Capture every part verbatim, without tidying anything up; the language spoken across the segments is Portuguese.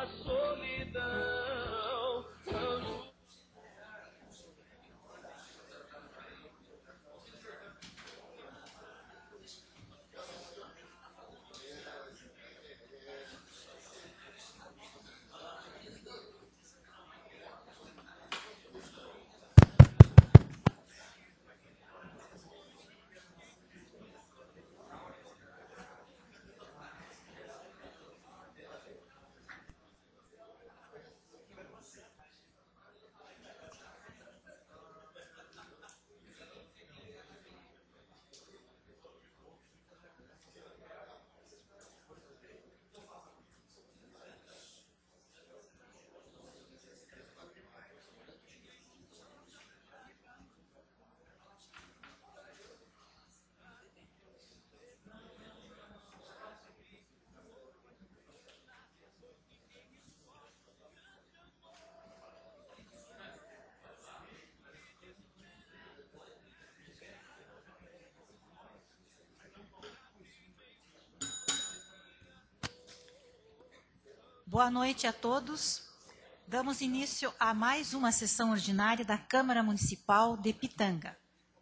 Boa noite a todos. Damos início a mais uma sessão ordinária da Câmara Municipal de Pitanga.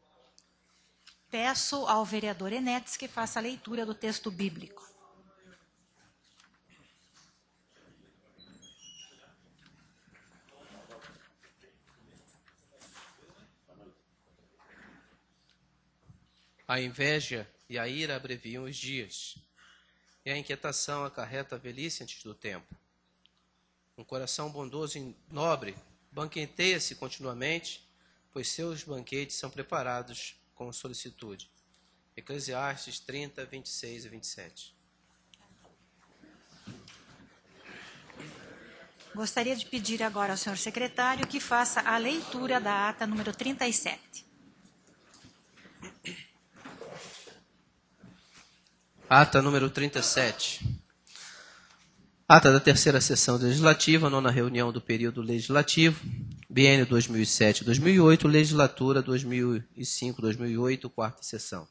Peço ao vereador Enetes que faça a leitura do texto bíblico. A inveja e a ira abreviam os dias, e a inquietação acarreta a velhice antes do tempo. Um coração bondoso e nobre banqueteia-se continuamente, pois seus banquetes são preparados com solicitude. Eclesiastes trinta, vinte e seis e vinte e sete. Gostaria de pedir agora ao senhor secretário que faça a leitura da ata número trinta e sete. Ata número trinta e sete. Ata da terceira sessão legislativa, nona reunião do período legislativo, biênio dois mil e sete a dois mil e oito, legislatura dois mil e cinco a dois mil e oito, quarta sessão.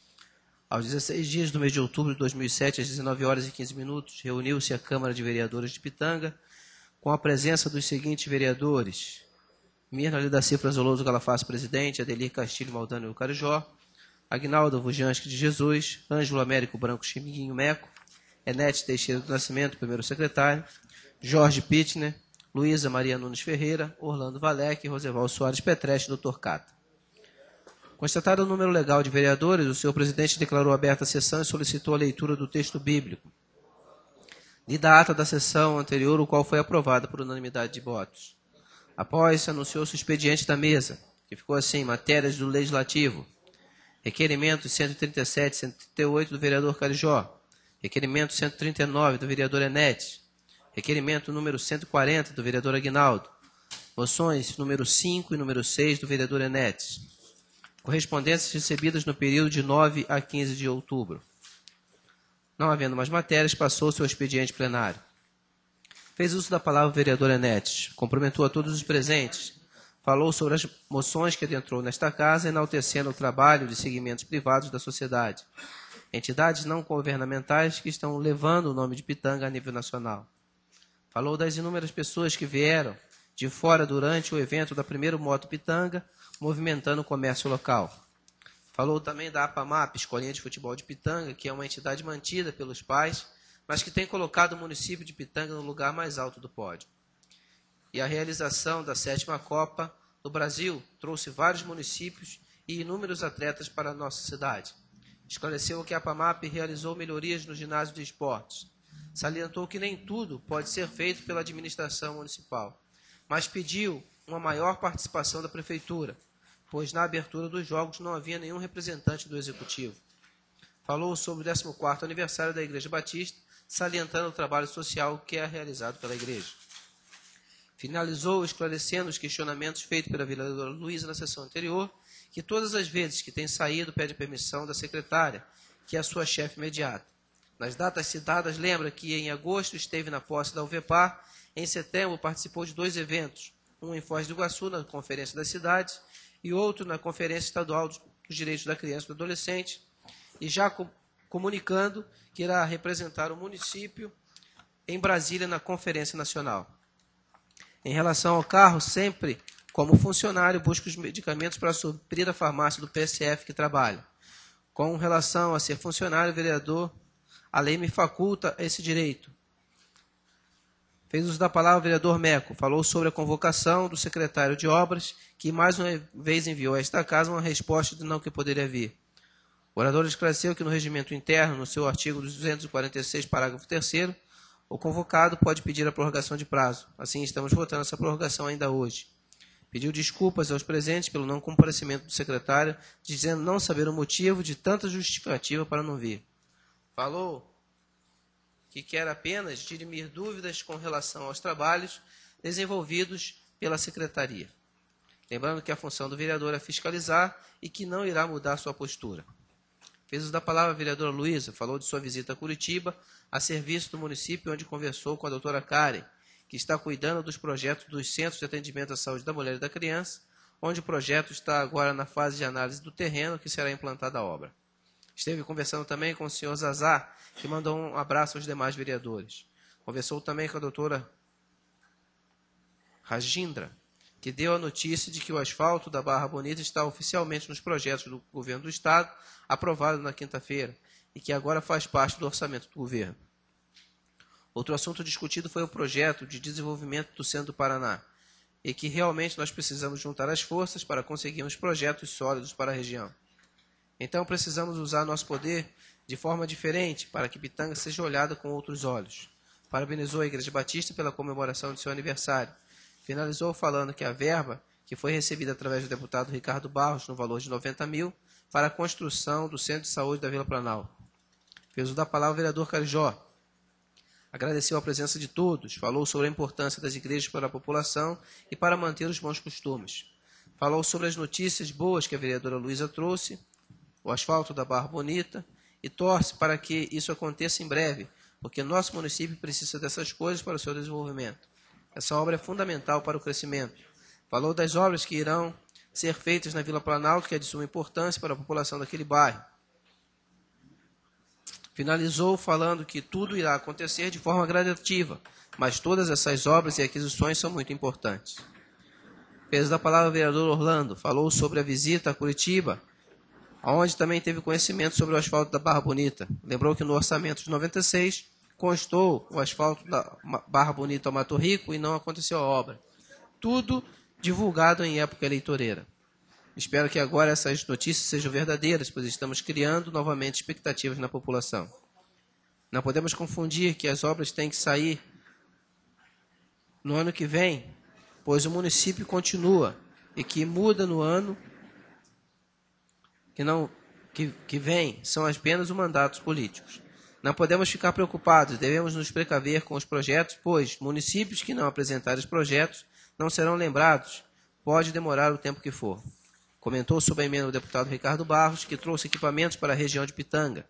Aos dezesseis dias do mês de outubro de dois mil e sete, às dezenove horas e quinze minutos, reuniu-se a Câmara de Vereadores de Pitanga, com a presença dos seguintes vereadores: Mirna Lida Cifra Zoloso Galafaz, presidente; Adelir Castilho Maldano Carijó; Agnaldo Vujansky de Jesus; Ângelo Américo Branco Chiminguinho Meco; Enete Teixeira do Nascimento, primeiro secretário; Jorge Pittner; Luísa Maria Nunes Ferreira; Orlando Valec; Roseval Soares Petreste, doutor Cata. Constatado o número legal de vereadores, o senhor presidente declarou aberta a sessão e solicitou a leitura do texto bíblico. Lida a ata da sessão anterior, o qual foi aprovada por unanimidade de votos. Após, anunciou-se o expediente da mesa, que ficou assim: matérias do Legislativo. Requerimento cento e trinta e sete, cento e trinta e oito do vereador Carijó. Requerimento cento e trinta e nove do vereador Enete. Requerimento número cento e quarenta do vereador Aguinaldo. Moções número cinco e número seis do vereador Enete. Correspondências recebidas no período de nove a quinze de outubro. Não havendo mais matérias, passou-se ao expediente plenário. Fez uso da palavra o vereador Enete. Cumprimentou a todos os presentes. Falou sobre as moções que adentrou nesta casa, enaltecendo o trabalho de segmentos privados da sociedade, entidades não governamentais que estão levando o nome de Pitanga a nível nacional. Falou das inúmeras pessoas que vieram de fora durante o evento da primeira Moto Pitanga, movimentando o comércio local. Falou também da APAMAP, Escolinha de Futebol de Pitanga, que é uma entidade mantida pelos pais, mas que tem colocado o município de Pitanga no lugar mais alto do pódio. E a realização da sétima Copa do Brasil trouxe vários municípios e inúmeros atletas para a nossa cidade. Esclareceu que a APAMAP realizou melhorias no ginásio de esportes. Salientou que nem tudo pode ser feito pela administração municipal, mas pediu uma maior participação da prefeitura, pois na abertura dos jogos não havia nenhum representante do executivo. Falou sobre o décimo quarto aniversário da Igreja Batista, salientando o trabalho social que é realizado pela igreja. Finalizou esclarecendo os questionamentos feitos pela vereadora Luísa na sessão anterior, que todas as vezes que tem saído pede permissão da secretária, que é a sua chefe imediata. Nas datas citadas, lembra que em agosto esteve na posse da UVEPAR, em setembro participou de dois eventos, um em Foz do Iguaçu, na Conferência das Cidades, e outro na Conferência Estadual dos Direitos da Criança e do Adolescente, e já com, comunicando que irá representar o município em Brasília, na Conferência Nacional. Em relação ao carro, sempre como funcionário, busco os medicamentos para suprir a farmácia do P S F que trabalha. Com relação a ser funcionário, vereador, a lei me faculta esse direito. Fez uso da palavra o vereador Meco. Falou sobre a convocação do secretário de Obras, que mais uma vez enviou a esta casa uma resposta de não que poderia vir. O orador esclareceu que no regimento interno, no seu artigo duzentos e quarenta e seis, parágrafo terceiro, o convocado pode pedir a prorrogação de prazo. Assim, estamos votando essa prorrogação ainda hoje. Pediu desculpas aos presentes pelo não comparecimento do secretário, dizendo não saber o motivo de tanta justificativa para não vir. Falou que quer apenas dirimir dúvidas com relação aos trabalhos desenvolvidos pela secretaria. Lembrando que a função do vereador é fiscalizar e que não irá mudar sua postura. Fez uso da palavra a vereadora Luísa, falou de sua visita a Curitiba, a serviço do município, onde conversou com a doutora Karen, que está cuidando dos projetos dos Centros de Atendimento à Saúde da Mulher e da Criança, onde o projeto está agora na fase de análise do terreno que será implantada a obra. Esteve conversando também com o senhor Zazá, que mandou um abraço aos demais vereadores. Conversou também com a doutora Rajindra, que deu a notícia de que o asfalto da Barra Bonita está oficialmente nos projetos do governo do Estado, aprovado na quinta-feira, e que agora faz parte do orçamento do governo. Outro assunto discutido foi o projeto de desenvolvimento do Centro do Paraná, e que realmente nós precisamos juntar as forças para conseguirmos projetos sólidos para a região. Então precisamos usar nosso poder de forma diferente para que Pitanga seja olhada com outros olhos. Parabenizou a Igreja Batista pela comemoração de seu aniversário. Finalizou falando que a verba, que foi recebida através do deputado Ricardo Barros, no valor de noventa mil, para a construção do Centro de Saúde da Vila Planalto. Fez uso da palavra o vereador Carijó. Agradeceu a presença de todos, falou sobre a importância das igrejas para a população e para manter os bons costumes. Falou sobre as notícias boas que a vereadora Luísa trouxe, o asfalto da Barra Bonita, e torce para que isso aconteça em breve, porque nosso município precisa dessas coisas para o seu desenvolvimento. Essa obra é fundamental para o crescimento. Falou das obras que irão ser feitas na Vila Planalto, que é de suma importância para a população daquele bairro. Finalizou falando que tudo irá acontecer de forma gradativa, mas todas essas obras e aquisições são muito importantes. Fez da palavra o vereador Orlando, falou sobre a visita a Curitiba, onde também teve conhecimento sobre o asfalto da Barra Bonita. Lembrou que no orçamento de noventa e seis constou o asfalto da Barra Bonita ao Mato Rico e não aconteceu a obra. Tudo divulgado em época eleitoreira. Espero que agora essas notícias sejam verdadeiras, pois estamos criando novamente expectativas na população. Não podemos confundir que as obras têm que sair no ano que vem, pois o município continua e que muda no ano que, não, que, que vem são apenas os mandatos políticos. Não podemos ficar preocupados, devemos nos precaver com os projetos, pois municípios que não apresentarem os projetos não serão lembrados, pode demorar o tempo que for. Comentou sobre a emenda do deputado Ricardo Barros, que trouxe equipamentos para a região de Pitanga.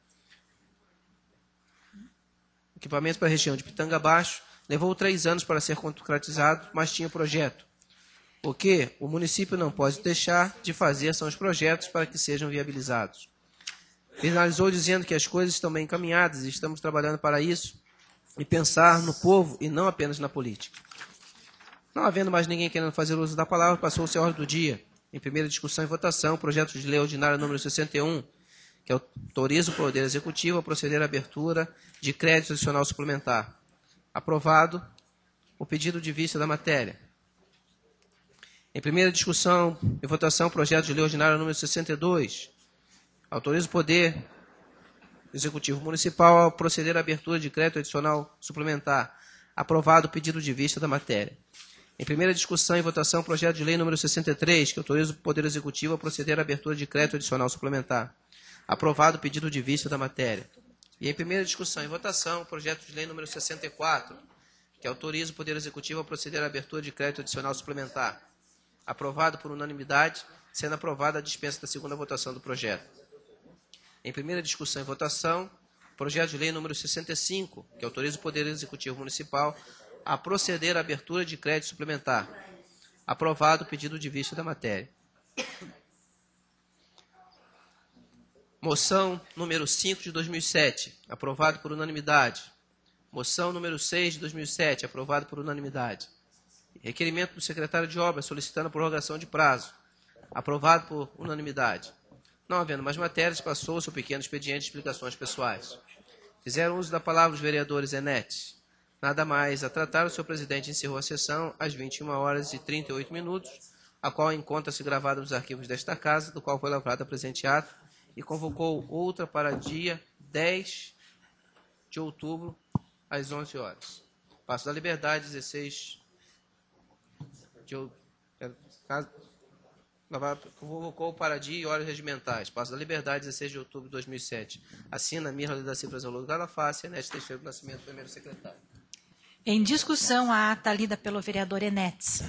Equipamentos para a região de Pitanga Baixo, levou três anos para ser concretizado, mas tinha projeto. O que o município não pode deixar de fazer são os projetos para que sejam viabilizados. Finalizou dizendo que as coisas estão bem encaminhadas e estamos trabalhando para isso e pensar no povo e não apenas na política. Não havendo mais ninguém querendo fazer uso da palavra, passou-se a ordem do dia. Em primeira discussão e votação, projeto de lei ordinária número sessenta e um, que autoriza o Poder Executivo a proceder à abertura de crédito adicional suplementar. Aprovado o pedido de vista da matéria. Em primeira discussão e votação, projeto de lei ordinária número sessenta e dois, autoriza o Poder Executivo Municipal a proceder à abertura de crédito adicional suplementar. Aprovado o pedido de vista da matéria. Em primeira discussão e votação, projeto de lei número sessenta e três, que autoriza o Poder Executivo a proceder à abertura de crédito adicional suplementar. Aprovado o pedido de vista da matéria. E em primeira discussão e votação, projeto de lei número sessenta e quatro, que autoriza o Poder Executivo a proceder à abertura de crédito adicional suplementar. Aprovado por unanimidade, sendo aprovada a dispensa da segunda votação do projeto. Em primeira discussão e votação, projeto de lei número sessenta e cinco, que autoriza o Poder Executivo Municipal a proceder à abertura de crédito suplementar. Aprovado o pedido de vista da matéria. Moção número cinco de dois mil e sete, aprovado por unanimidade. Moção número seis de dois mil e sete, aprovado por unanimidade. Requerimento do secretário de Obras solicitando a prorrogação de prazo, aprovado por unanimidade. Não havendo mais matérias, passou-se o pequeno expediente de explicações pessoais. Fizeram uso da palavra os vereadores Enetes. Nada mais a tratar, o senhor presidente encerrou a sessão às vinte e uma horas e trinta e oito minutos, a qual encontra-se gravada nos arquivos desta casa, do qual foi lavrada a presente ato, e convocou outra para dia dez de outubro, às onze horas. Passo da Liberdade, dezesseis de outubro. Convocou para dia e horas regimentais. Passo da Liberdade, dezesseis de outubro de dois mil e sete. Assina Mirla da Silva Zoldo Galafácia, Enetes Teixeira do Nascimento, primeiro secretário. Em discussão, a ata lida pelo vereador Enetes.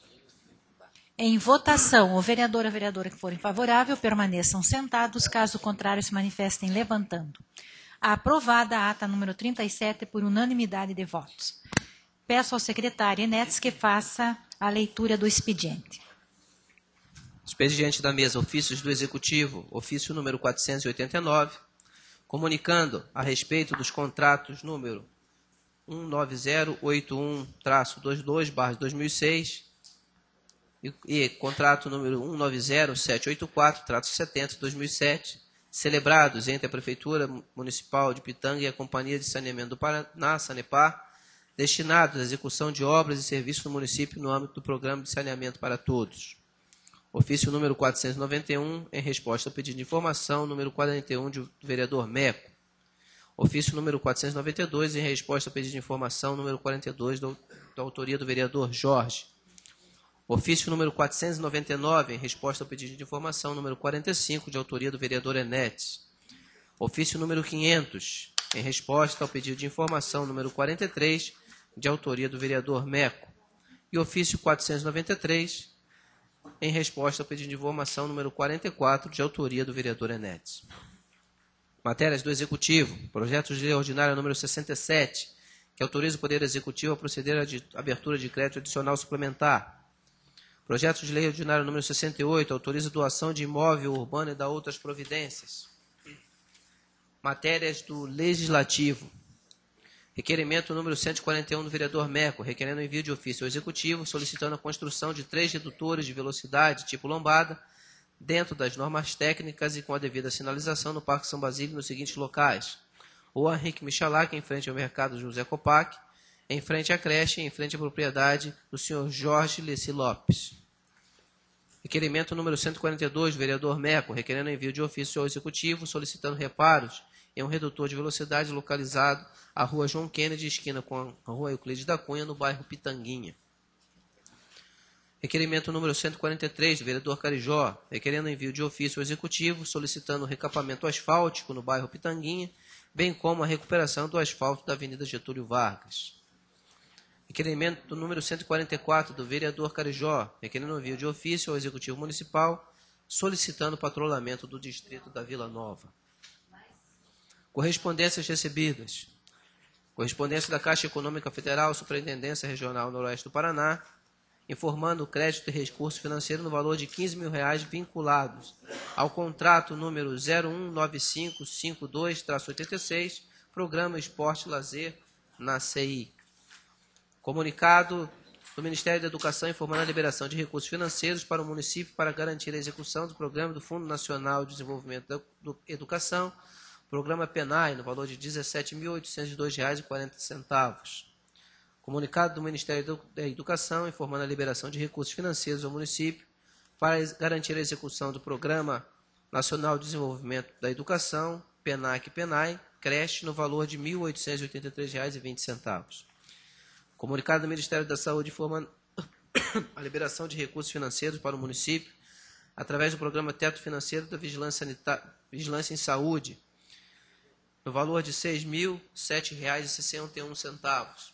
Em votação, o vereador ou a vereadora que forem favorável permaneçam sentados, caso contrário se manifestem levantando. Aprovada a ata número trinta e sete por unanimidade de votos. Peço ao secretário Enetes que faça a leitura do expediente. Expediente da mesa, ofícios do Executivo, ofício número quatrocentos e oitenta e nove, comunicando a respeito dos contratos número um nove zero oito um traço vinte e dois barra dois mil e seis e, e contrato número um nove zero sete oito quatro traço setenta dois mil e sete, celebrados entre a Prefeitura Municipal de Pitanga e a Companhia de Saneamento do Paraná, Sanepar, destinados à execução de obras e serviços no município no âmbito do Programa de Saneamento para Todos. Ofício número quatrocentos e noventa e um, em resposta ao pedido de informação, número quarenta e um, do vereador Meco. Ofício número quatrocentos e noventa e dois, em resposta ao pedido de informação, número quarenta e dois, do, da autoria do vereador Jorge. Ofício número quatrocentos e noventa e nove, em resposta ao pedido de informação, número quarenta e cinco, de autoria do vereador Enetes. Ofício número quinhentos, em resposta ao pedido de informação, número quarenta e três, de autoria do vereador Meco. E ofício quatrocentos e noventa e três, em resposta ao pedido de informação número quarenta e quatro, de autoria do vereador Enetes. Matérias do Executivo. Projeto de lei ordinária número sessenta e sete, que autoriza o Poder Executivo a proceder à abertura de crédito adicional suplementar. Projeto de lei ordinária número sessenta e oito, autoriza doação de imóvel urbano e da outras providências. Matérias do Legislativo. Requerimento número cento e quarenta e um do vereador Meco, requerendo envio de ofício ao Executivo, solicitando a construção de três redutores de velocidade tipo lombada, dentro das normas técnicas e com a devida sinalização no Parque São Basílio, nos seguintes locais: o Henrique Michalak, em frente ao mercado José Copac, em frente à creche e em frente à propriedade do senhor Jorge Leci Lopes. Requerimento número cento e quarenta e dois do vereador Meco, requerendo envio de ofício ao Executivo, solicitando reparos em um redutor de velocidade localizado à rua João Kennedy, esquina com a rua Euclides da Cunha, no bairro Pitanguinha. Requerimento número cento e quarenta e três do vereador Carijó, requerendo envio de ofício ao Executivo, solicitando recapamento asfáltico no bairro Pitanguinha, bem como a recuperação do asfalto da Avenida Getúlio Vargas. Requerimento número cento e quarenta e quatro do vereador Carijó, requerendo envio de ofício ao Executivo Municipal, solicitando o patrulhamento do distrito da Vila Nova. Correspondências recebidas. Correspondência da Caixa Econômica Federal, Superintendência Regional Noroeste do Paraná, informando o crédito e recurso financeiro no valor de quinze mil reais vinculados ao contrato número zero um nove cinco cinco dois traço oitenta e seis, Programa Esporte e Lazer na C I. Comunicado do Ministério da Educação informando a liberação de recursos financeiros para o município para garantir a execução do programa do Fundo Nacional de Desenvolvimento da Educação, Programa PENAI, no valor de dezessete mil oitocentos e dois reais e quarenta centavos. Comunicado do Ministério da Educação informando a liberação de recursos financeiros ao município para garantir a execução do Programa Nacional de Desenvolvimento da Educação, PENAC-PENAI, creche, no valor de mil oitocentos e oitenta e três reais e vinte centavos. Comunicado do Ministério da Saúde informando a liberação de recursos financeiros para o município através do Programa Teto Financeiro da Vigilância, Sanitária, Vigilância em Saúde, no valor de seis mil sete reais e sessenta e um centavos.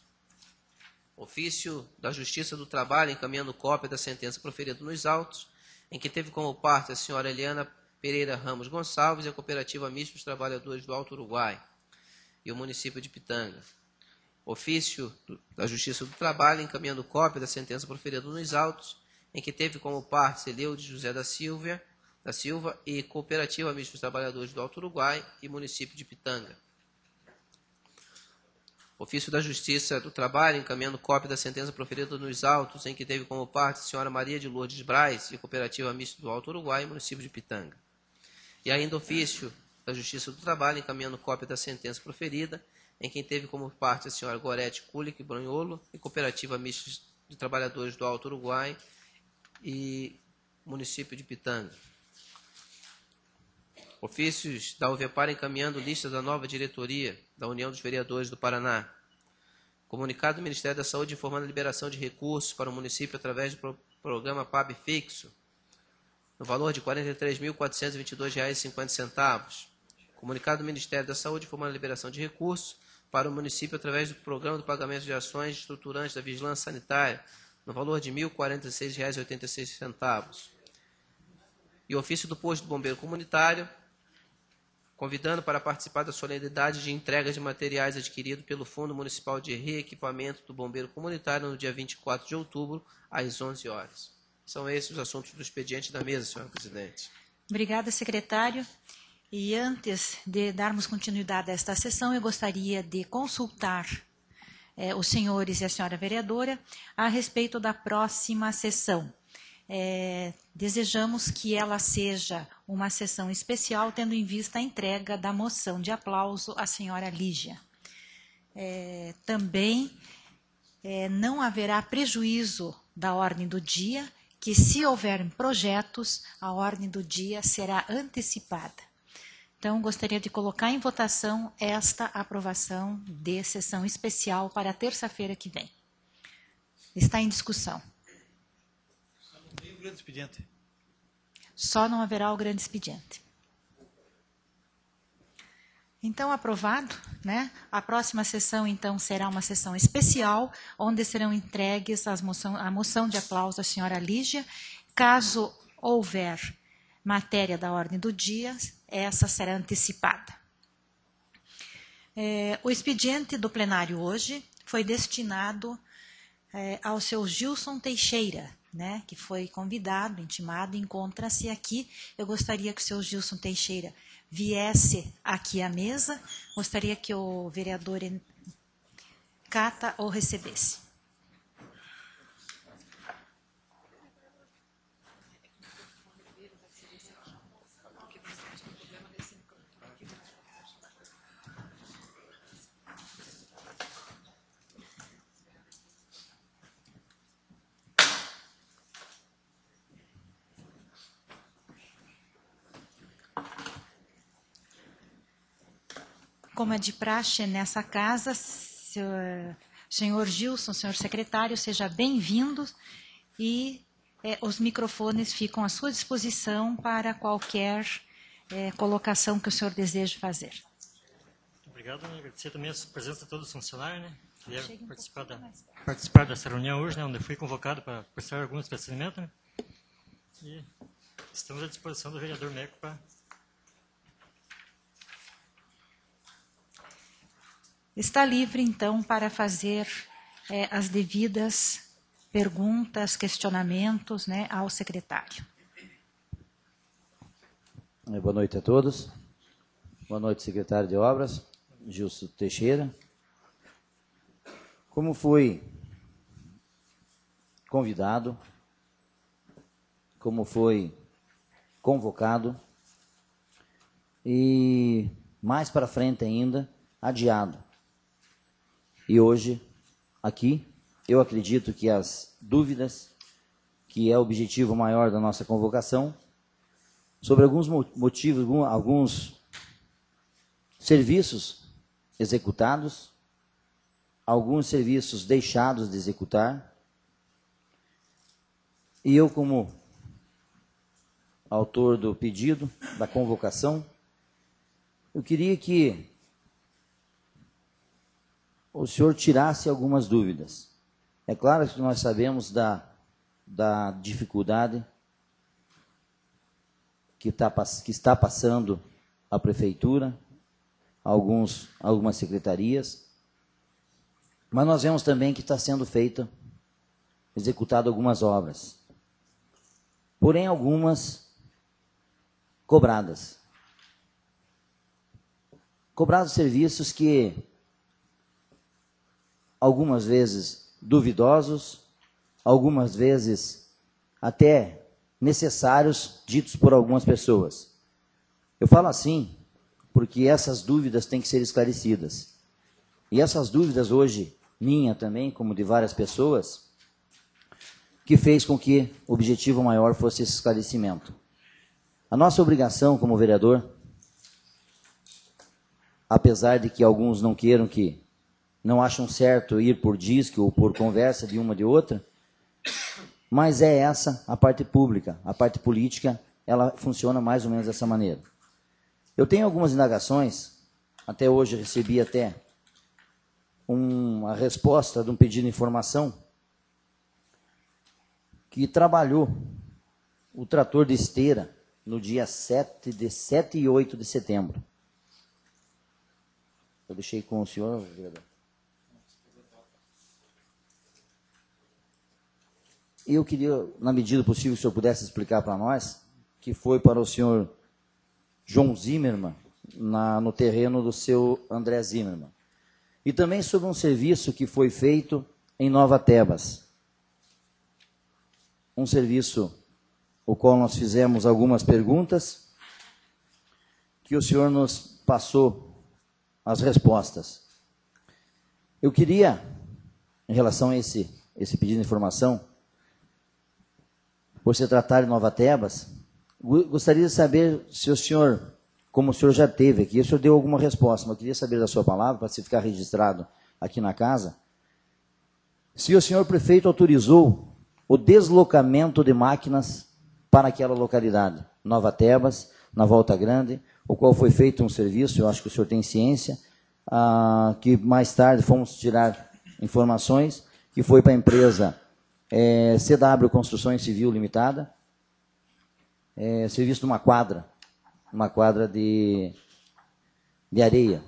Ofício da Justiça do Trabalho encaminhando cópia da sentença proferida nos autos, em que teve como parte a senhora Eliana Pereira Ramos Gonçalves e a Cooperativa Mista dos Trabalhadores do Alto Uruguai e o município de Pitanga. Ofício da Justiça do Trabalho encaminhando cópia da sentença proferida nos autos, em que teve como parte Celeude José da Silva, da Silva e Cooperativa Mista dos Trabalhadores do Alto Uruguai e município de Pitanga. Ofício da Justiça do Trabalho, encaminhando cópia da sentença proferida nos autos, em que teve como parte a senhora Maria de Lourdes Braz, e Cooperativa Mista do Alto Uruguai, município de Pitanga. E ainda ofício da Justiça do Trabalho, encaminhando cópia da sentença proferida, em quem teve como parte a senhora Gorete Kulik Bronholo, e Cooperativa Mista de Trabalhadores do Alto Uruguai e município de Pitanga. Ofícios da UVEPAR encaminhando lista da nova diretoria da União dos Vereadores do Paraná. Comunicado do Ministério da Saúde informando a liberação de recursos para o município através do pro programa P A B fixo, no valor de quarenta e três mil, quatrocentos e vinte e dois reais e cinquenta centavos. Comunicado do Ministério da Saúde informando a liberação de recursos para o município através do programa do pagamento de ações estruturantes da vigilância sanitária, no valor de mil, quarenta e seis reais e oitenta e seis centavos. E ofício do posto do bombeiro comunitário, convidando para participar da solenidade de entrega de materiais adquiridos pelo Fundo Municipal de Reequipamento do Bombeiro Comunitário no dia vinte e quatro de outubro, às onze horas. São esses os assuntos do expediente da mesa, senhora presidente. Obrigada, secretário. E antes de darmos continuidade a esta sessão, eu gostaria de consultar eh, os senhores e a senhora vereadora a respeito da próxima sessão. É, desejamos que ela seja uma sessão especial, tendo em vista a entrega da moção de aplauso à senhora Lígia. É, também é, não haverá prejuízo da ordem do dia, que se houver projetos, a ordem do dia será antecipada. Então, gostaria de colocar em votação esta aprovação de sessão especial para terça-feira que vem. Está em discussão. Grande expediente. Só não haverá o grande expediente. Então, aprovado, né? A próxima sessão, então, será uma sessão especial, onde serão entregues as moção, a moção de aplauso à senhora Lígia. Caso houver matéria da ordem do dia, essa será antecipada. É, o expediente do plenário hoje foi destinado é, ao seu Gilson Teixeira, né, que foi convidado, intimado, encontra-se aqui. Eu gostaria que o seu Gilson Teixeira viesse aqui à mesa. Gostaria que o vereador Cata o recebesse. Como é de praxe nessa casa, senhor, senhor Gilson, senhor secretário, seja bem-vindo e é, os microfones ficam à sua disposição para qualquer é, colocação que o senhor deseje fazer. Obrigado, agradecer também a presença de todos os funcionários, né, que vieram participar, da, mais. participar dessa reunião hoje, né, onde eu fui convocado para prestar alguns esclarecimentos, né, e estamos à disposição do vereador Meco para... Está livre, então, para fazer é, as devidas perguntas, questionamentos, né, ao secretário. Boa noite a todos. Boa noite, secretário de Obras, Gilson Teixeira. Como fui convidado, como foi convocado e mais para frente ainda, adiado. E hoje, aqui, eu acredito que as dúvidas, que é o objetivo maior da nossa convocação, sobre alguns motivos, alguns serviços executados, alguns serviços deixados de executar, e eu, como autor do pedido, da convocação, eu queria que o senhor tirasse algumas dúvidas. É claro que nós sabemos da, da dificuldade que, tá, que está passando a prefeitura, alguns, algumas secretarias, mas nós vemos também que está sendo feita, executado algumas obras, porém algumas cobradas. Cobrados serviços que algumas vezes duvidosos, algumas vezes até necessários, ditos por algumas pessoas. Eu falo assim porque essas dúvidas têm que ser esclarecidas. E essas dúvidas hoje, minha também, como de várias pessoas, que fez com que o objetivo maior fosse esse esclarecimento. A nossa obrigação como vereador, apesar de que alguns não queiram que, não acham certo ir por disque ou por conversa de uma de outra, mas é essa a parte pública, a parte política, ela funciona mais ou menos dessa maneira. Eu tenho algumas indagações, até hoje eu recebi até uma resposta de um pedido de informação que trabalhou o trator de esteira no dia sete, de sete e oito de setembro. Eu deixei com o senhor, vereador. Eu queria, na medida possível, que o senhor pudesse explicar para nós, que foi para o senhor João Zimmermann, na, no terreno do seu André Zimmermann. E também sobre um serviço que foi feito em Nova Tebas. Um serviço, o qual nós fizemos algumas perguntas, que o senhor nos passou as respostas. Eu queria, em relação a esse, esse pedido de informação, por se tratar de Nova Tebas, gostaria de saber se o senhor, como o senhor já teve aqui, o senhor deu alguma resposta, mas eu queria saber da sua palavra, para se ficar registrado aqui na casa, se o senhor prefeito autorizou o deslocamento de máquinas para aquela localidade, Nova Tebas, na Volta Grande, o qual foi feito um serviço, eu acho que o senhor tem ciência, ah, que mais tarde fomos tirar informações, que foi para a empresa é, C W Construções Civil Limitada, é, serviço de uma quadra, uma quadra de, de areia.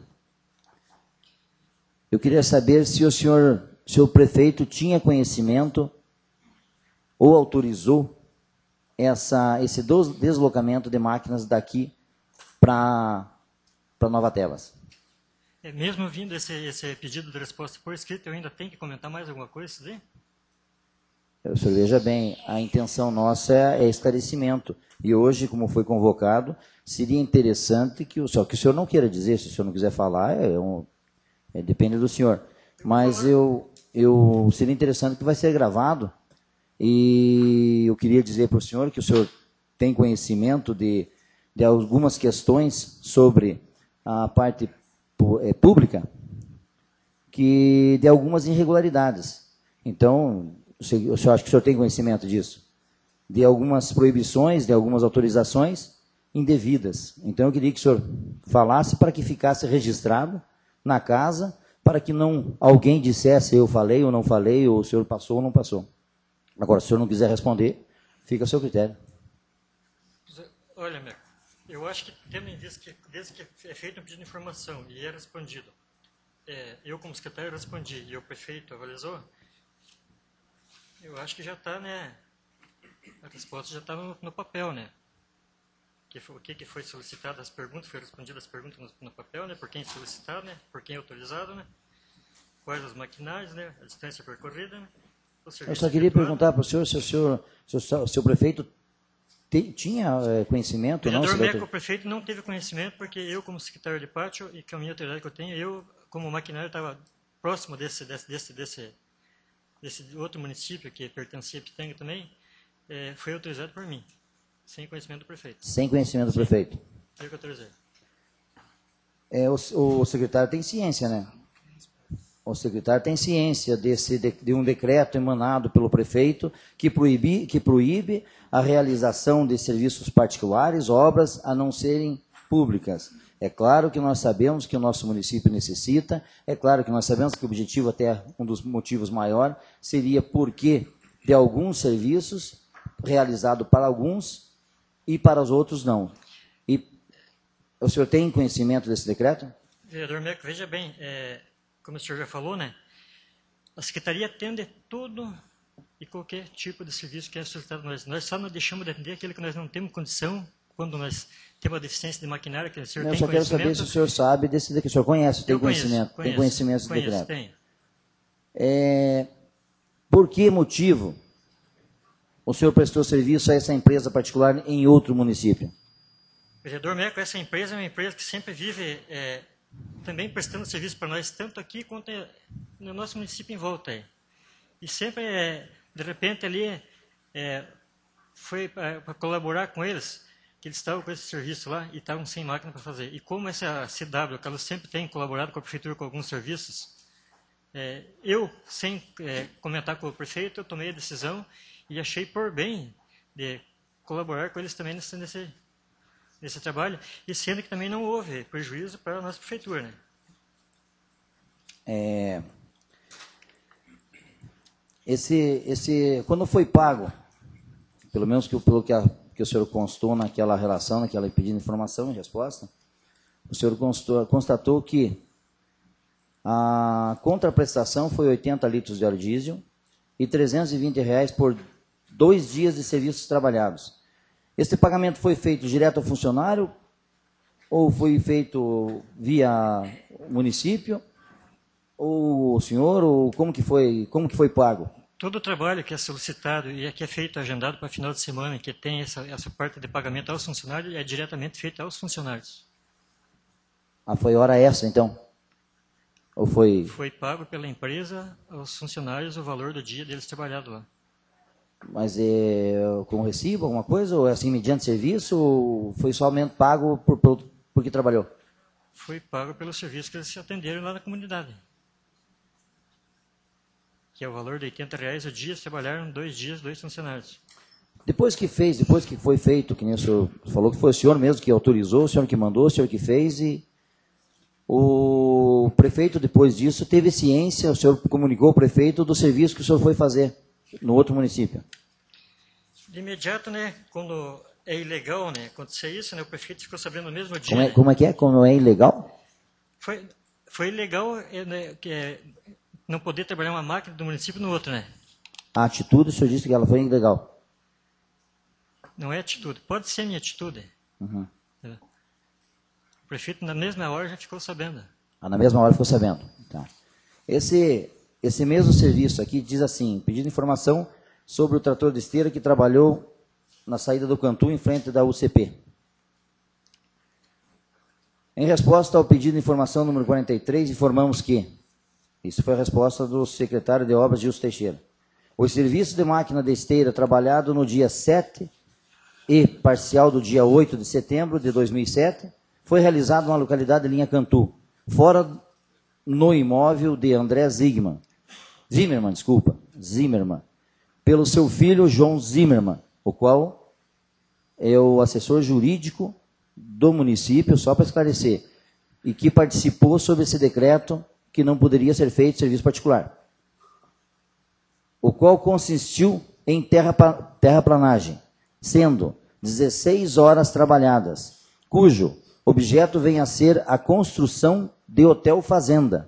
Eu queria saber se o senhor, se o prefeito tinha conhecimento ou autorizou essa, esse deslocamento de máquinas daqui para Nova Tebas. É, mesmo vindo esse, esse pedido de resposta por escrito, eu ainda tenho que comentar mais alguma coisa, Cidê? O senhor veja bem, a intenção nossa é, é esclarecimento. E hoje, como foi convocado, seria interessante que o senhor, que o senhor não queira dizer, se o senhor não quiser falar, é um, é, depende do senhor. Mas eu, eu seria interessante que vai ser gravado. E eu queria dizer para o senhor que o senhor tem conhecimento de, de algumas questões sobre a parte é, pública, que de algumas irregularidades. Então, o senhor acha que o senhor tem conhecimento disso? De algumas proibições, de algumas autorizações indevidas. Então, eu queria que o senhor falasse para que ficasse registrado na casa, para que não alguém dissesse eu falei ou não falei, ou o senhor passou ou não passou. Agora, se o senhor não quiser responder, fica a seu critério. Olha, Meco, eu acho que, tendo em vista que, desde que é feito um pedido de informação e é respondido, é, eu, como secretário, respondi e o prefeito avalizou, eu acho que já está, né? A resposta já está no, no papel, né? Que foi, o que, que foi solicitado, as perguntas, foi respondido as perguntas no, no papel, né? Por quem solicitado, né? Por quem autorizado, né? Quais os maquinários, né? A distância percorrida, né? Eu só queria perguntar para o senhor se o senhor, se o seu prefeito te, tinha é, conhecimento ou não? Vereador Meco, o prefeito não teve conhecimento, porque eu, como secretário de pátio, e com a minha autoridade que eu tenho, eu, como maquinário, estava próximo desse, desse, desse, desse, desse outro município, que pertencia a Pitanga também, é, foi autorizado por mim, sem conhecimento do prefeito. Sem conhecimento do Sim. prefeito? Eu que autorizei. É, o, o secretário tem ciência, né? O secretário tem ciência desse, de, de um decreto emanado pelo prefeito que proíbe, que proíbe a realização de serviços particulares, obras, a não serem públicas. É claro que nós sabemos que o nosso município necessita, é claro que nós sabemos que o objetivo, até um dos motivos maiores, seria porque de alguns serviços realizados para alguns e para os outros não. E o senhor tem conhecimento desse decreto? Vereador Meco, veja bem, é... como o senhor já falou, né? A secretaria atende todo e qualquer tipo de serviço que é solicitado a nós. Nós só não deixamos de atender aquele que nós não temos condição, quando nós temos uma deficiência de maquinário, que o senhor Eu tem só quero conhecimento. saber se o senhor sabe desse decreto. O senhor conhece, tem Eu conheço, conhecimento, conheço, tem conhecimento desse conheço, decreto. tenho. É, por que motivo o senhor prestou serviço a essa empresa particular em outro município? Vereador Meco, essa empresa é uma empresa que sempre vive é, também prestando serviço para nós, tanto aqui quanto no nosso município em volta. Aí. E sempre, é, de repente, ali é, foi para colaborar com eles, que eles estavam com esse serviço lá e estavam sem máquina para fazer. E como essa C W, que ela sempre tem colaborado com a prefeitura com alguns serviços, é, eu, sem é, comentar com o prefeito, eu tomei a decisão e achei por bem de colaborar com eles também nesse, nesse, nesse trabalho, e sendo que também não houve prejuízo para a nossa prefeitura. Né? É, esse, esse, quando foi pago, pelo menos que, pelo que, a, que o senhor constou naquela relação, naquela pedido de informação e resposta, o senhor constou, constatou que a contraprestação foi oitenta litros de óleo diesel e trezentos e vinte reais por dois dias de serviços trabalhados. Esse pagamento foi feito direto ao funcionário ou foi feito via município ou o senhor, ou como que foi, como que foi pago? Todo o trabalho que é solicitado e que é feito, agendado para final de semana, que tem essa, essa parte de pagamento aos funcionários, é diretamente feito aos funcionários. Ah, foi hora extra, então? Ou foi... Foi pago pela empresa aos funcionários o valor do dia deles trabalhado lá. Mas é com recibo, alguma coisa? Ou é assim, mediante serviço? Ou foi somente pago por, por, porque trabalhou? Foi pago pelo serviço que eles se atenderam lá na comunidade. Que é o valor de oitenta reais o dia, eles trabalharam dois dias, dois funcionários. Depois que fez, depois que foi feito, que nem o senhor falou que foi o senhor mesmo que autorizou, o senhor que mandou, o senhor que fez, e o prefeito, depois disso, teve ciência, o senhor comunicou ao prefeito do serviço que o senhor foi fazer no outro município? De imediato, né, quando é ilegal, né, acontecer isso, né, o prefeito ficou sabendo no mesmo dia. Como é, né? como é que é? Como é ilegal? Foi, foi ilegal é, né, que é, não poder trabalhar uma máquina do município no outro, né? A atitude, o senhor disse que ela foi ilegal. Não é atitude, pode ser minha atitude. Uhum. O prefeito, na mesma hora, já ficou sabendo. Ah, na mesma hora ficou sabendo. Tá. Esse, esse mesmo serviço aqui diz assim, pedido de informação sobre o trator de esteira que trabalhou na saída do Cantu, em frente da U C P. Em resposta ao pedido de informação número quarenta e três, informamos que, isso foi a resposta do secretário de Obras, Gilson Teixeira, o serviço de máquina de esteira trabalhado no dia sete e parcial do dia oito de setembro de dois mil e sete, foi realizado na localidade de Linha Cantu, fora no imóvel de André Zimmermann, Zimmermann, desculpa, Zimmermann, pelo seu filho João Zimmermann, o qual é o assessor jurídico do município, só para esclarecer, e que participou sobre esse decreto que não poderia ser feito serviço particular, o qual consistiu em terra, terraplanagem, sendo dezesseis horas trabalhadas, cujo objeto vem a ser a construção de hotel fazenda,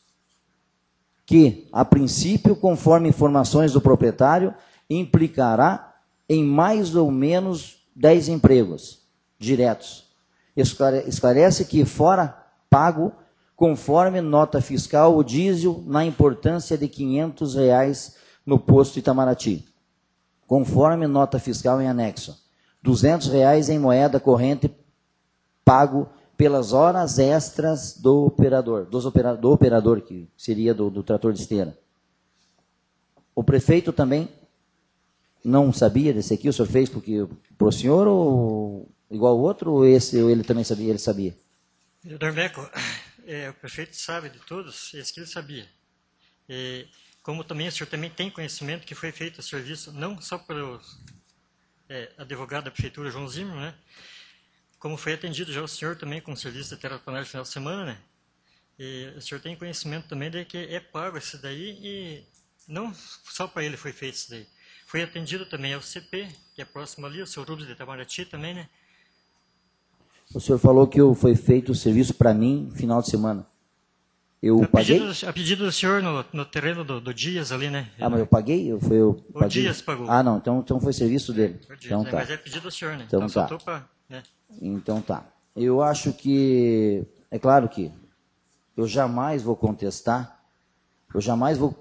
que, a princípio, conforme informações do proprietário, implicará em mais ou menos dez empregos diretos. Esclarece que, fora pago, conforme nota fiscal, o diesel na importância de quinhentos reais no posto Itamaraty, conforme nota fiscal em anexo, duzentos reais em moeda corrente pago pelas horas extras do operador, dos opera, do operador, que seria do, do trator de esteira. O prefeito também não sabia desse aqui, o senhor fez porque para o senhor ou igual o outro, ou esse ou ele também sabia, ele sabia? Vereador Meco, é, o prefeito sabe de todos, esse que ele sabia. E, como também o senhor também tem conhecimento que foi feito o serviço, não só pelo é, advogado da prefeitura, João Zimmermann, né? Como foi atendido já o senhor também com o serviço de terraplanagem no final de semana, né? E o senhor tem conhecimento também de que é pago esse daí e não só para ele foi feito isso daí. Foi atendido também ao C P, que é próximo ali, o seu Rubens de Itamaraty também, né? O senhor falou que foi feito o serviço para mim no final de semana. Eu a paguei? Pedido, a pedido do senhor no, no terreno do, do Dias ali, né? Ah, mas eu paguei? Eu, foi, eu o paguei. Dias pagou. Ah, não, então, então foi serviço dele. O Dias, então, né? tá. Mas é pedido do senhor, né? Então, então tá. Pra, né? Então tá. Eu acho que, é claro que eu jamais vou contestar, eu jamais vou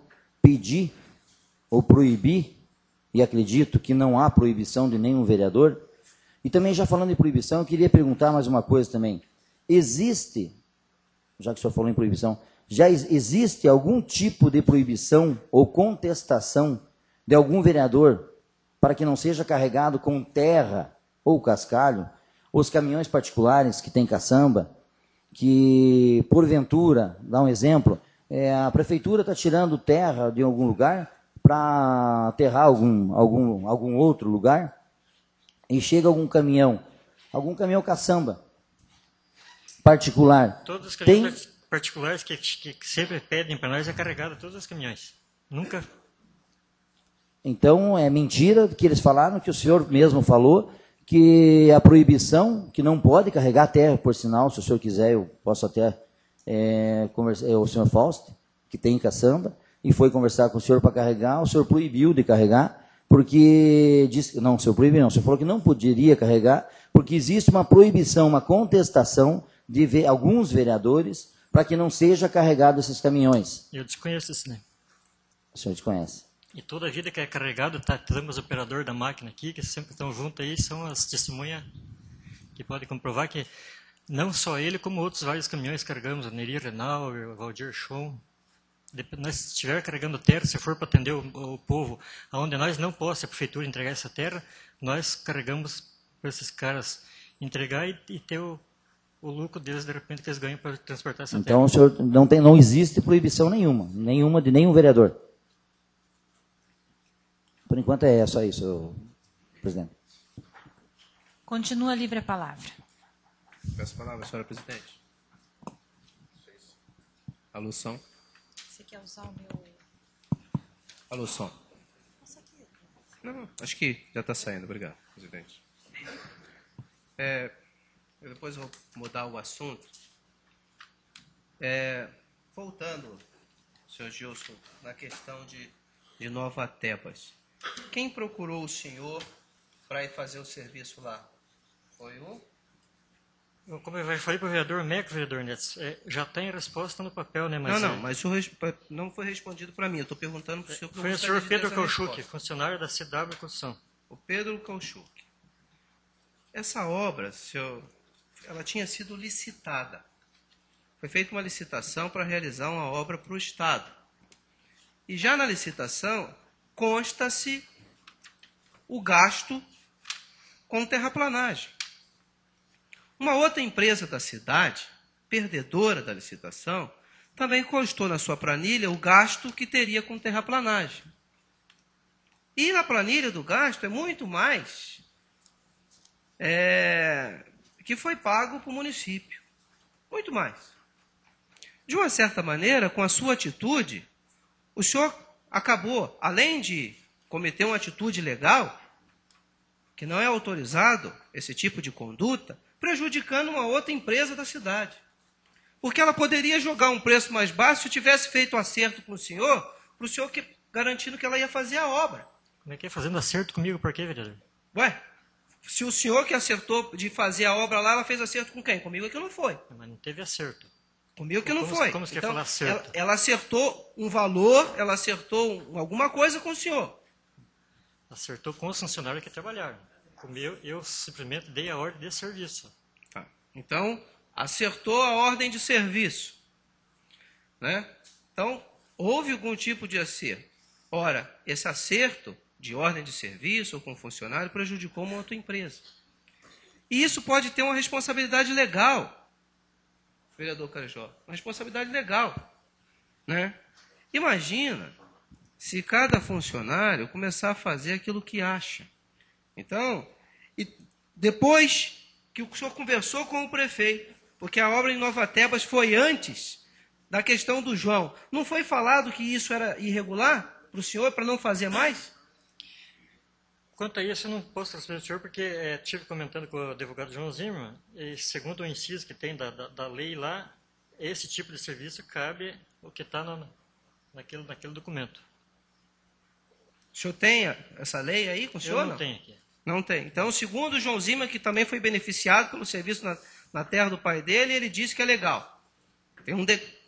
pedir ou proibir, e acredito que não há proibição de nenhum vereador. E também, já falando em proibição, eu queria perguntar mais uma coisa também. Existe, já que o senhor falou em proibição, já existe algum tipo de proibição ou contestação de algum vereador para que não seja carregado com terra ou cascalho os caminhões particulares que têm caçamba, que, porventura, dá um exemplo, é, a prefeitura está tirando terra de algum lugar para aterrar algum, algum, algum outro lugar, e chega algum caminhão, algum caminhão caçamba particular. Todos os tem... caminhões particulares que, que, que sempre pedem para nós é carregado todos os caminhões. Nunca. Então, é mentira que eles falaram, que o senhor mesmo falou, que a proibição, que não pode carregar até, por sinal, se o senhor quiser, eu posso até é, conversar, é o senhor Fausto, que tem caçamba, e foi conversar com o senhor para carregar, o senhor proibiu de carregar, porque, disse, não, o senhor proibiu não, o senhor falou que não poderia carregar, porque existe uma proibição, uma contestação de ver, alguns vereadores para que não seja carregado esses caminhões. Eu desconheço isso, né? O senhor desconhece. E toda a vida que é carregado, tá, temos o operador da máquina aqui, que sempre estão juntos aí, são as testemunhas que podem comprovar que não só ele, como outros vários caminhões carregamos, o Neri Renal, o Valdir Schon. Nós estiver carregando terra, se for para atender o, o povo, onde nós não possa a prefeitura entregar essa terra, nós carregamos para esses caras entregar e, e ter o, o lucro deles, de repente, que eles ganham para transportar essa então, terra. Então, o senhor não, tem, não existe proibição nenhuma, nenhuma de nenhum vereador. Por enquanto é só isso, presidente. Continua livre a palavra. Peço a palavra, senhora presidente. Alô, som. Você quer usar o meu... Alô, som. Não, acho que já está saindo. Obrigado, presidente. É, eu depois vou mudar o assunto. É, voltando, senhor Gilson, na questão de, de Nova Tebas. Quem procurou o senhor para ir fazer o serviço lá? Foi o? Eu, como eu falei para o vereador Meco, vereador Neto, é, já tem resposta no papel, né? Mas não, não, é, mas o senhor não foi respondido para mim. Eu estou perguntando para o senhor. Foi o senhor Pedro Kauchuk, funcionário da C W Construção. O Pedro Kauchuk. Essa obra, senhor, ela tinha sido licitada. Foi feita uma licitação para realizar uma obra para o Estado. E já na licitação, consta-se o gasto com terraplanagem. Uma outra empresa da cidade, perdedora da licitação, também constou na sua planilha o gasto que teria com terraplanagem. E na planilha do gasto é muito mais é, que foi pago para o município. Muito mais. De uma certa maneira, com a sua atitude, o senhor acabou, além de cometer uma atitude ilegal, que não é autorizado esse tipo de conduta, prejudicando uma outra empresa da cidade. Porque ela poderia jogar um preço mais baixo se tivesse feito um acerto com o senhor, para o senhor que, garantindo que ela ia fazer a obra. Como é que é fazendo acerto comigo? Por quê, vereador? Ué, se o senhor que acertou de fazer a obra lá, ela fez acerto com quem? Comigo é que não foi. Mas não teve acerto. Comigo que não como, foi. Como você então, quer falar acerto? Ela, ela acertou um valor, ela acertou um, alguma coisa com o senhor. Acertou com os funcionários que trabalharam. Comigo, eu simplesmente dei a ordem de serviço. Tá. Então, acertou a ordem de serviço. Né? Então, houve algum tipo de acerto. Ora, esse acerto de ordem de serviço ou com funcionário prejudicou uma outra empresa. E isso pode ter uma responsabilidade legal, vereador Carajó, uma responsabilidade legal. Né? Imagina se cada funcionário começar a fazer aquilo que acha. Então, e depois que o senhor conversou com o prefeito, porque a obra em Nova Tebas foi antes da questão do João, não foi falado que isso era irregular para o senhor, para não fazer mais? Quanto a isso, eu não posso responder ao senhor, porque é, estive comentando com o advogado João Zimmermann, e segundo o inciso que tem da, da, da lei lá, esse tipo de serviço cabe o que está naquele, naquele documento. O senhor tem essa lei aí com o senhor? Eu não, não? tenho aqui. Não tem. Então, segundo o João Zimmermann, que também foi beneficiado pelo serviço na, na terra do pai dele, ele disse que é legal. Tem um, de,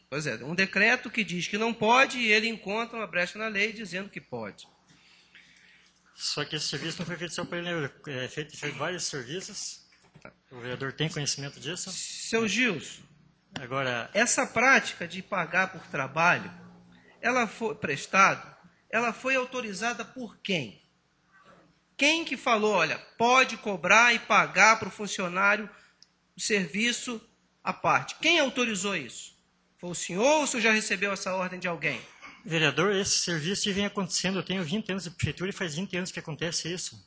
Pois é, um decreto que diz que não pode e ele encontra uma brecha na lei dizendo que pode. Só que esse serviço não foi feito só para ele, é feito, feito vários serviços. O vereador tem conhecimento disso? Seu Gilson, Agora, essa prática de pagar por trabalho, ela foi prestado, ela foi autorizada por quem? Quem que falou, olha, pode cobrar e pagar para o funcionário o serviço à parte? Quem autorizou isso? Foi o senhor ou o senhor já recebeu essa ordem de alguém? vereador, esse serviço vem acontecendo. Eu tenho vinte anos de prefeitura e faz vinte anos que acontece isso.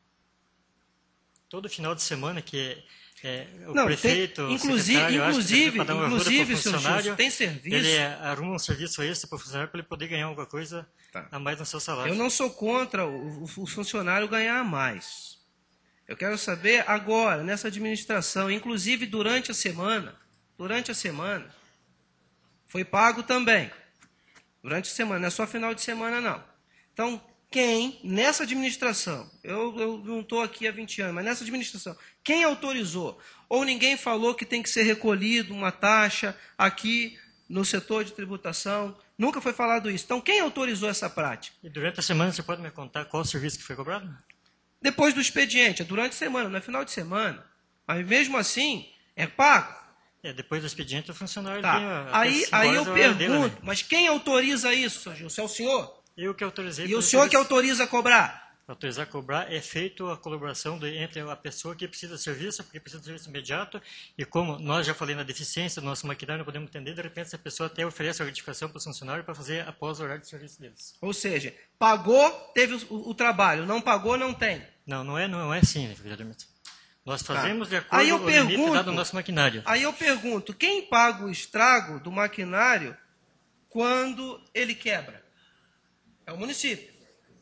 Todo final de semana que é, o Não, prefeito, tem, o inclusive, secretário, inclusive, acha que um inclusive, seu Gilson, tem serviço. ele arruma um serviço extra para o funcionário para ele poder ganhar alguma coisa Tá. a mais no seu salário. Eu não sou contra o, o funcionário ganhar mais. Eu quero saber agora, nessa administração, inclusive durante a semana, durante a semana, foi pago também. Durante a semana, não é só final de semana, não. Então, quem, nessa administração, eu, eu não estou aqui há vinte anos, mas nessa administração, quem autorizou? Ou ninguém falou que tem que ser recolhido uma taxa aqui no setor de tributação? Nunca foi falado isso. Então, quem autorizou essa prática? E durante a semana, você pode me contar qual o serviço que foi cobrado? Depois do expediente, é durante a semana, não é final de semana. Mas mesmo assim, é pago. É, depois do expediente, o funcionário Tá. ganha até Aí, cinco aí horas eu da hora dele, pergunto, né? mas quem autoriza isso, seu Gilson? É o senhor? Eu que autorizei. E o pelo senhor que serviço. autoriza a cobrar? Autorizar a cobrar é feito a colaboração do, entre a pessoa que precisa de serviço, porque precisa de serviço imediato, e como nós já falei na deficiência do nosso maquinário, não podemos entender, de repente essa pessoa até oferece a gratificação para o funcionário para fazer após o horário de serviço deles. Ou seja, pagou, teve o, o trabalho, não pagou, não tem. Não, não é, não é assim, né, vereador. Nós fazemos de acordo Aí eu com o limite pergunto- dado do nosso maquinário. Aí eu pergunto, quem paga o estrago do maquinário quando ele quebra? É o município.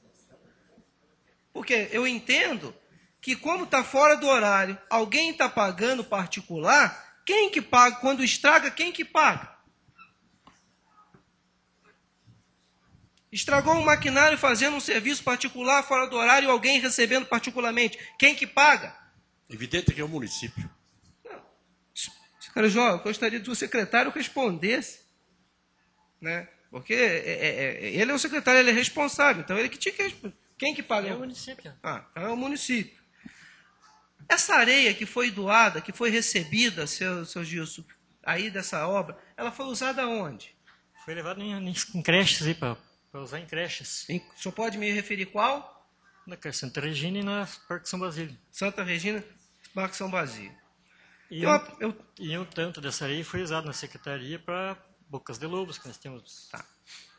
Porque eu entendo que como está fora do horário, alguém está pagando particular, quem que paga? Quando estraga, quem que paga? Estragou um maquinário fazendo um serviço particular fora do horário e alguém recebendo particularmente. Quem que paga? Evidente que é o município. Cara, João, eu gostaria que o secretário respondesse. Né? Porque é, é, é, ele é o secretário, ele é responsável. Então ele que tinha que responder. Quem que paga? É o município. Ah, então é o município. Essa areia que foi doada, que foi recebida, seu, seu Gilson, aí dessa obra, ela foi usada onde? Foi levado em, em, em creches aí, para usar em creches. Em, o senhor pode me referir qual? Na Santa Regina e na Parque São Basílio. Santa Regina, Parque São Basílio. E, Eu, um, eu, e um tanto dessa areia foi usado na secretaria para bocas de lobos, que nós temos. Tá.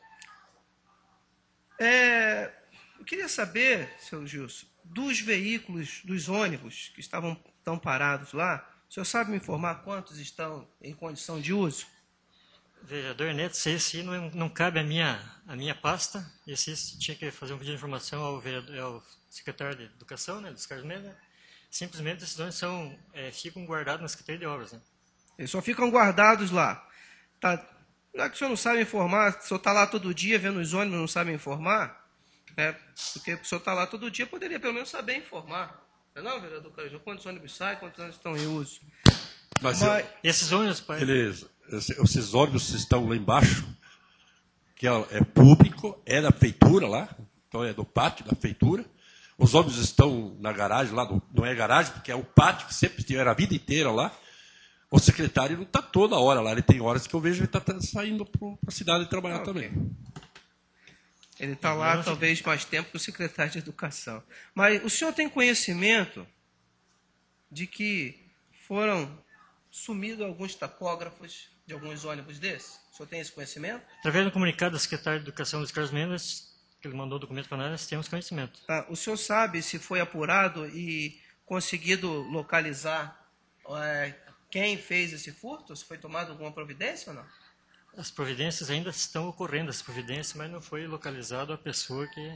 É, eu queria saber, seu Gilson, dos veículos, dos ônibus que estavam tão parados lá, o senhor sabe me informar quantos estão em condição de uso? Vereador Neto, esse não, não cabe à minha, à minha pasta. Esse tinha que fazer um pedido de informação ao, vereador, ao secretário de Educação, né, dos Carlos Mendes. Simplesmente esses ônibus são, é, ficam guardados na Secretaria de Obras. Né? Eles só ficam guardados lá. Tá. Não é que o senhor não sabe informar, o senhor está lá todo dia vendo os ônibus e não sabe informar? Né? Porque o senhor está lá todo dia, poderia pelo menos saber informar. Não, não vereador Carlos, quantos ônibus saem, quantos ônibus estão em uso? Mas, Mas- eu- Esses ônibus, pai, eles, esse- esses ônibus estão lá embaixo, que é, é público, é da feitura lá, então é do pátio da feitura. Os ônibus estão na garagem lá, do- não é garagem, porque é o pátio que sempre tiveram a vida inteira lá. O secretário não está toda hora lá, ele tem horas que eu vejo ele está saindo para a cidade trabalhar Ah, ok. também. Ele está lá talvez mais tempo que o secretário de Educação. Mas o senhor tem conhecimento de que foram sumidos alguns tacógrafos de alguns ônibus desses? O senhor tem esse conhecimento? através do comunicado da Secretaria de Educação dos Carlos Mendes, que ele mandou o documento para nós, nós temos conhecimento. Tá. O senhor sabe se foi apurado e conseguido localizar é, quem fez esse furto? Se foi tomada alguma providência ou não? As providências ainda estão ocorrendo, as providências, mas não foi localizado a pessoa que...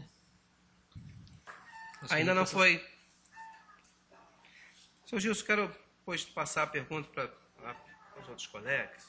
Ainda não foi. Seu Gilson, quero depois passar a pergunta para os outros colegas.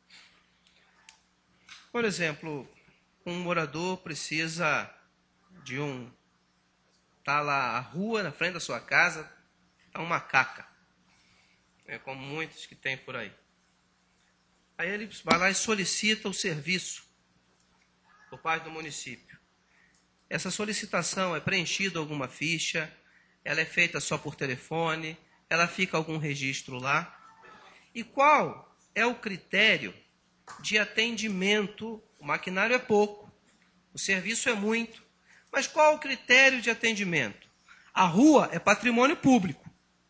Por exemplo, um morador precisa de um... Está lá a rua na frente da sua casa, está uma caca. É como muitos que tem por aí. Aí ele vai lá e solicita o serviço por parte do município. Essa solicitação é preenchida alguma ficha, ela é feita só por telefone, ela fica algum registro lá. E qual é o critério de atendimento? O maquinário é pouco, o serviço é muito, mas qual é o critério de atendimento? A rua é patrimônio público.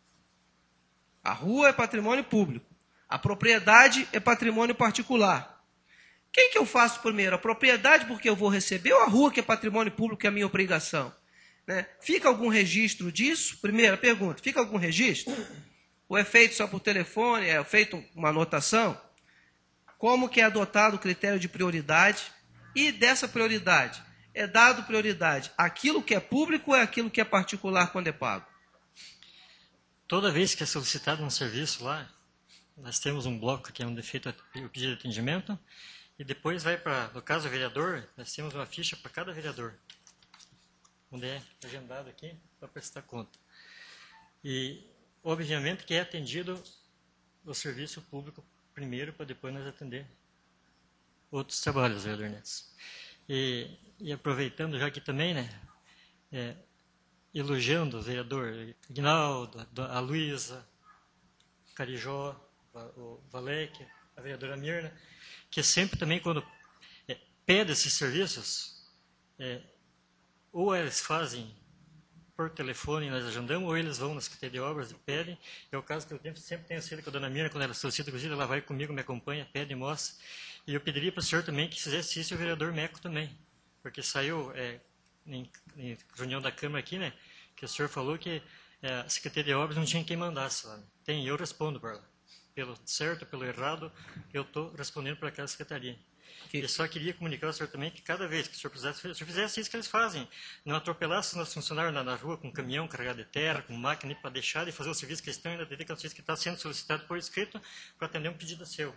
A rua é patrimônio público. A propriedade é patrimônio particular. Quem que eu faço primeiro? A propriedade, porque eu vou receber, ou a rua, que é patrimônio público, que é a minha obrigação? Né? Fica algum registro disso? Primeira pergunta, fica algum registro? Ou é feito só por telefone? É feito uma anotação? Como que é adotado o critério de prioridade? E dessa prioridade, é dado prioridade àquilo que é público ou é aquilo que é particular quando é pago? Toda vez que é solicitado um serviço lá, nós temos um bloco que é um defeito, o pedido de atendimento, e depois vai para, no caso do vereador, nós temos uma ficha para cada vereador, onde é agendado aqui para prestar conta. E, obviamente, que é atendido o serviço público primeiro, para depois nós atender outros trabalhos, vereador Netes. E, e aproveitando já aqui também, né, é, elogiando o vereador Ignaldo, a Luísa, Carijó, o Valec, a vereadora Mirna, que sempre também, quando é, pede esses serviços, é, ou eles fazem por telefone, nós agendamos, ou eles vão na Secretaria de Obras e pedem. É o caso que eu sempre tenho sido com a dona Mirna, quando ela solicita, inclusive, ela vai comigo, me acompanha, pede e mostra. E eu pediria para o senhor também que fizesse isso, e o vereador Meco também, porque saiu é, em, em reunião da Câmara aqui, né, que o senhor falou que é, a Secretaria de Obras não tinha quem mandasse lá. Né? Tem, eu respondo por lá. Pelo certo, pelo errado, eu estou respondendo para aquela secretaria. Que... Eu só queria comunicar ao senhor também que cada vez que o senhor fizesse, o senhor fizesse isso que eles fazem, não atropelasse os funcionários na, na rua com caminhão carregado de terra, com máquina, para deixar de fazer o serviço que eles estão, ainda atender que é um serviço que está sendo solicitado por escrito para atender um pedido seu.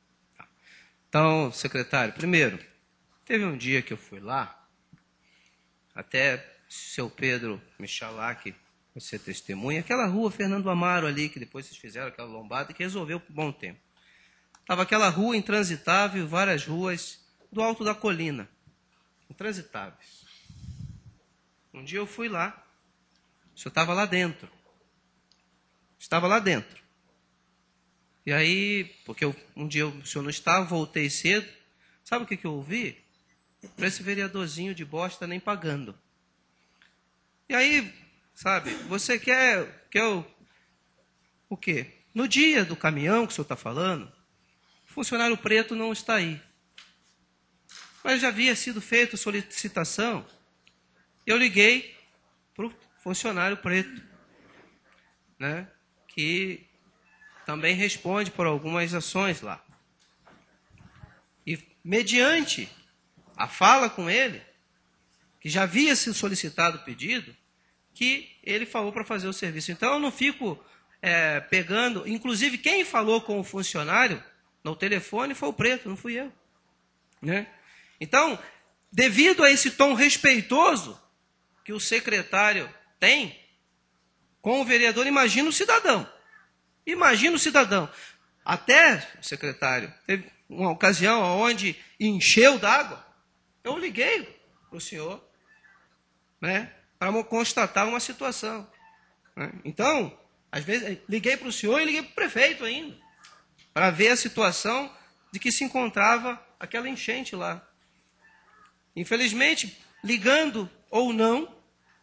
Então, secretário, primeiro, teve um dia que eu fui lá, até o seu Pedro Michalak, você testemunha, aquela rua Fernando Amaro ali, que depois vocês fizeram aquela lombada, que resolveu por bom tempo. Estava aquela rua intransitável, várias ruas do alto da colina, intransitáveis. Um dia eu fui lá, o senhor estava lá dentro. Estava lá dentro. E aí, porque eu, um dia o senhor não estava, voltei cedo, sabe o que, que eu ouvi? Para esse vereadorzinho de bosta nem pagando. E aí, sabe, você quer, quer o, o quê? No dia do caminhão que o senhor está falando, o funcionário preto não está aí. Mas já havia sido feita a solicitação. Eu liguei para o funcionário preto, né, que também responde por algumas ações lá. E, mediante a fala com ele, que já havia sido solicitado o pedido, que ele falou para fazer o serviço. Então, eu não fico é, pegando... Inclusive, quem falou com o funcionário no telefone foi o preto, não fui eu. Né? Então, devido a esse tom respeitoso que o secretário tem com o vereador, imagina o cidadão. Imagina o cidadão. Até, secretário, teve uma ocasião onde encheu d'água. Eu liguei para o senhor, né, para constatar uma situação. Né? Então, às vezes, liguei para o senhor e liguei para o prefeito ainda, para ver a situação de que se encontrava aquela enchente lá. Infelizmente, ligando ou não,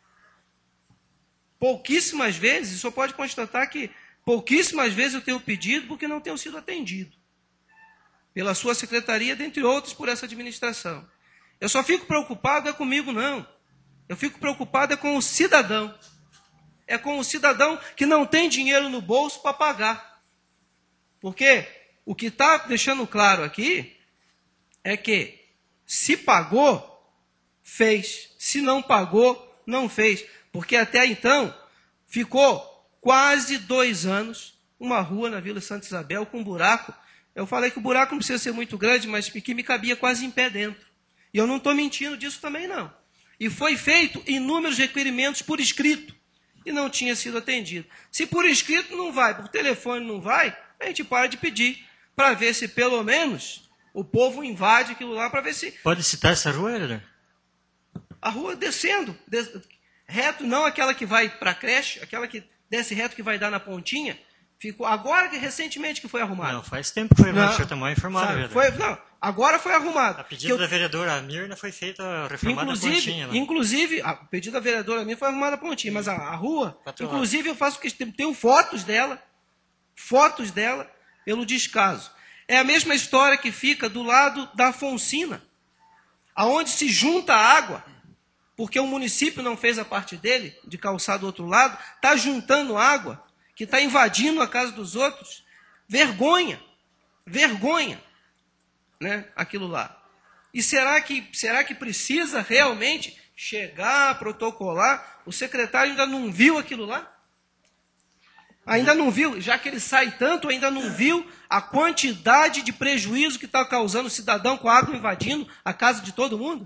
pouquíssimas vezes, o senhor pode constatar que pouquíssimas vezes eu tenho pedido porque não tenho sido atendido pela sua secretaria, dentre outros, por essa administração. Eu só fico preocupado é comigo, não. Eu fico preocupado é com o cidadão. É com o cidadão que não tem dinheiro no bolso para pagar. Porque o que está deixando claro aqui é que se pagou, fez. Se não pagou, não fez. Porque até então ficou quase dois anos uma rua na Vila Santa Isabel com um buraco. Eu falei que o buraco não precisa ser muito grande, mas que me cabia quase em pé dentro. E eu não estou mentindo disso também, não. E foi feito inúmeros requerimentos por escrito. E não tinha sido atendido. Se por escrito não vai, por telefone não vai, a gente para de pedir. para ver se pelo menos o povo invade aquilo lá, para ver se... Pode citar essa rua, vereador? A rua descendo, des... reto, não aquela que vai para a creche, aquela que desce reto que vai dar na pontinha, ficou agora que recentemente que foi arrumada. Não, faz tempo que foi arrumado, Não, o senhor está mal informado, sabe, vereador. foi, não, agora foi arrumado. A pedido eu, da vereadora Mirna foi feita a reformada inclusive, pontinha. Lá. Inclusive, a pedido da vereadora Mirna foi arrumada a pontinha, mas a, a rua, Quatro inclusive eu faço que tenho fotos dela, fotos dela pelo descaso. É a mesma história que fica do lado da Afonsina, aonde se junta a água, porque o município não fez a parte dele, de calçar do outro lado, está juntando água, que está invadindo a casa dos outros. Vergonha, vergonha, né, aquilo lá. E será que, será que precisa realmente chegar a protocolar? O secretário ainda não viu aquilo lá? Ainda não viu, já que ele sai tanto, ainda não viu a quantidade de prejuízo que está causando o cidadão com a água invadindo a casa de todo mundo?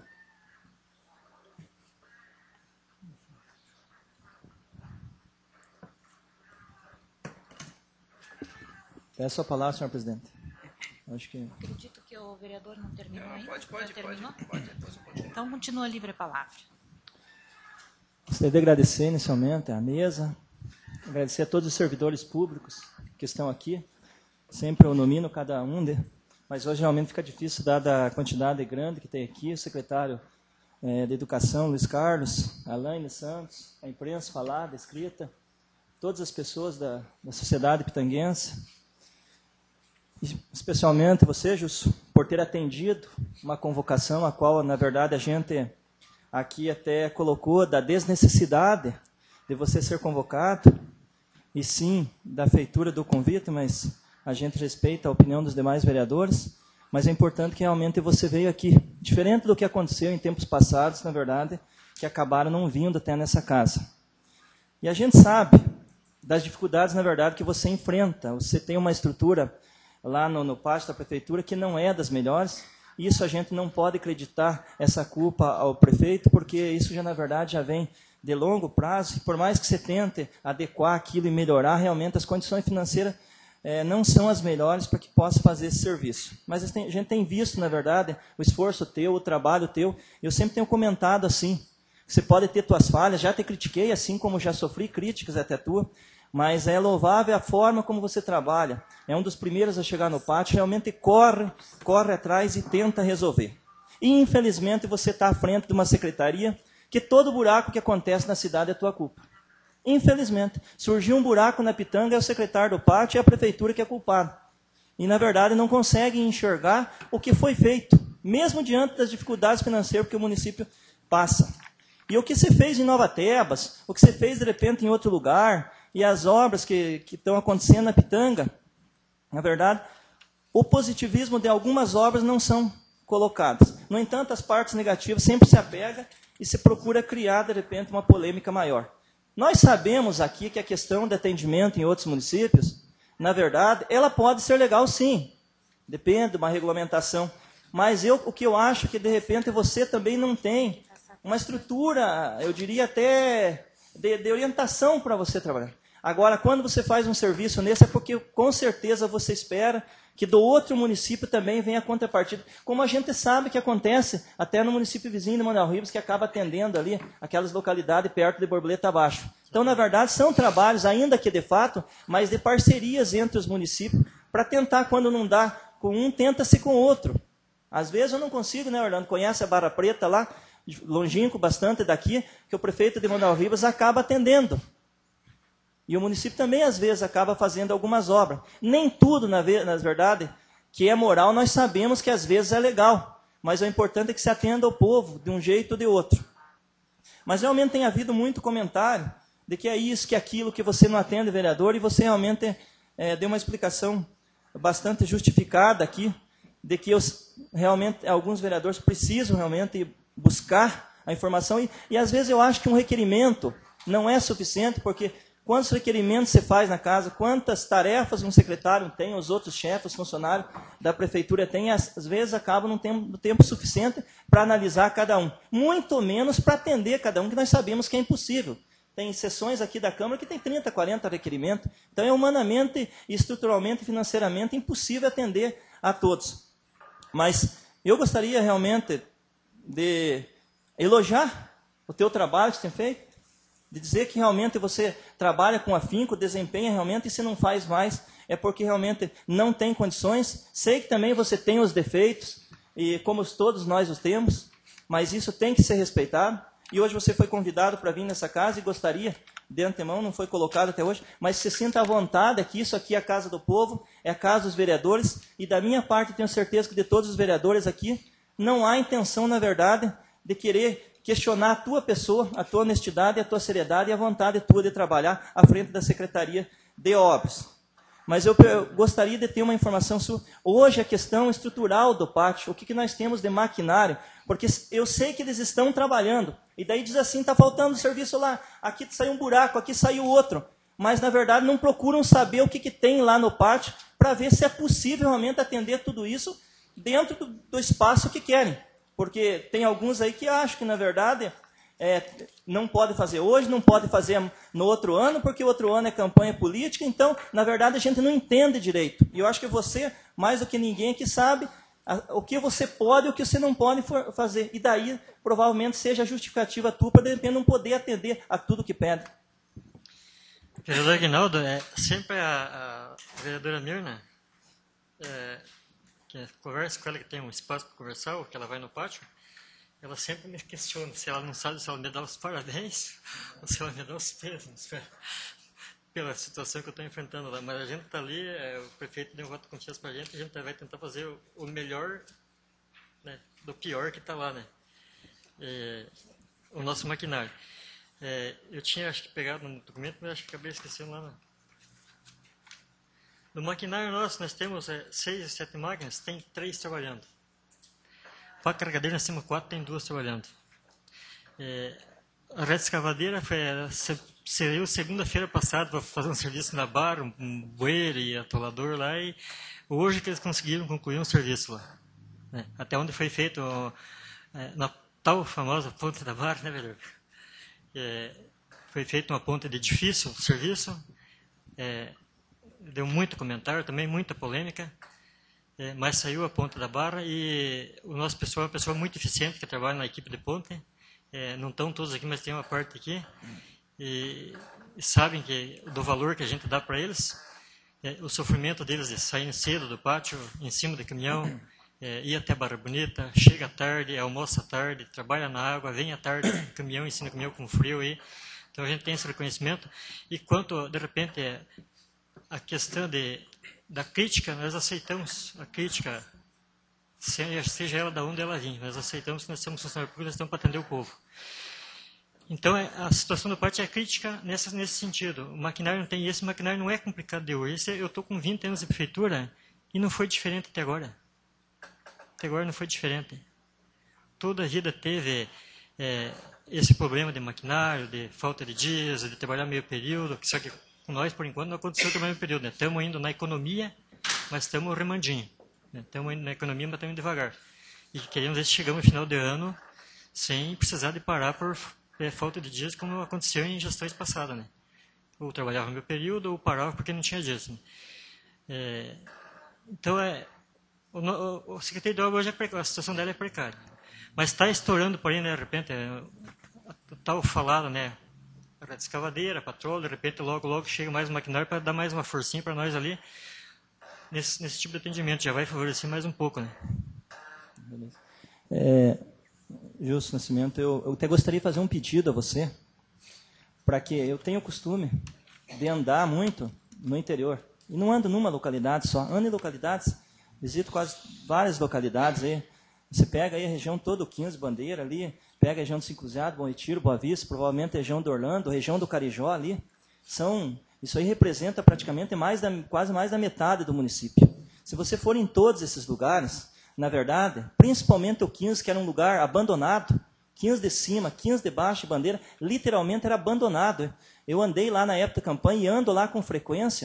Peço a palavra, senhor presidente. Acho que... Acredito que o vereador não terminou Não, ainda. pode, pode, Já pode, terminou? pode, pode, pode. Então, continua livre a palavra. Gostaria de agradecer inicialmente à mesa, agradecer a todos os servidores públicos que estão aqui. Sempre eu nomino cada um, de, mas hoje realmente fica difícil, dada a quantidade grande que tem aqui. O secretário é, de Educação, Luiz Carlos, Alaine Santos, a imprensa falada, escrita, todas as pessoas da, da sociedade pitanguense. Especialmente você, Jusso, por ter atendido uma convocação a qual, na verdade, a gente aqui até colocou da desnecessidade de você ser convocado, e sim da feitura do convite, mas a gente respeita a opinião dos demais vereadores, mas é importante que realmente você veio aqui. Diferente do que aconteceu em tempos passados, na verdade, que acabaram não vindo até nessa casa. E a gente sabe das dificuldades, na verdade, que você enfrenta. Você tem uma estrutura lá no, no pátio da prefeitura que não é das melhores. Isso a gente não pode acreditar essa culpa ao prefeito, porque isso já, na verdade, já vem de longo prazo. E por mais que você tente adequar aquilo e melhorar, realmente as condições financeiras eh, não são as melhores para que possa fazer esse serviço. Mas a gente tem visto, na verdade, o esforço teu, o trabalho teu. Eu sempre tenho comentado assim, você pode ter tuas falhas, já te critiquei, assim como já sofri críticas até tua, mas é louvável a forma como você trabalha. É um dos primeiros a chegar no pátio, realmente corre, corre atrás e tenta resolver. E, infelizmente, você está à frente de uma secretaria que todo buraco que acontece na cidade é tua culpa. Infelizmente. Surgiu um buraco na Pitanga, é o secretário do pátio e a prefeitura que é culpada. E, na verdade, não conseguem enxergar o que foi feito, mesmo diante das dificuldades financeiras que o município passa. E o que você fez em Nova Tebas, o que você fez, de repente, em outro lugar, e as obras que, que estão acontecendo na Pitanga, na verdade, o positivismo de algumas obras não são colocadas. No entanto, as partes negativas sempre se apegam e se procura criar, de repente, uma polêmica maior. Nós sabemos aqui que a questão de atendimento em outros municípios, na verdade, ela pode ser legal sim, depende de uma regulamentação. Mas eu, o que eu acho é que, de repente, você também não tem uma estrutura, eu diria até, de, de orientação para você trabalhar. Agora, quando você faz um serviço nesse, é porque com certeza você espera que do outro município também venha a contrapartida. Como a gente sabe que acontece até no município vizinho de Manuel Ribas, que acaba atendendo ali aquelas localidades perto de Borboleta Abaixo. Então, na verdade, são trabalhos, ainda que de fato, mas de parcerias entre os municípios, para tentar, quando não dá com um, tenta-se com o outro. Às vezes eu não consigo, né, Orlando? Conhece a Barra Preta lá, longínquo bastante daqui, que o prefeito de Manuel Ribas acaba atendendo. E o município também, às vezes, acaba fazendo algumas obras. Nem tudo, na, na verdade, que é moral, nós sabemos que às vezes é legal. Mas o importante é que se atenda ao povo, de um jeito ou de outro. Mas realmente tem havido muito comentário de que é isso, que é aquilo, que você não atende vereador, e você realmente é, deu uma explicação bastante justificada aqui, de que os, realmente alguns vereadores precisam realmente buscar a informação. E, e às vezes eu acho que um requerimento não é suficiente, porque quantos requerimentos você faz na casa, quantas tarefas um secretário tem, os outros chefes, os funcionários da prefeitura têm, às vezes acabam não tendo tempo suficiente para analisar cada um. Muito menos para atender cada um, que nós sabemos que é impossível. Tem sessões aqui da Câmara que tem trinta, quarenta requerimentos. Então é humanamente, estruturalmente e financeiramente impossível atender a todos. Mas eu gostaria realmente de elogiar o teu trabalho que você tem feito, de dizer que realmente você trabalha com afinco, desempenha realmente, e se não faz mais, é porque realmente não tem condições. Sei que também você tem os defeitos, e como todos nós os temos, mas isso tem que ser respeitado. E hoje você foi convidado para vir nessa casa e gostaria, de antemão, não foi colocado até hoje, mas se sinta à vontade, que isso aqui é a casa do povo, é a casa dos vereadores, e da minha parte tenho certeza que de todos os vereadores aqui, não há intenção, na verdade, de querer questionar a tua pessoa, a tua honestidade, a tua seriedade e a vontade tua de trabalhar à frente da Secretaria de Obras. Mas eu, eu gostaria de ter uma informação sobre hoje a questão estrutural do pátio, o que, que nós temos de maquinário, porque eu sei que eles estão trabalhando, e daí diz assim, está faltando serviço lá, aqui saiu um buraco, aqui saiu outro, mas na verdade não procuram saber o que, que tem lá no pátio, para ver se é possível realmente atender tudo isso dentro do, do espaço que querem. Porque tem alguns aí que acham que, na verdade, é, não pode fazer hoje, não pode fazer no outro ano, porque o outro ano é campanha política. Então, na verdade, a gente não entende direito. E eu acho que você, mais do que ninguém aqui, sabe a, o que você pode e o que você não pode for, fazer. E daí, provavelmente, seja a justificativa tua para, de repente, não poder atender a tudo que pede. Vereador Aguinaldo, é, sempre a, a vereadora Mirna... É, que conversa com ela, que tem um espaço para conversar, ou que ela vai no pátio, ela sempre me questiona se ela não sabe se ela me dá os parabéns ou se ela me dá os pêsames pela situação que eu estou enfrentando lá. Mas a gente está ali, é, o prefeito deu um voto de confiança para a gente, a gente vai tentar fazer o, o melhor, né, do pior que está lá, né? É, o nosso maquinário. É, eu tinha, acho que, pegado no documento, mas acho que acabei esquecendo lá, né? No maquinário nosso, nós temos é, seis, sete máquinas, tem três trabalhando. Para carregadeira, nós temos quatro, tem duas trabalhando. É, a rede escavadeira foi, saiu segunda-feira passada para fazer um serviço na barra, um, um bueiro e atolador lá, e hoje que eles conseguiram concluir um serviço lá. Né? Até onde foi feito, ó, é, na tal famosa ponte da barra, né, vereador? É, foi feita uma ponte de difícil serviço, é, deu muito comentário, também muita polêmica, é, mas saiu a ponta da barra e o nosso pessoal é uma pessoa muito eficiente que trabalha na equipe de ponte, é, não estão todos aqui, mas tem uma parte aqui, e, e sabem que, do valor que a gente dá para eles, é, o sofrimento deles de saírem cedo do pátio, em cima do caminhão, é, ir até Barra Bonita, chega tarde, almoça tarde, trabalha na água, vem à tarde, caminhão, ensina o caminhão com frio aí, então a gente tem esse reconhecimento, e quanto, de repente, é, a questão de, da crítica, nós aceitamos a crítica, seja ela da onde ela vir, nós aceitamos que nós somos funcionários públicos, nós estamos para atender o povo. Então, a situação do pátio é crítica nesse, nesse sentido. O maquinário não tem, esse maquinário não é complicado de hoje. Esse, eu estou com vinte anos de prefeitura e não foi diferente até agora. Até agora não foi diferente. Toda a vida teve é, esse problema de maquinário, de falta de dias, de trabalhar meio período, só que com nós, por enquanto, não aconteceu também no período. Estamos né? indo na economia, mas estamos remandinho. Estamos né? indo na economia, mas estamos indo devagar. E queremos ver se chegamos no final de ano sem precisar de parar por é, falta de dias, como aconteceu em gestões passadas. Né? Ou trabalhava no meu período, ou parava porque não tinha dias. Né? É, então, é, o, o, o secretário de obra hoje, é, a situação dela é precária. Mas está estourando, porém, né, de repente, está o falado, né? A escavadeira, patrulha, de repente, logo, logo chega mais um maquinário para dar mais uma forcinha para nós ali, nesse, nesse tipo de atendimento, já vai favorecer mais um pouco, né? Beleza. É, Justo Nascimento, eu, eu até gostaria de fazer um pedido a você, para que eu tenho o costume de andar muito no interior, e não ando numa localidade só, ando em localidades, visito quase várias localidades aí, você pega aí a região toda, o quinze, Bandeira ali, pega a região do Cinco Cruzado, Bom Retiro, Boa Vista, provavelmente a região do Orlando, a região do Carijó ali, são, isso aí representa praticamente mais da, quase mais da metade do município. Se você for em todos esses lugares, na verdade, principalmente o quinze, que era um lugar abandonado, quinze de cima, quinze de baixo, Bandeira, literalmente era abandonado. Eu andei lá na época da campanha e ando lá com frequência,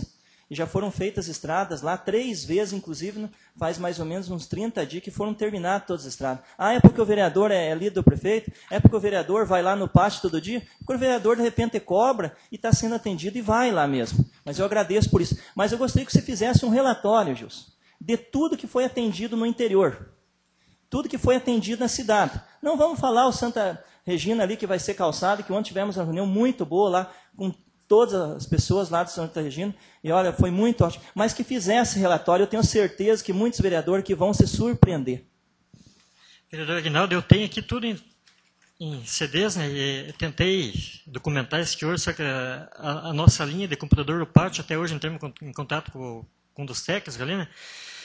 E já foram feitas estradas lá três vezes, inclusive faz mais ou menos uns trinta dias que foram terminadas todas as estradas. Ah, é porque o vereador é, é líder do prefeito? É porque o vereador vai lá no pátio todo dia? Porque o vereador, de repente, cobra e está sendo atendido e vai lá mesmo. Mas eu agradeço por isso. Mas eu gostaria que você fizesse um relatório, Gilson, de tudo que foi atendido no interior. Tudo que foi atendido na cidade. Não vamos falar o Santa Regina ali, que vai ser calçado, que ontem tivemos uma reunião muito boa lá, com todas as pessoas lá de Santa Regina, e olha, foi muito ótimo. Mas que fizesse relatório, eu tenho certeza que muitos vereadores que vão se surpreender. Vereador Aguinaldo, eu tenho aqui tudo em, em C Ds, né, e eu tentei documentar isso que hoje, só que a, a, a nossa linha de computador do pátio, até hoje não temos em contato com, com um dos técnicos ali, né?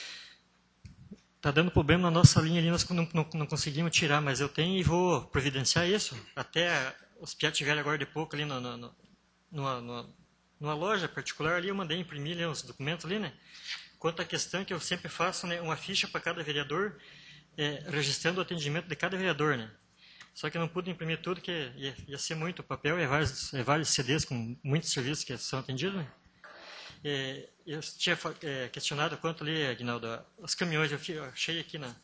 Está dando problema na nossa linha ali, nós não, não, não conseguimos tirar, mas eu tenho e vou providenciar isso. Até os piá tiveram agora de pouco ali no, no, no, numa, numa, numa loja particular ali, eu mandei imprimir ali, os documentos ali, né? Quanto à questão que eu sempre faço, né, uma ficha para cada vereador, é, registrando o atendimento de cada vereador, né? Só que eu não pude imprimir tudo, que ia, ia ser muito papel, e vários, é, vários C Ds com muitos serviços que são atendidos, né? É, eu tinha é, questionado quanto ali, Aguinaldo, os caminhões, eu, eu achei aqui na...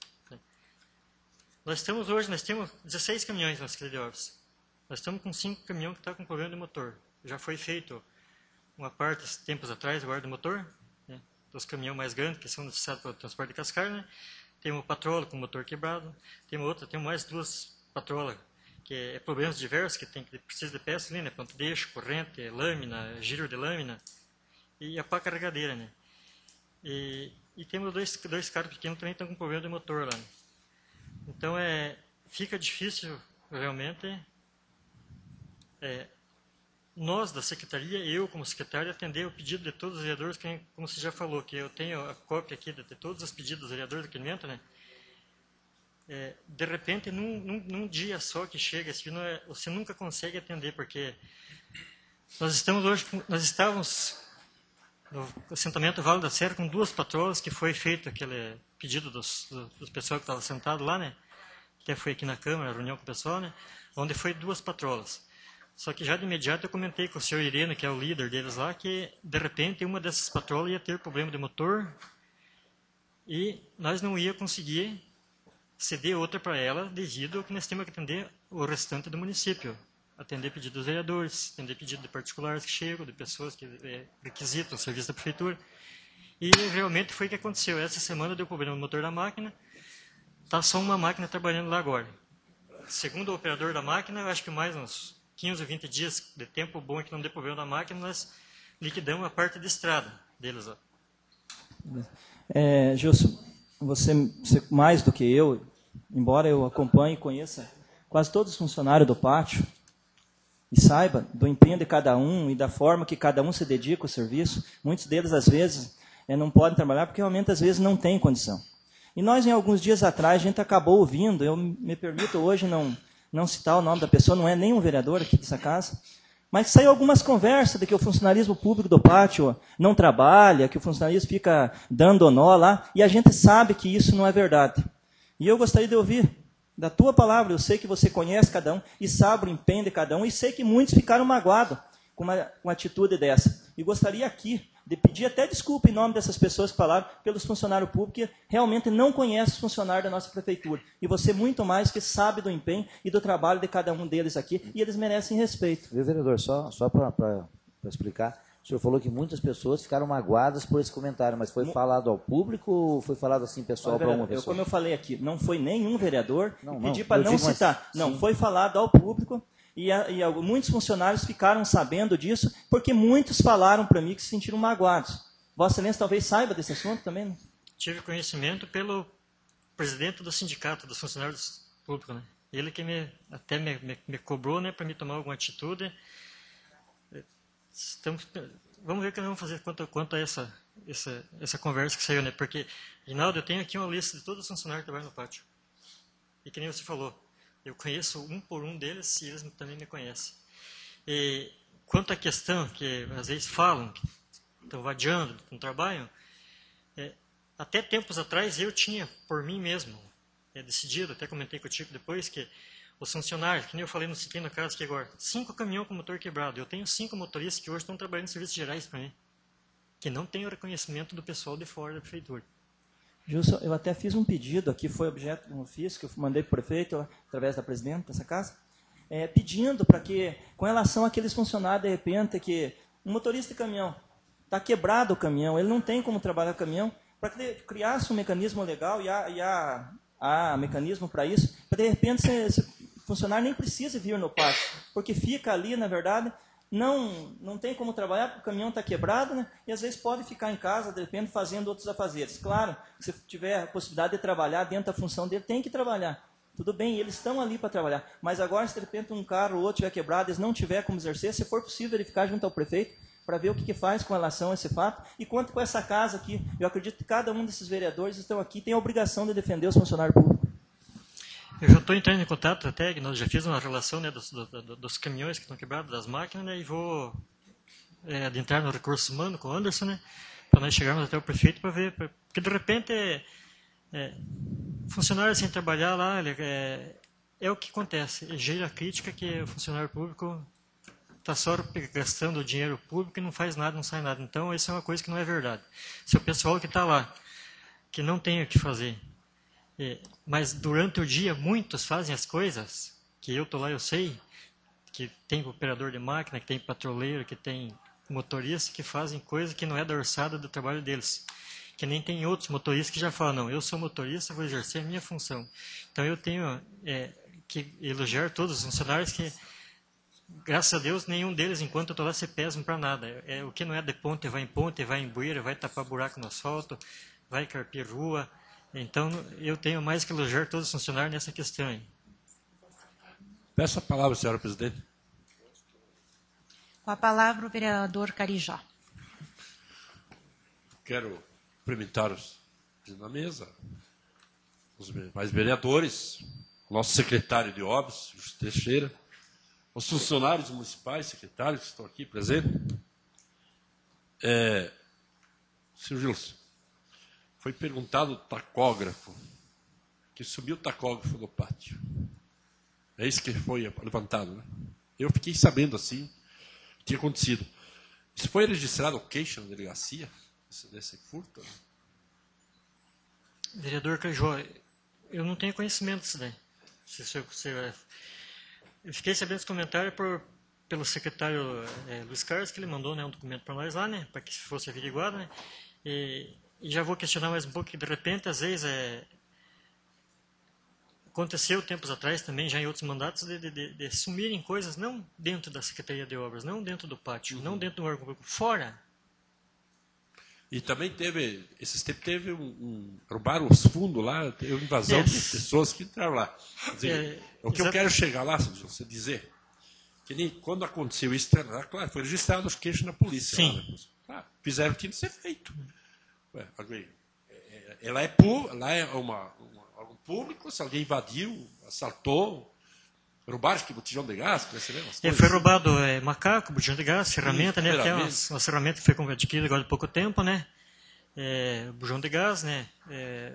Nós estamos hoje, nós temos dezesseis caminhões na Secretaria de Obras. Nós estamos com cinco caminhões que estão com problema de motor. Já foi feito uma parte, tempos atrás, agora do motor, né, dos caminhões mais grandes, que são necessários para o transporte de cascar, né? Temos patrola com motor quebrado, temos outra, temos mais duas patrolas, que é, é problemas diversos, que, tem, que precisa de peça ali, né? Ponto de eixo, corrente, lâmina, giro de lâmina, e a pá carregadeira, né? E, e temos dois, dois carros pequenos que também estão com problema de motor lá, né? Então, é, fica difícil, realmente, é, nós da Secretaria, eu como secretário, atender o pedido de todos os vereadores, que, como você já falou, que eu tenho a cópia aqui de, de todos os pedidos dos vereadores do requerimento, né? É, de repente, num, num, num dia só que chega, assim, não é, você nunca consegue atender, porque nós estamos hoje, nós estávamos... no assentamento Vale da Serra, com duas patrolas, que foi feito aquele pedido dos, do, dos pessoal que estava sentado lá, né? Até foi aqui na Câmara, reunião com o pessoal, né? Onde foi duas patrolas. Só que já de imediato eu comentei com o senhor Irene, que é o líder deles lá, que de repente uma dessas patrolas ia ter problema de motor e nós não ia conseguir ceder outra para ela, devido ao que nós temos que atender o restante do município. Atender pedido dos vereadores, atender pedido de particulares que chegam, de pessoas que é, requisitam o serviço da prefeitura. E realmente foi o que aconteceu. Essa semana deu problema no motor da máquina, está só uma máquina trabalhando lá agora. Segundo o operador da máquina, eu acho que mais uns quinze ou vinte dias de tempo bom que não dê problema na máquina, nós liquidamos a parte de estrada deles. Ó. É, Gilson, você, você mais do que eu, embora eu acompanhe e conheça quase todos os funcionários do pátio, e saiba do empenho de cada um e da forma que cada um se dedica ao serviço, muitos deles, às vezes, é, não podem trabalhar porque realmente, às vezes, não tem condição. E nós, em alguns dias atrás, a gente acabou ouvindo, eu me permito hoje não, não citar o nome da pessoa, não é nem um vereador aqui dessa casa, mas saiu algumas conversas de que o funcionalismo público do pátio não trabalha, que o funcionalismo fica dando nó lá, e a gente sabe que isso não é verdade. E eu gostaria de ouvir da tua palavra, eu sei que você conhece cada um e sabe o empenho de cada um, e sei que muitos ficaram magoados com uma, uma atitude dessa. E gostaria aqui de pedir até desculpa em nome dessas pessoas que falaram, pelos funcionários públicos que realmente não conhecem os funcionários da nossa prefeitura. E você muito mais que sabe do empenho e do trabalho de cada um deles aqui, e eles merecem respeito. Viu, vereador, só, só para explicar, o senhor falou que muitas pessoas ficaram magoadas por esse comentário, mas foi falado ao público ou foi falado assim pessoal para uma pessoa? Eu, como eu falei aqui, não foi nenhum vereador, não, e pedi para não digo, citar. Mas, não, sim. foi falado ao público, e, a, e a, muitos funcionários ficaram sabendo disso, porque muitos falaram para mim que se sentiram magoados. Vossa Excelência talvez saiba desse assunto também? Né? Tive conhecimento pelo presidente do sindicato dos funcionários públicos, né? Ele que me, até me, me, me cobrou, né, para me tomar alguma atitude. Estamos, vamos ver o que nós vamos fazer quanto, quanto a essa, essa, essa conversa que saiu, né? Porque, Rinaldo, eu tenho aqui uma lista de todos os funcionários que trabalham no pátio. E que nem você falou, eu conheço um por um deles e eles também me conhecem. E quanto à questão que às vezes falam, que estão vadiando, que não trabalham, é, até tempos atrás eu tinha, por mim mesmo, é, decidido, até comentei contigo depois, que os funcionários, que nem eu falei no Citino na casa aqui agora, cinco caminhões com motor quebrado. Eu tenho cinco motoristas que hoje estão trabalhando em serviços gerais para mim. que não tem o reconhecimento do pessoal de fora da prefeitura. Gilson, eu até fiz um pedido aqui, foi objeto de um ofício que eu mandei para o prefeito, através da presidente dessa casa, é, pedindo para que, com relação àqueles funcionários, de repente, que um motorista de caminhão, está quebrado o caminhão, ele não tem como trabalhar o caminhão, para que criasse um mecanismo legal, e há, e há, há mecanismo para isso, para de repente esse, esse funcionário nem precisa vir no pátio, porque fica ali, na verdade, não, não tem como trabalhar, porque o caminhão está quebrado, né? E às vezes pode ficar em casa, de repente, fazendo outros afazeres. Claro, se tiver a possibilidade de trabalhar dentro da função dele, tem que trabalhar. Tudo bem, eles estão ali para trabalhar. Mas agora, se de repente um carro ou outro estiver quebrado, eles não tiver como exercer, se for possível verificar junto ao prefeito, para ver o que, que faz com relação a esse fato. E quanto com essa casa aqui, eu acredito que cada um desses vereadores estão aqui tem a obrigação de defender os funcionários públicos. Eu já estou entrando em contato até, nós já fizemos uma relação, né, dos, do, dos caminhões que estão quebrados, das máquinas, né, e vou é, adentrar no recurso humano com o Anderson, né, para nós chegarmos até o prefeito para ver, pra, porque de repente é, é, funcionário sem trabalhar lá, ele, é, é o que acontece, gera a crítica que o funcionário público está só gastando o dinheiro público e não faz nada, não sai nada. Então, isso é uma coisa que não é verdade. Se o pessoal que está lá, que não tem o que fazer, É, mas durante o dia muitos fazem as coisas, que eu estou lá, eu sei, que tem operador de máquina, que tem patrulheiro, que tem motorista, que fazem coisas que não é da orçada do trabalho deles. Que nem tem outros motoristas que já falam, não, eu sou motorista, vou exercer a minha função. Então eu tenho é, que elogiar todos os funcionários que, graças a Deus, nenhum deles, enquanto eu estou lá, se pesam para nada. É, o que não é de ponte, vai em ponte, vai em bueira, vai tapar buraco no asfalto, vai carpir rua. Então, eu tenho mais que elogiar todos os funcionários nessa questão aí. Peço a palavra, senhora presidente. Com a palavra, o vereador Carijó. Quero cumprimentar os na mesa, os mais vereadores, nosso secretário de obras, Justo Teixeira, os funcionários municipais, secretários que estão aqui presentes. É, senhor Gilson, foi perguntado o tacógrafo, que subiu o tacógrafo no pátio. É isso que foi levantado, né? Eu fiquei sabendo assim, o que tinha acontecido. Isso foi registrado queixa na delegacia, desse furto? Vereador Cajó, eu não tenho conhecimento disso daí. Se, se, se, eu fiquei sabendo esse comentário por, pelo secretário é, Luiz Carlos, que ele mandou, né, um documento para nós lá, né, para que fosse averiguado, né, e, e já vou questionar mais um pouco, que de repente, às vezes, é, aconteceu tempos atrás também, já em outros mandatos, de, de, de, de sumirem coisas não dentro da Secretaria de Obras, não dentro do pátio, uhum. não dentro do órgão público, fora. E também teve, esses tempos teve um, um roubaram os fundos lá, teve uma invasão é. de pessoas que entraram lá. Quer dizer, é, o que eu quero chegar lá, você dizer, que nem quando aconteceu isso, claro, foi registrado os queixos na polícia. Sim. Lá, né? Claro, fizeram o que tinha que ser feito. Ué, ela é, ela é uma, uma, algo público, se alguém invadiu, assaltou, roubaram que botijão de gás, é, foi roubado é, macaco, botijão de gás, ferramenta, Sim, né? Que é uma, uma ferramenta que foi adquirida agora há pouco tempo, né? É, bujão de gás, né? É,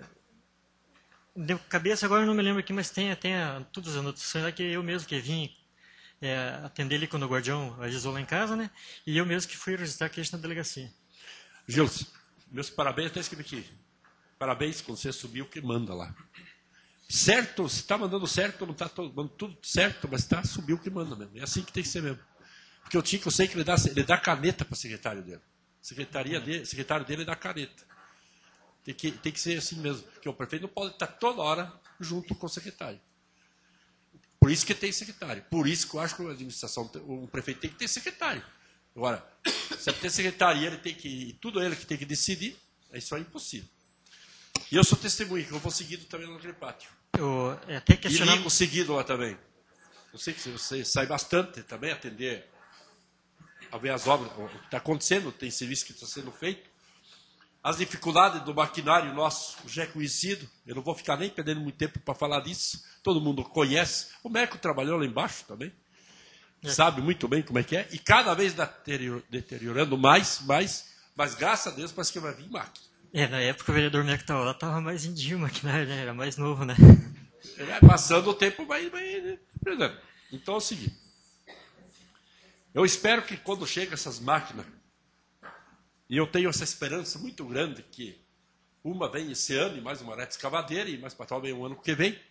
de cabeça agora eu não me lembro aqui, mas tem, tem a, todas as anotações lá que eu mesmo que vim é, atender ali quando o guardião avisou lá em casa, né? E eu mesmo que fui registrar queixa na delegacia. Gilson, meus parabéns, até escrevi aqui. Parabéns quando você subiu que manda lá. Certo, se está mandando certo, não está mandando tudo certo, mas está, subiu o que manda mesmo. É assim que tem que ser mesmo. Porque o Tico, eu sei que ele dá, ele dá caneta para o secretário dele. Secretaria dele, secretário dele dá caneta. Tem que, tem que ser assim mesmo. Porque o prefeito não pode estar toda hora junto com o secretário. Por isso que tem secretário. Por isso que eu acho que a administração, o prefeito tem que ter secretário. Agora, se ele tem secretário e ele tem que, tudo ele que tem que decidir, isso é impossível. E eu sou testemunha, que eu vou seguido também lá naquele pátio. Eu, até questionar... E ligo seguido lá também. Eu sei que você sai bastante também atender, a ver as obras, o que está acontecendo, tem serviço que está sendo feito. As dificuldades do maquinário nosso já é conhecido. Eu não vou ficar nem perdendo muito tempo para falar disso. Todo mundo conhece. O Meco trabalhou lá embaixo também. É. Sabe muito bem como é que é. E cada vez deteriorando mais, mais. Mas graças a Deus parece que vai vir máquina. É, na época o vereador Meco estava lá, estava mais em dia o maquinário, né? Era mais novo, né? É, passando o tempo, vai... vai então é o seguinte. Eu espero que quando chegam essas máquinas, E eu tenho essa esperança muito grande que uma vem esse ano, e mais uma reta escavadeira, e mais patrol vem um ano que vem.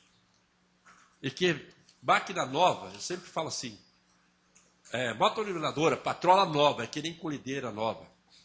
E que máquina nova, eu sempre falo assim, é, motorniveladora, patrola nova, é que nem colideira nova.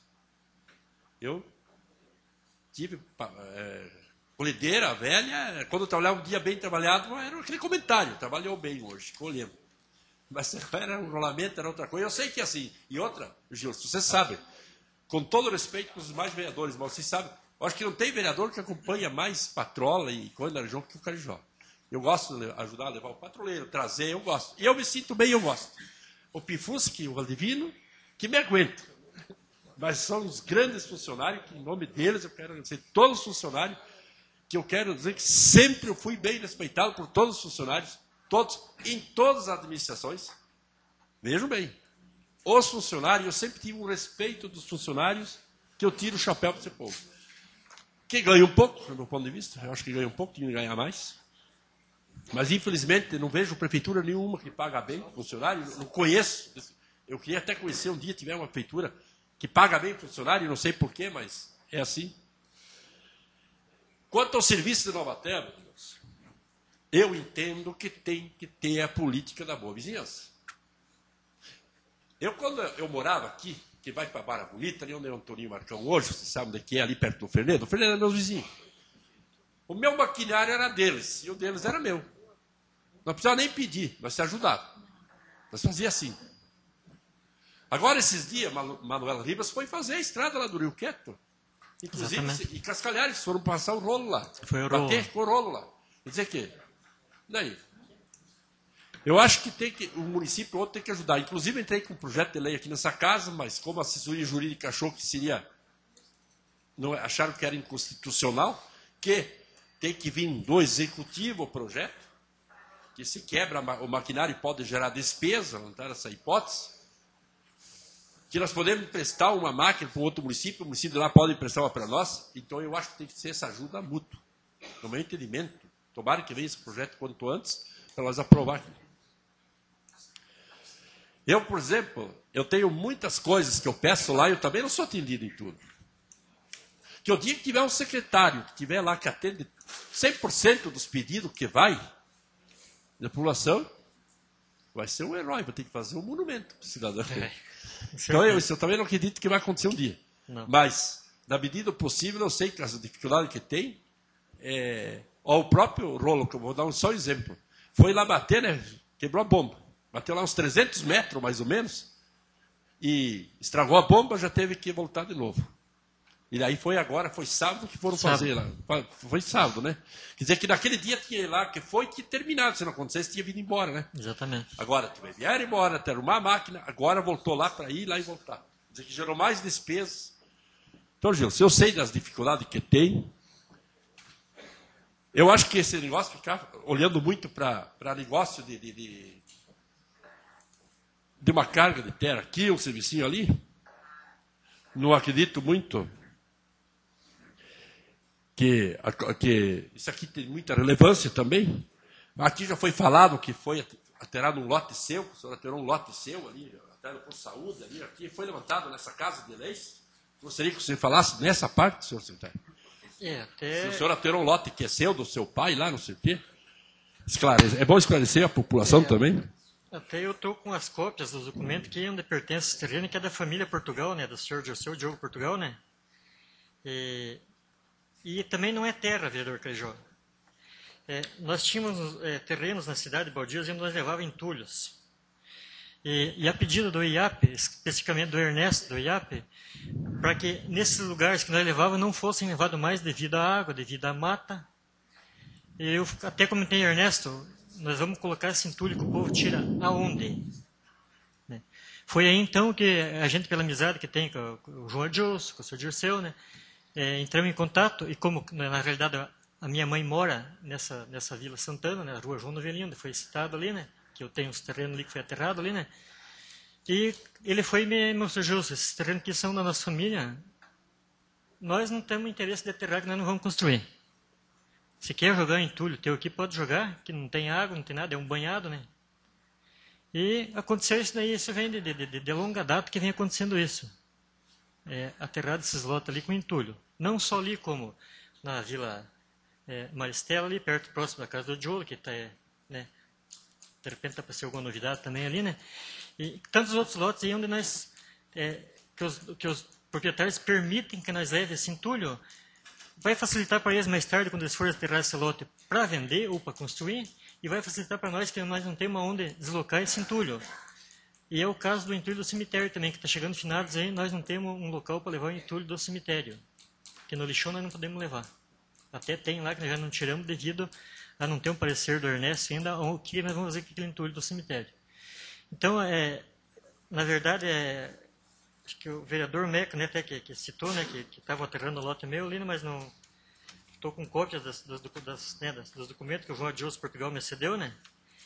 Eu tive é, colideira velha, quando eu trabalhava um dia bem trabalhado, era aquele comentário, trabalhou bem hoje, colhendo. Mas era um rolamento, era outra coisa. Eu sei que é assim. E outra, Gil, você sabe, com todo respeito com os demais vereadores, mas você sabe, eu acho que não tem vereador que acompanha mais patrola e coisa na região que o Carijó. Eu gosto de ajudar a levar o patrulheiro, trazer, eu gosto. E eu me sinto bem, eu gosto. O Pifusque, o Valdivino, que me aguenta. Mas são os grandes funcionários, que em nome deles eu quero agradecer todos os funcionários, que eu quero dizer que sempre eu fui bem respeitado por todos os funcionários, todos, em todas as administrações. Vejam bem, os funcionários, eu sempre tive um respeito dos funcionários, que eu tiro o chapéu para esse povo. Que ganha um pouco, do meu ponto de vista, eu acho que ganha um pouco, tinha que ganhar mais. Mas, infelizmente, não vejo prefeitura nenhuma que paga bem funcionário, não conheço. Eu queria até conhecer um dia, tiver uma prefeitura que paga bem funcionário, não sei porquê, mas é assim. Quanto ao serviço de Nova Terra, eu entendo que tem que ter a política da boa vizinhança. Eu, quando eu morava aqui, que vai para Barra Bonita, ali onde é o Antoninho Marcão hoje, você sabe onde é que é, ali perto do Fernando, o Fernando é meu vizinho. O meu maquinário era deles, e o deles era meu. Não precisava nem pedir, nós se ajudava. Nós fazia assim. Agora, esses dias, Manuel Ribas foi fazer a estrada lá do Rio Quieto. Inclusive, Exatamente. E Cascalhares foram passar o rolo lá. Foi o rolo. Bater com o rolo lá. Quer dizer que, daí, eu acho que, tem que o município outro tem que ajudar. Inclusive, entrei com um projeto de lei aqui nessa casa, mas como a assessoria jurídica achou que seria, não, acharam que era inconstitucional, que tem que vir do executivo o projeto, que se quebra o maquinário pode gerar despesa, não está essa hipótese, que nós podemos emprestar uma máquina para um outro município, o município lá pode emprestar uma para nós, então eu acho que tem que ser essa ajuda mútua, no meu entendimento. Tomara que venha esse projeto quanto antes, para nós aprovar. Eu, por exemplo, eu tenho muitas coisas que eu peço lá e eu também não sou atendido em tudo. Que o dia que tiver um secretário, que tiver lá que atende cem por cento dos pedidos que vai da população, vai ser um herói, vai ter que fazer um monumento para o cidadão. É, então, eu, isso eu também não acredito que vai acontecer um dia. Não. Mas, na medida do possível, eu sei que as dificuldades que tem, é, ó, o próprio rolo, que eu vou dar um só exemplo, foi lá bater, né, quebrou a bomba. Bateu lá uns trezentos metros, mais ou menos, e estragou a bomba, já teve que voltar de novo. E daí foi agora, foi sábado que foram sábado. fazer lá. Foi sábado, né? Quer dizer que naquele dia tinha lá, que foi que terminado, se não acontecesse, tinha vindo embora, né? Exatamente. Agora, vieram embora, até arrumar a máquina, agora voltou lá para ir lá e voltar. Quer dizer que gerou mais despesas. Então, Gil, se eu sei das dificuldades que tem, eu acho que esse negócio ficar olhando muito para negócio de, de, de, de uma carga de terra aqui, um servicinho ali, não acredito muito que, que isso aqui tem muita relevância também. Aqui já foi falado que foi alterado um lote seu, o senhor alterou um lote seu ali, até por saúde, ali, aqui foi levantado nessa casa de leis. Gostaria que você falasse nessa parte, senhor secretário. É, até... Se o senhor alterou um lote que é seu, do seu pai lá, não sei o quê. Esclarece. É bom esclarecer a população é, também. Até eu estou com as cópias dos documentos que ainda pertence esse terreno, que é da família Portugal, né, do senhor Dirceu Diogo Portugal, né? E, e também não é terra, vereador Carijó. É, nós tínhamos é, terrenos na cidade de Baldias e nós levávamos entulhos. E, e a pedido do I A P, especificamente do Ernesto do I A P, para que nesses lugares que nós levávamos não fossem levados mais devido à água, devido à mata. E eu até comentei, Ernesto, nós vamos colocar esse entulho que o povo tira aonde? Né? Foi aí então que a gente, pela amizade que tem com o João Adilson, com o senhor Dirceu, né, é, entramos em contato, e como na realidade a minha mãe mora nessa, nessa Vila Santana, né, a rua João Novelino, foi citado ali, né, que eu tenho os terrenos ali que foi aterrado ali, né, e ele foi e me mostrou, Gilson, esses terrenos que são da nossa família, nós não temos interesse de aterrar, que nós não vamos construir. Se quer jogar entulho teu aqui, pode jogar, que não tem água, não tem nada, é um banhado, né? E aconteceu isso daí, isso vem de, de, de, de longa data que vem acontecendo isso. é, aterrado esses lotes ali com entulho. Não só ali, como na Vila é, Maristela, ali perto, próximo da casa do Diolo, que está, é, né, de repente está para ser alguma novidade também ali, né? E tantos outros lotes aí onde nós, é, que, os, que os proprietários permitem que nós leve esse entulho, vai facilitar para eles mais tarde, quando eles forem aterrar esse lote para vender ou para construir, e vai facilitar para nós que nós não temos onde deslocar esse entulho. E é o caso do entulho do cemitério também, que está chegando finados aí, nós não temos um local para levar o entulho do cemitério, que no lixão nós não podemos levar. Até tem lá que nós já não tiramos devido a não ter um parecer do Ernesto ainda o que nós vamos fazer com aquele entulho do cemitério. Então, é, na verdade, é, acho que o vereador Meco, né, até que, que citou, né, que estava aterrando o lote meu ali, mas não estou com cópias das, das, das, né, das, dos documentos que o João Adilson Portugal me cedeu, né?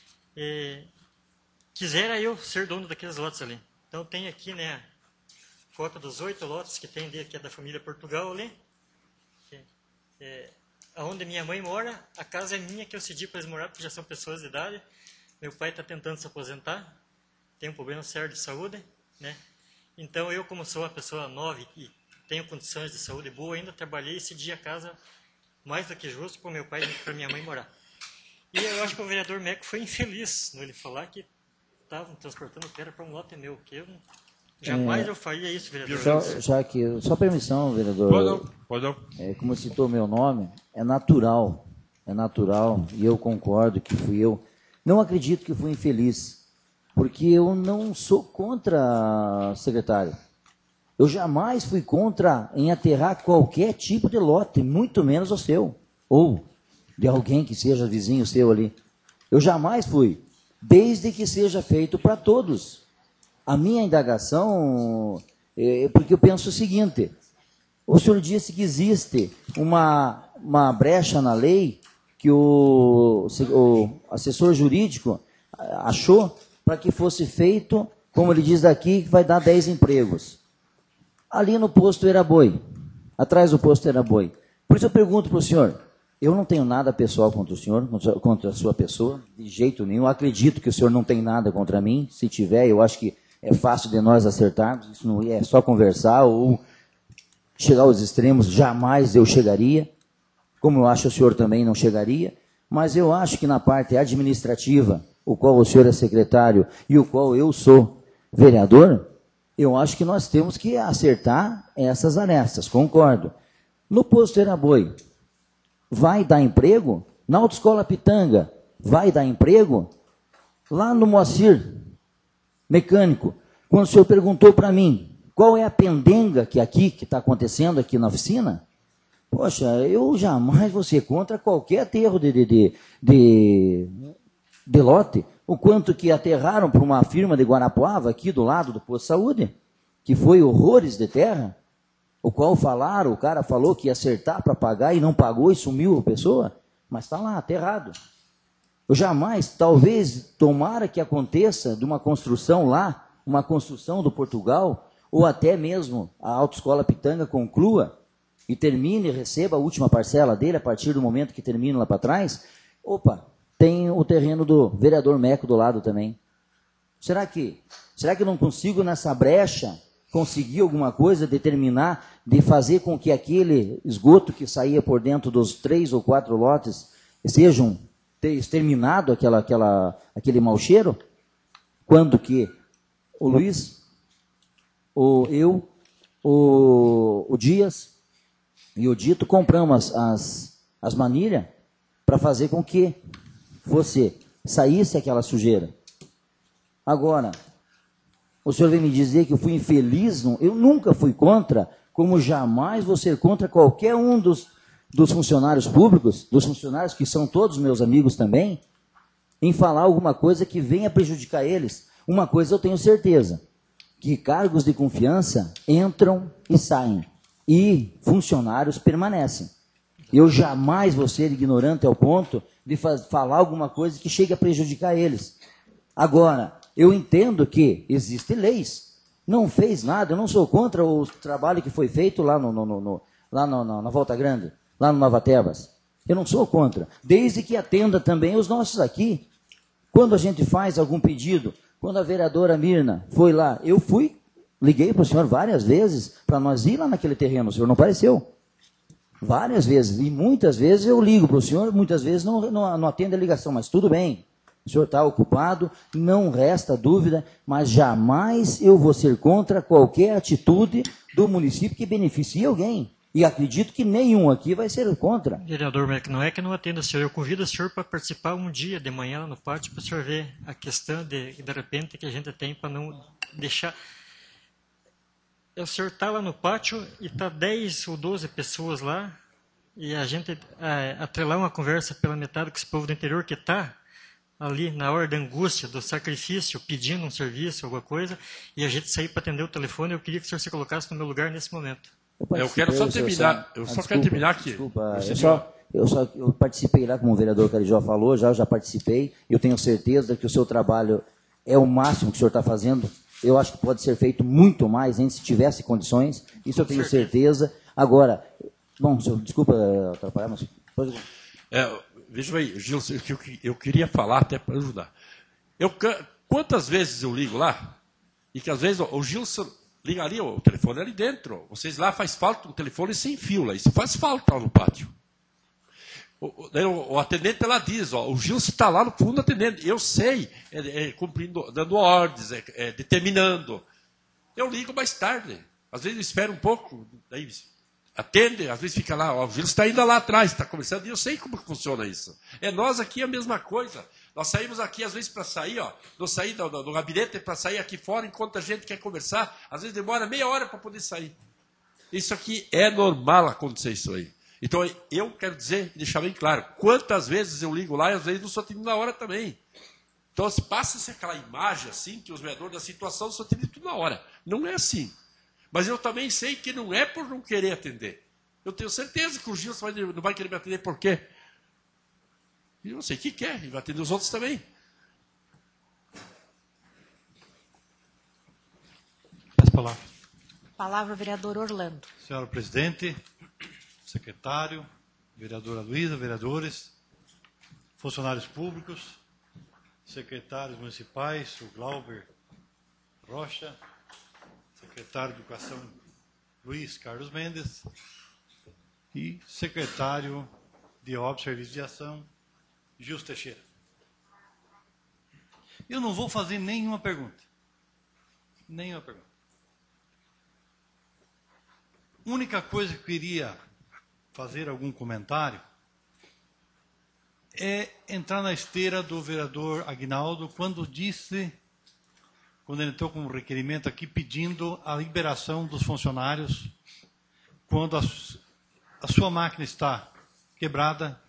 E quisera eu ser dono daqueles lotes ali. Então tem aqui, né, cópia dos oito lotes que tem ali, que é da família Portugal ali. Que, é, onde minha mãe mora, a casa é minha que eu cedi para eles morar, porque já são pessoas de idade. Meu pai está tentando se aposentar, tem um problema sério de saúde, né? Então eu, como sou uma pessoa nova e tenho condições de saúde boa, ainda trabalhei e cedi a casa mais do que justo para meu pai e para minha mãe morar. E eu acho que o vereador Meco foi infeliz no ele falar que estavam transportando terra para um lote meu, que eu jamais é, eu faria isso, vereador. Só, já que, só permissão, vereador. Pode não, pode não. É, como citou meu nome, é natural, é natural, e eu concordo que fui eu. Não acredito que fui infeliz, porque eu não sou contra, secretário. Eu jamais fui contra em aterrar qualquer tipo de lote, muito menos o seu, ou de alguém que seja vizinho seu ali. Eu jamais fui, desde que seja feito para todos. A minha indagação é porque eu penso o seguinte: o senhor disse que existe uma, uma brecha na lei que o, o assessor jurídico achou para que fosse feito, como ele diz daqui, que vai dar dez empregos. Ali no posto Eraboi, atrás do posto Eraboi. Por isso eu pergunto para o senhor, eu não tenho nada pessoal contra o senhor, contra a sua pessoa, de jeito nenhum. Eu acredito que o senhor não tem nada contra mim. Se tiver, eu acho que é fácil de nós acertarmos. Isso não é só conversar ou chegar aos extremos. Jamais eu chegaria, como eu acho que o senhor também não chegaria. Mas eu acho que na parte administrativa, o qual o senhor é secretário e o qual eu sou vereador, eu acho que nós temos que acertar essas arestas, concordo. No posto Eraboi, vai dar emprego? Na Autoescola Pitanga, vai dar emprego? Lá no Moacir Mecânico, quando o senhor perguntou para mim, qual é a pendenga que aqui, que está acontecendo aqui na oficina? Poxa, eu jamais vou ser contra qualquer aterro de, de, de, de, de lote. O quanto que aterraram para uma firma de Guarapuava, aqui do lado do posto de saúde, que foi horrores de terra, o qual falaram, o cara falou que ia acertar para pagar e não pagou e sumiu a pessoa, mas está lá, aterrado. Eu jamais, talvez, tomara que aconteça de uma construção lá, uma construção do Portugal, ou até mesmo a Autoescola Pitanga conclua e termine e receba a última parcela dele, a partir do momento que termina lá para trás. Opa, tem o terreno do vereador Meco do lado também. Será que, será que eu não consigo nessa brecha conseguir alguma coisa, determinar, de fazer com que aquele esgoto que saía por dentro dos três ou quatro lotes sejam exterminado, aquela, aquela, aquele mau cheiro? Quando que o Luiz, o, eu, o, o Dias e o Dito compramos as, as, as manilhas para fazer com que fosse, saísse aquela sujeira. Agora, o senhor vem me dizer que eu fui infeliz? Não? Eu nunca fui contra, como jamais vou ser contra qualquer um dos, dos funcionários públicos, dos funcionários que são todos meus amigos também, em falar alguma coisa que venha prejudicar eles. Uma coisa eu tenho certeza, que cargos de confiança entram e saem, e funcionários permanecem. Eu jamais vou ser ignorante ao ponto de falar alguma coisa que chegue a prejudicar eles. Agora, eu entendo que existem leis. Não fez nada, eu não sou contra o trabalho que foi feito lá, no, no, no, lá no, no, na Volta Grande, lá no Nova Tebas. Eu não sou contra, desde que atenda também os nossos aqui. Quando a gente faz algum pedido, quando a vereadora Mirna foi lá, eu fui Liguei para o senhor várias vezes para nós ir lá naquele terreno. O senhor não apareceu. Várias vezes. E muitas vezes eu ligo para o senhor, muitas vezes não, não, não atende a ligação. Mas tudo bem. O senhor está ocupado, não resta dúvida, mas jamais eu vou ser contra qualquer atitude do município que beneficie alguém. E acredito que nenhum aqui vai ser contra. Vereador, não é que não atenda o senhor. Eu convido o senhor para participar um dia de manhã lá no pátio para o senhor ver a questão de, de repente que a gente tem para não deixar... O senhor está lá no pátio e está dez ou doze pessoas lá e a gente é, atrelar uma conversa pela metade com esse povo do interior que está ali na hora da angústia, do sacrifício, pedindo um serviço, alguma coisa, e a gente sair para atender o telefone. Eu queria que o senhor se colocasse no meu lugar nesse momento. Eu, eu quero só terminar. Eu ah, só desculpa, quero terminar aqui. Desculpa, eu só, eu só eu participei lá, como o vereador Carijó falou, já, já participei. Eu tenho certeza que o seu trabalho é o máximo que o senhor está fazendo. Eu acho que pode ser feito muito mais, hein, se tivesse condições. Isso eu tenho certeza. Agora, bom, senhor, desculpa atrapalhar, mas... É, veja aí, Gilson, eu, eu queria falar até para ajudar. Eu, quantas vezes eu ligo lá, e que às vezes o Gilson liga ali, o telefone é ali dentro. Vocês lá faz falta um telefone sem fio lá. Isso faz falta lá no pátio. O, o, o atendente lá diz, ó, o Gilson está lá no fundo atendendo. Eu sei, é, é, cumprindo, dando ordens, é, é, determinando. Eu ligo mais tarde. Às vezes eu espero um pouco, daí atende, às vezes fica lá, ó, o Gilson está ainda lá atrás, está conversando, e eu sei como que funciona isso. É nós aqui a mesma coisa. Nós saímos aqui, às vezes, para sair, ó, não sair do, do, do gabinete, para sair aqui fora, enquanto a gente quer conversar, às vezes demora meia hora para poder sair. Isso aqui é normal acontecer isso aí. Então, eu quero dizer, deixar bem claro, quantas vezes eu ligo lá e às vezes não sou atendido na hora também. Então, se passa-se aquela imagem assim, que os vereadores da situação são atendidos tudo na hora. Não é assim. Mas eu também sei que não é por não querer atender. Eu tenho certeza que o Gilson vai, não vai querer me atender por quê? E eu sei que quer, e vai atender os outros também. As palavras. Palavra, vereador Orlando. Senhora presidente, secretário, vereadora Luísa, vereadores, funcionários públicos, secretários municipais, o Glauber Rocha, secretário de Educação Luiz Carlos Mendes e secretário de Obras e Serviços de Ação, Gilson Teixeira. Eu não vou fazer nenhuma pergunta. Nenhuma pergunta. A única coisa que eu queria fazer algum comentário é entrar na esteira do vereador Aguinaldo quando disse, quando ele entrou com um requerimento aqui pedindo a liberação dos funcionários quando a, a sua máquina está quebrada,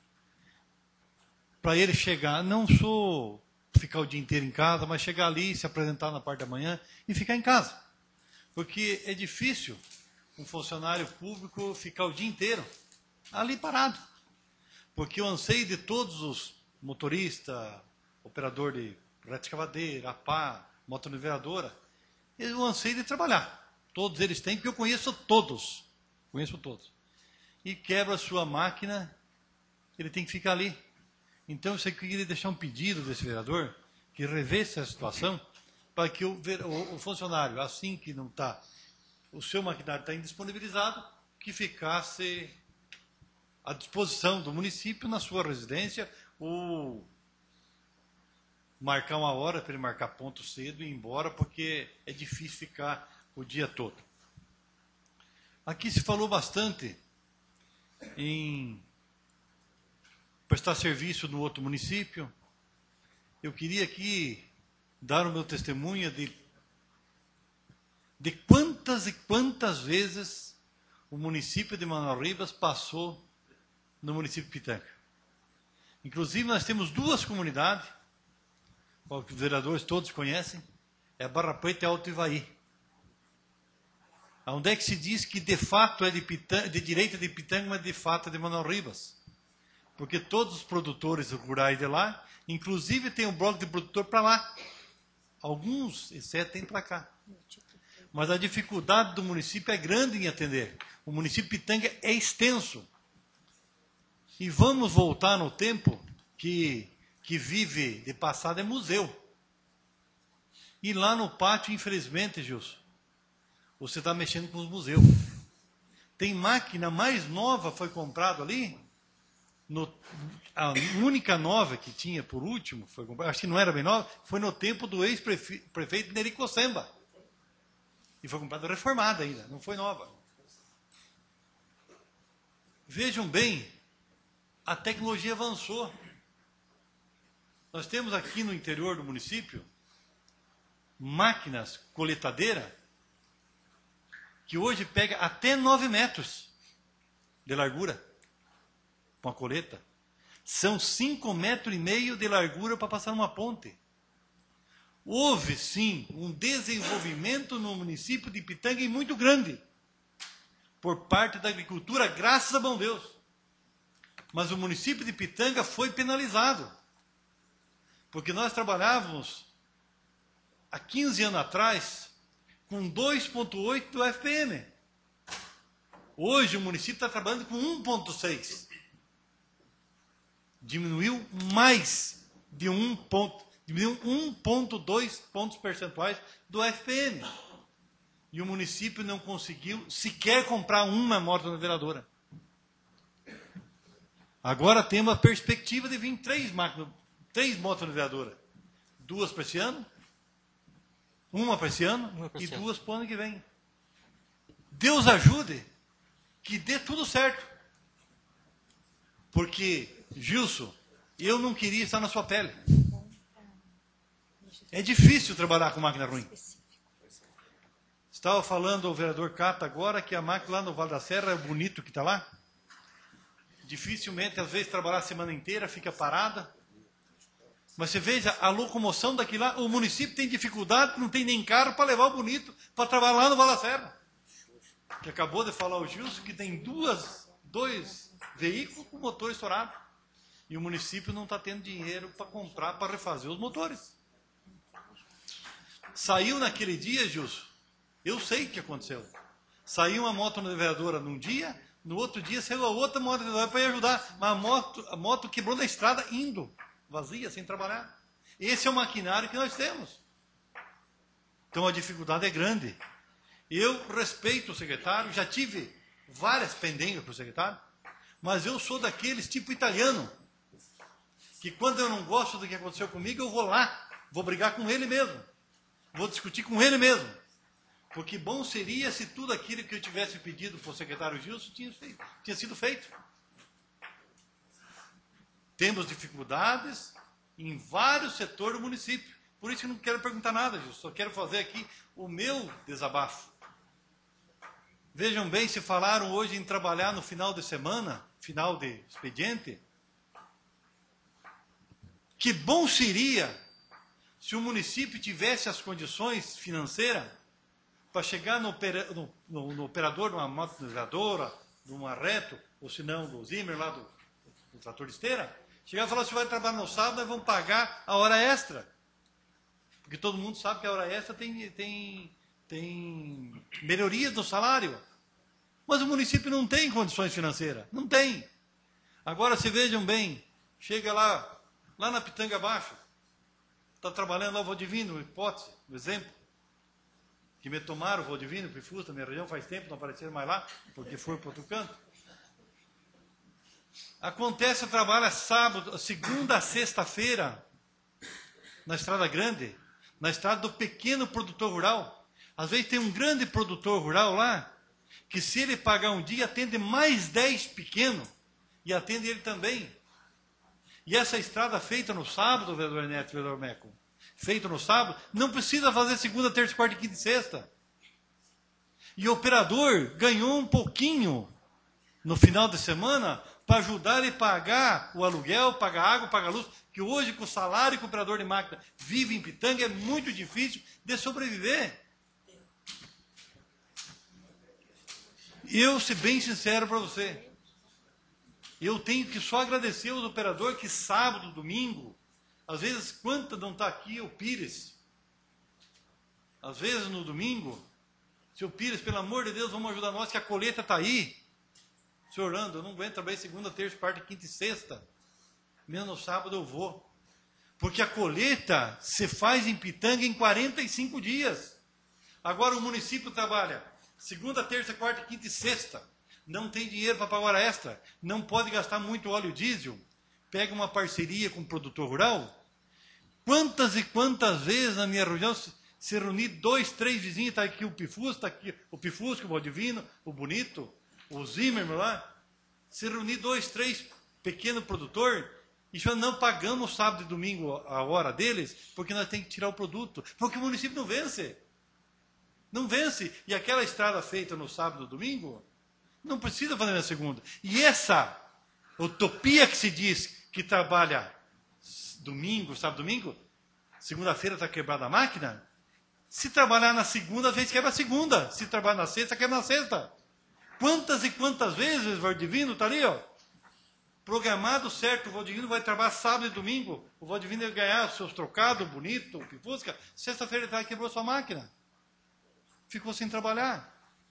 para ele chegar, não só ficar o dia inteiro em casa, mas chegar ali, se apresentar na parte da manhã e ficar em casa. Porque é difícil um funcionário público ficar o dia inteiro ali parado. Porque o anseio de todos os motoristas, operador de retroescavadeira, A P A, motoniveladora, é o anseio de trabalhar. Todos eles têm, porque eu conheço todos. Conheço todos. E quebra a sua máquina, ele tem que ficar ali. Então, eu queria deixar um pedido desse vereador, que revesse a situação, para que o, o, o funcionário, assim que não está, o seu maquinário está indisponibilizado, que ficasse à disposição do município na sua residência, ou marcar uma hora para ele marcar ponto cedo e ir embora, porque é difícil ficar o dia todo. Aqui se falou bastante em prestar serviço no outro município. Eu queria aqui dar o meu testemunho de, de quantas e quantas vezes o município de Manoel Ribas passou no município de Pitanga. Inclusive, nós temos duas comunidades, que os vereadores todos conhecem, é a Barra Preta e Alto Ivaí. Onde é que se diz que de fato é de, Pitanga, de direita de Pitanga, mas de fato é de Manoel Ribas. Porque todos os produtores rurais de lá, inclusive tem um bloco de produtor para lá. Alguns, exceto, tem para cá. Mas a dificuldade do município é grande em atender. O município de Pitanga é extenso. E vamos voltar no tempo que, que vive de passado é museu. E lá no pátio, infelizmente, Gilson, você está mexendo com os museus. Tem máquina mais nova, foi comprado ali, no, a única nova que tinha por último, foi comprado, acho que não era bem nova, foi no tempo do ex-prefeito Neri Cossemba. E foi comprada reformada ainda, não foi nova. Vejam bem, a tecnologia avançou. Nós temos aqui no interior do município máquinas coletadeiras que hoje pega até nove metros de largura com a coleta. São cinco metros e meio de largura para passar uma ponte. Houve, sim, um desenvolvimento no município de Pitanga muito grande por parte da agricultura, graças a bom Deus. Mas o município de Pitanga foi penalizado, porque nós trabalhávamos há quinze anos atrás com dois vírgula oito do F P M. Hoje o município está trabalhando com um vírgula seis. Diminuiu mais de um ponto, diminuiu um vírgula dois pontos percentuais do F P M. E o município não conseguiu sequer comprar uma motoniveladoura. Agora temos a perspectiva de vir três máquinas, três motoniveladoras. Duas para esse ano, uma para esse ano e duas para o ano que vem. Deus ajude que dê tudo certo. Porque, Gilson, eu não queria estar na sua pele. É difícil trabalhar com máquina ruim. Estava falando ao vereador Cata agora que a máquina lá no Vale da Serra é bonito que está lá. Dificilmente, às vezes, trabalhar a semana inteira, fica parada. Mas você veja, a locomoção daqui lá, o município tem dificuldade, não tem nem carro para levar o bonito para trabalhar lá no Vale da Serra. Que acabou de falar o Gilson que tem duas, dois veículos com motor estourado. E o município não está tendo dinheiro para comprar, para refazer os motores. Saiu naquele dia, Gilson, eu sei o que aconteceu. Saiu uma motoniveladoura num dia, no outro dia saiu a outra motoniveladoura para ir ajudar. Mas a moto, a moto quebrou na estrada indo, vazia, sem trabalhar. Esse é o maquinário que nós temos. Então a dificuldade é grande. Eu respeito o secretário, já tive várias pendências para o secretário, mas eu sou daqueles tipo italiano, que quando eu não gosto do que aconteceu comigo, eu vou lá, vou brigar com ele mesmo, vou discutir com ele mesmo. Porque bom seria se tudo aquilo que eu tivesse pedido para o secretário Gilson tinha, feito, tinha sido feito. Temos dificuldades em vários setores do município. Por isso eu não quero perguntar nada, Gilson, só quero fazer aqui o meu desabafo. Vejam bem, se falaram hoje em trabalhar no final de semana, final de expediente, que bom seria se o município tivesse as condições financeiras para chegar no, no, no, no operador de uma motoniveladoura, de uma reto, ou se não do Zimmer, lá do, do trator de esteira, chegar e falar, se vai trabalhar no sábado, nós vamos pagar a hora extra. Porque todo mundo sabe que a hora extra tem, tem, tem melhoria do salário. Mas o município não tem condições financeiras. Não tem. Agora, se vejam bem, chega lá, lá na Pitanga Baixo, está trabalhando lá o Valdivino, hipótese, um exemplo, que me tomaram o Valdivino, o Pifus, da minha região, faz tempo, não apareceram mais lá, porque foi para outro canto. Acontece, eu trabalho sábado, segunda a sexta-feira, na Estrada Grande, na estrada do pequeno produtor rural. Às vezes tem um grande produtor rural lá, que se ele pagar um dia, atende mais dez pequenos, e atende ele também. E essa estrada feita no sábado, vereador Neto, vereador Meco, feita no sábado, não precisa fazer segunda, terça, quarta, quinta e sexta. E o operador ganhou um pouquinho no final de semana para ajudar ele a pagar o aluguel, pagar água, pagar luz, que hoje com o salário que o operador de máquina vive em Pitanga é muito difícil de sobreviver. Eu, ser bem sincero para você, eu tenho que só agradecer aos operadores que sábado, domingo, às vezes, quando não está aqui o Pires, às vezes no domingo, seu Pires, pelo amor de Deus, vamos ajudar nós, que a colheita está aí. Senhor Orlando, eu não aguento trabalhar segunda, terça, quarta, quinta e sexta. Mesmo no sábado eu vou. Porque a colheita se faz em Pitanga em quarenta e cinco dias. Agora o município trabalha segunda, terça, quarta, quinta e sexta. Não tem dinheiro para pagar hora extra. Não pode gastar muito óleo diesel. Pega uma parceria com o produtor rural. Quantas e quantas vezes na minha região se, se reunir dois, três vizinhos, está aqui o Pifus, está aqui o Pifusco, o Valdivino, o Bonito, o Zimmermann lá, se reunir dois, três pequenos produtores e falar, não pagamos sábado e domingo a hora deles, porque nós temos que tirar o produto, porque o município não vence. Não vence. E aquela estrada feita no sábado e domingo, não precisa fazer na segunda. E essa utopia que se diz que trabalha domingo, sábado, domingo, segunda-feira está quebrada a máquina, se trabalhar na segunda, às vezes quebra a segunda. Se trabalhar na sexta, quebra na sexta. Quantas e quantas vezes o Valdivino está ali, ó, programado certo, o Valdivino vai trabalhar sábado e domingo, o Valdivino vai ganhar os seus trocados, bonito, pifusca, sexta-feira ele quebrou sua máquina. Ficou sem trabalhar.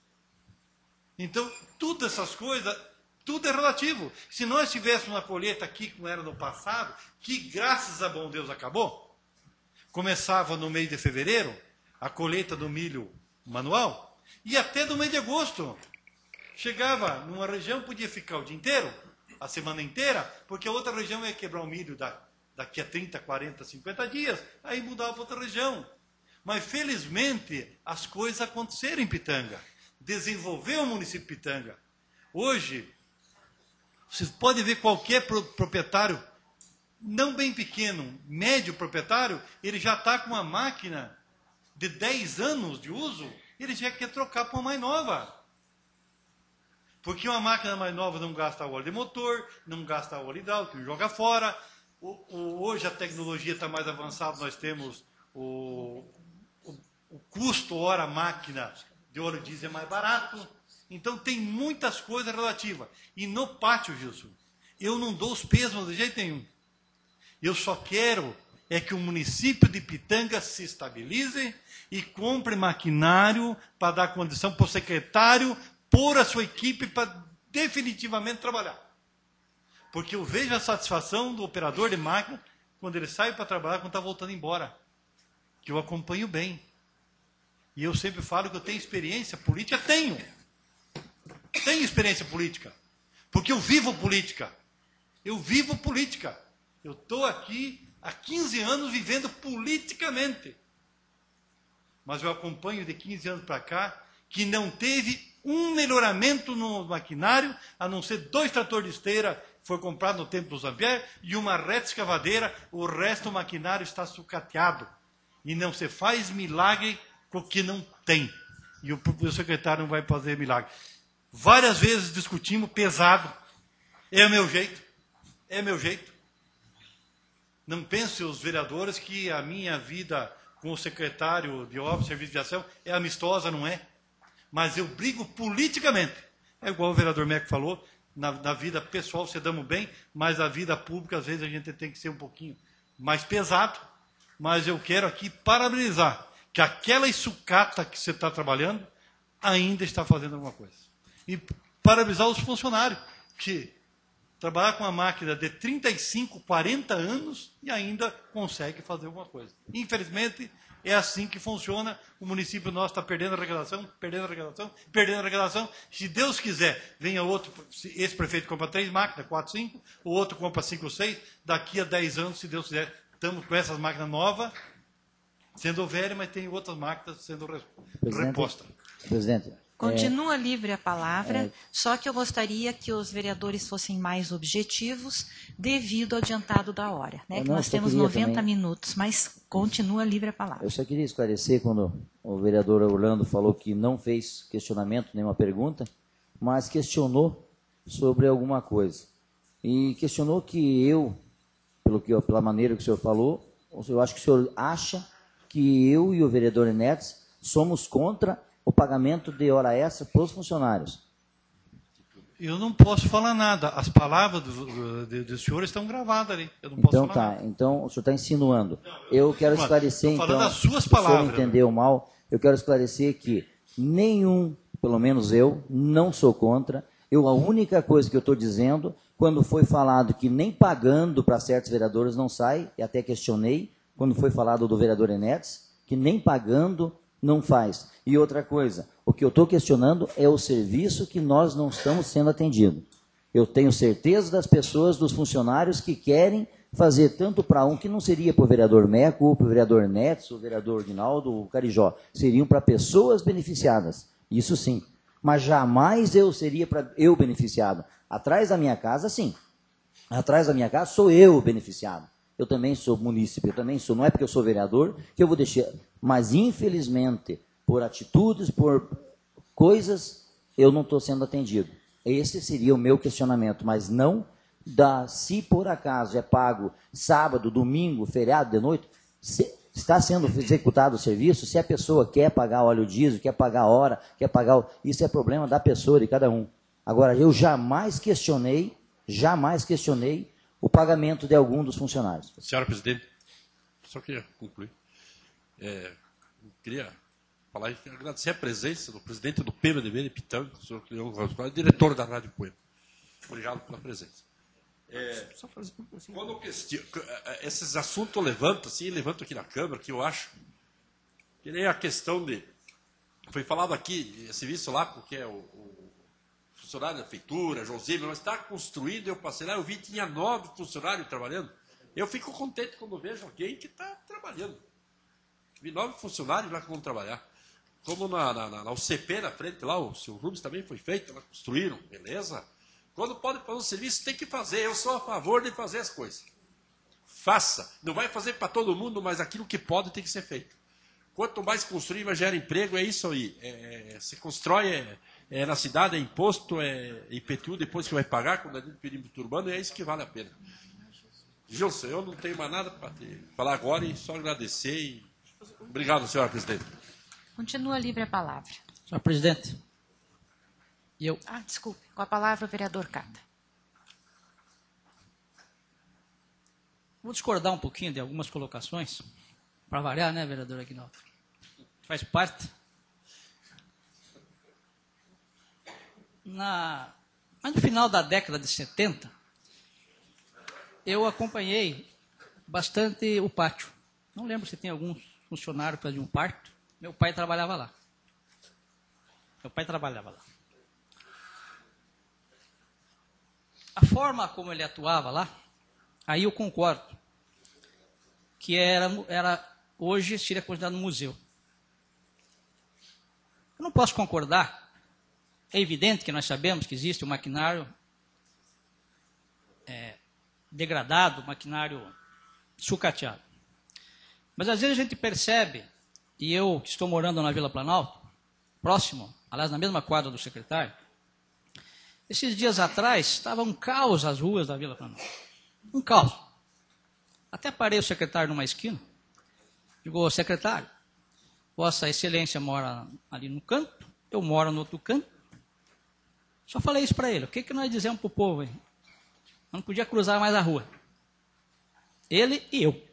Então, todas essas coisas, tudo é relativo. Se nós tivéssemos uma colheita aqui, como era no passado, que graças a bom Deus acabou, começava no mês de fevereiro, a colheita do milho manual, e até no mês de agosto. Chegava numa região, podia ficar o dia inteiro, a semana inteira, porque a outra região ia quebrar o milho da, daqui a trinta, quarenta, cinquenta dias, aí mudava para outra região. Mas, felizmente, as coisas aconteceram em Pitanga. Desenvolveu o município de Pitanga. Hoje, vocês podem ver qualquer proprietário, não bem pequeno, médio proprietário, ele já está com uma máquina de dez anos de uso, ele já quer trocar para uma mais nova. Porque uma máquina mais nova não gasta óleo de motor, não gasta óleo hidráulico, joga fora. O, o, hoje a tecnologia está mais avançada, nós temos o, o, o custo hora máquina de óleo diesel é mais barato. Então tem muitas coisas relativas. E no pátio, Gilson, eu não dou os pesos de jeito nenhum. Eu só quero é que o município de Pitanga se estabilize e compre maquinário para dar condição para o secretário pôr a sua equipe para definitivamente trabalhar. Porque eu vejo a satisfação do operador de máquina quando ele sai para trabalhar, quando está voltando embora. Que eu acompanho bem. E eu sempre falo que eu tenho experiência política. Tenho. Tenho experiência política. Porque eu vivo política. Eu vivo política. Eu estou aqui há quinze anos vivendo politicamente. Mas eu acompanho de quinze anos para cá que não teve um melhoramento no maquinário, a não ser dois tratores de esteira, que foi comprado no tempo do Zampier, e uma reta escavadeira, o resto do maquinário está sucateado. E não se faz milagre com o que não tem. E o, o secretário não vai fazer milagre. Várias vezes discutimos pesado. É o meu jeito. É meu jeito. Não pensem os vereadores que a minha vida com o secretário de obras, serviço de ação, é amistosa, não é? Mas eu brigo politicamente. É igual o vereador Meco falou, na, na vida pessoal se damos bem, mas na vida pública, às vezes, a gente tem que ser um pouquinho mais pesado. Mas eu quero aqui parabenizar que aquela sucata que você está trabalhando ainda está fazendo alguma coisa. E parabenizar os funcionários, que trabalhar com uma máquina de trinta e cinco, quarenta anos e ainda consegue fazer alguma coisa. Infelizmente, é assim que funciona. O município nosso está perdendo a arrecadação, perdendo a arrecadação, perdendo a arrecadação. Se Deus quiser, venha outro, esse prefeito compra três máquinas, quatro, cinco, o outro compra cinco, seis, daqui a dez anos, se Deus quiser, estamos com essas máquinas novas, sendo velhas, mas tem outras máquinas sendo repostas. Presidente, Continua é, livre a palavra, é, só que eu gostaria que os vereadores fossem mais objetivos devido ao adiantado da hora. Né? Que não, nós temos noventa também, minutos, mas continua livre a palavra. Eu só queria esclarecer quando o vereador Orlando falou que não fez questionamento, nenhuma pergunta, mas questionou sobre alguma coisa. E questionou que eu, pelo que, pela maneira que o senhor falou, eu acho que o senhor acha que eu e o vereador Enéas somos contra o pagamento de hora extra para os funcionários. Eu não posso falar nada. As palavras do, do, do senhor estão gravadas ali. Eu não posso então falar tá. nada. Então o senhor está insinuando. Não, eu, eu quero esclarecer então. Falando as suas se palavras. Se o senhor entendeu mal, eu quero esclarecer que nenhum, pelo menos eu, não sou contra. Eu a única coisa que eu estou dizendo, quando foi falado que nem pagando para certos vereadores não sai, e até questionei quando foi falado do vereador Enéas, que nem pagando não faz. E outra coisa, o que eu estou questionando é o serviço que nós não estamos sendo atendidos. Eu tenho certeza das pessoas, dos funcionários que querem fazer tanto para um, que não seria para o vereador Meco, ou para o vereador Neto, o vereador Rinaldo, o Carijó, seriam para pessoas beneficiadas, isso sim. Mas jamais eu seria para eu beneficiado. Atrás da minha casa, sim. Atrás da minha casa sou eu o beneficiado. Eu também sou munícipe, eu também sou, não é porque eu sou vereador que eu vou deixar, mas infelizmente, por atitudes, por coisas, eu não estou sendo atendido. Esse seria o meu questionamento, mas não da, se por acaso é pago sábado, domingo, feriado de noite, se está sendo executado o serviço, se a pessoa quer pagar óleo diesel, quer pagar a hora, quer pagar, o, isso é problema da pessoa, de cada um. Agora, eu jamais questionei, jamais questionei o pagamento de algum dos funcionários. Senhora Presidente, só queria concluir. É, queria falar e agradecer a presença do presidente do P M D B, Pitão, o senhor Cleão Roscoe, diretor da Rádio Poema. Obrigado pela presença. É, só fazer assim. Quando eu question... esses assuntos levantam, assim, levanto aqui na Câmara, que eu acho que nem a questão de... Foi falado aqui, esse serviço lá, porque é o, o funcionário da prefeitura, José, mas está construído, eu passei lá, eu vi que tinha nove funcionários trabalhando. Eu fico contente quando vejo alguém que está trabalhando. Vi nove funcionários lá que vão trabalhar. Como na, na, na, na U C P, na frente lá, o seu Rubens também foi feito, lá construíram, beleza? Quando pode fazer um serviço, tem que fazer. Eu sou a favor de fazer as coisas. Faça. Não vai fazer para todo mundo, mas aquilo que pode tem que ser feito. Quanto mais construir, mais gera emprego, é isso aí. É, se constrói é, é, na cidade, é imposto, é I P T U, depois que vai pagar, quando é dentro do perímetro urbano, é isso que vale a pena. Gilson, eu não tenho mais nada para falar agora e só agradecer. E... Obrigado, senhora presidente. Continua livre a palavra. Senhor presidente, eu... Ah, desculpe. Com a palavra o vereador Cata. Vou discordar um pouquinho de algumas colocações, para variar, né, vereador Aguinaldo? Faz parte. Na... Mas no final da década de setenta, eu acompanhei bastante o pátio. Não lembro se tem algum funcionário que fazia um parto. Meu pai trabalhava lá. Meu pai trabalhava lá. A forma como ele atuava lá, aí eu concordo, que era, era hoje seria considerado um museu. Eu não posso concordar. É evidente que nós sabemos que existe um maquinário é, degradado, maquinário sucateado. Mas às vezes a gente percebe, e eu que estou morando na Vila Planalto, próximo, aliás, na mesma quadra do secretário, esses dias atrás estava um caos as ruas da Vila Planalto. Um caos. Até parei o secretário numa esquina. Digo, secretário, Vossa Excelência mora ali no canto, eu moro no outro canto. Só falei isso para ele. O que, que nós dizemos para o povo aí? Eu não podia cruzar mais a rua. Ele e eu.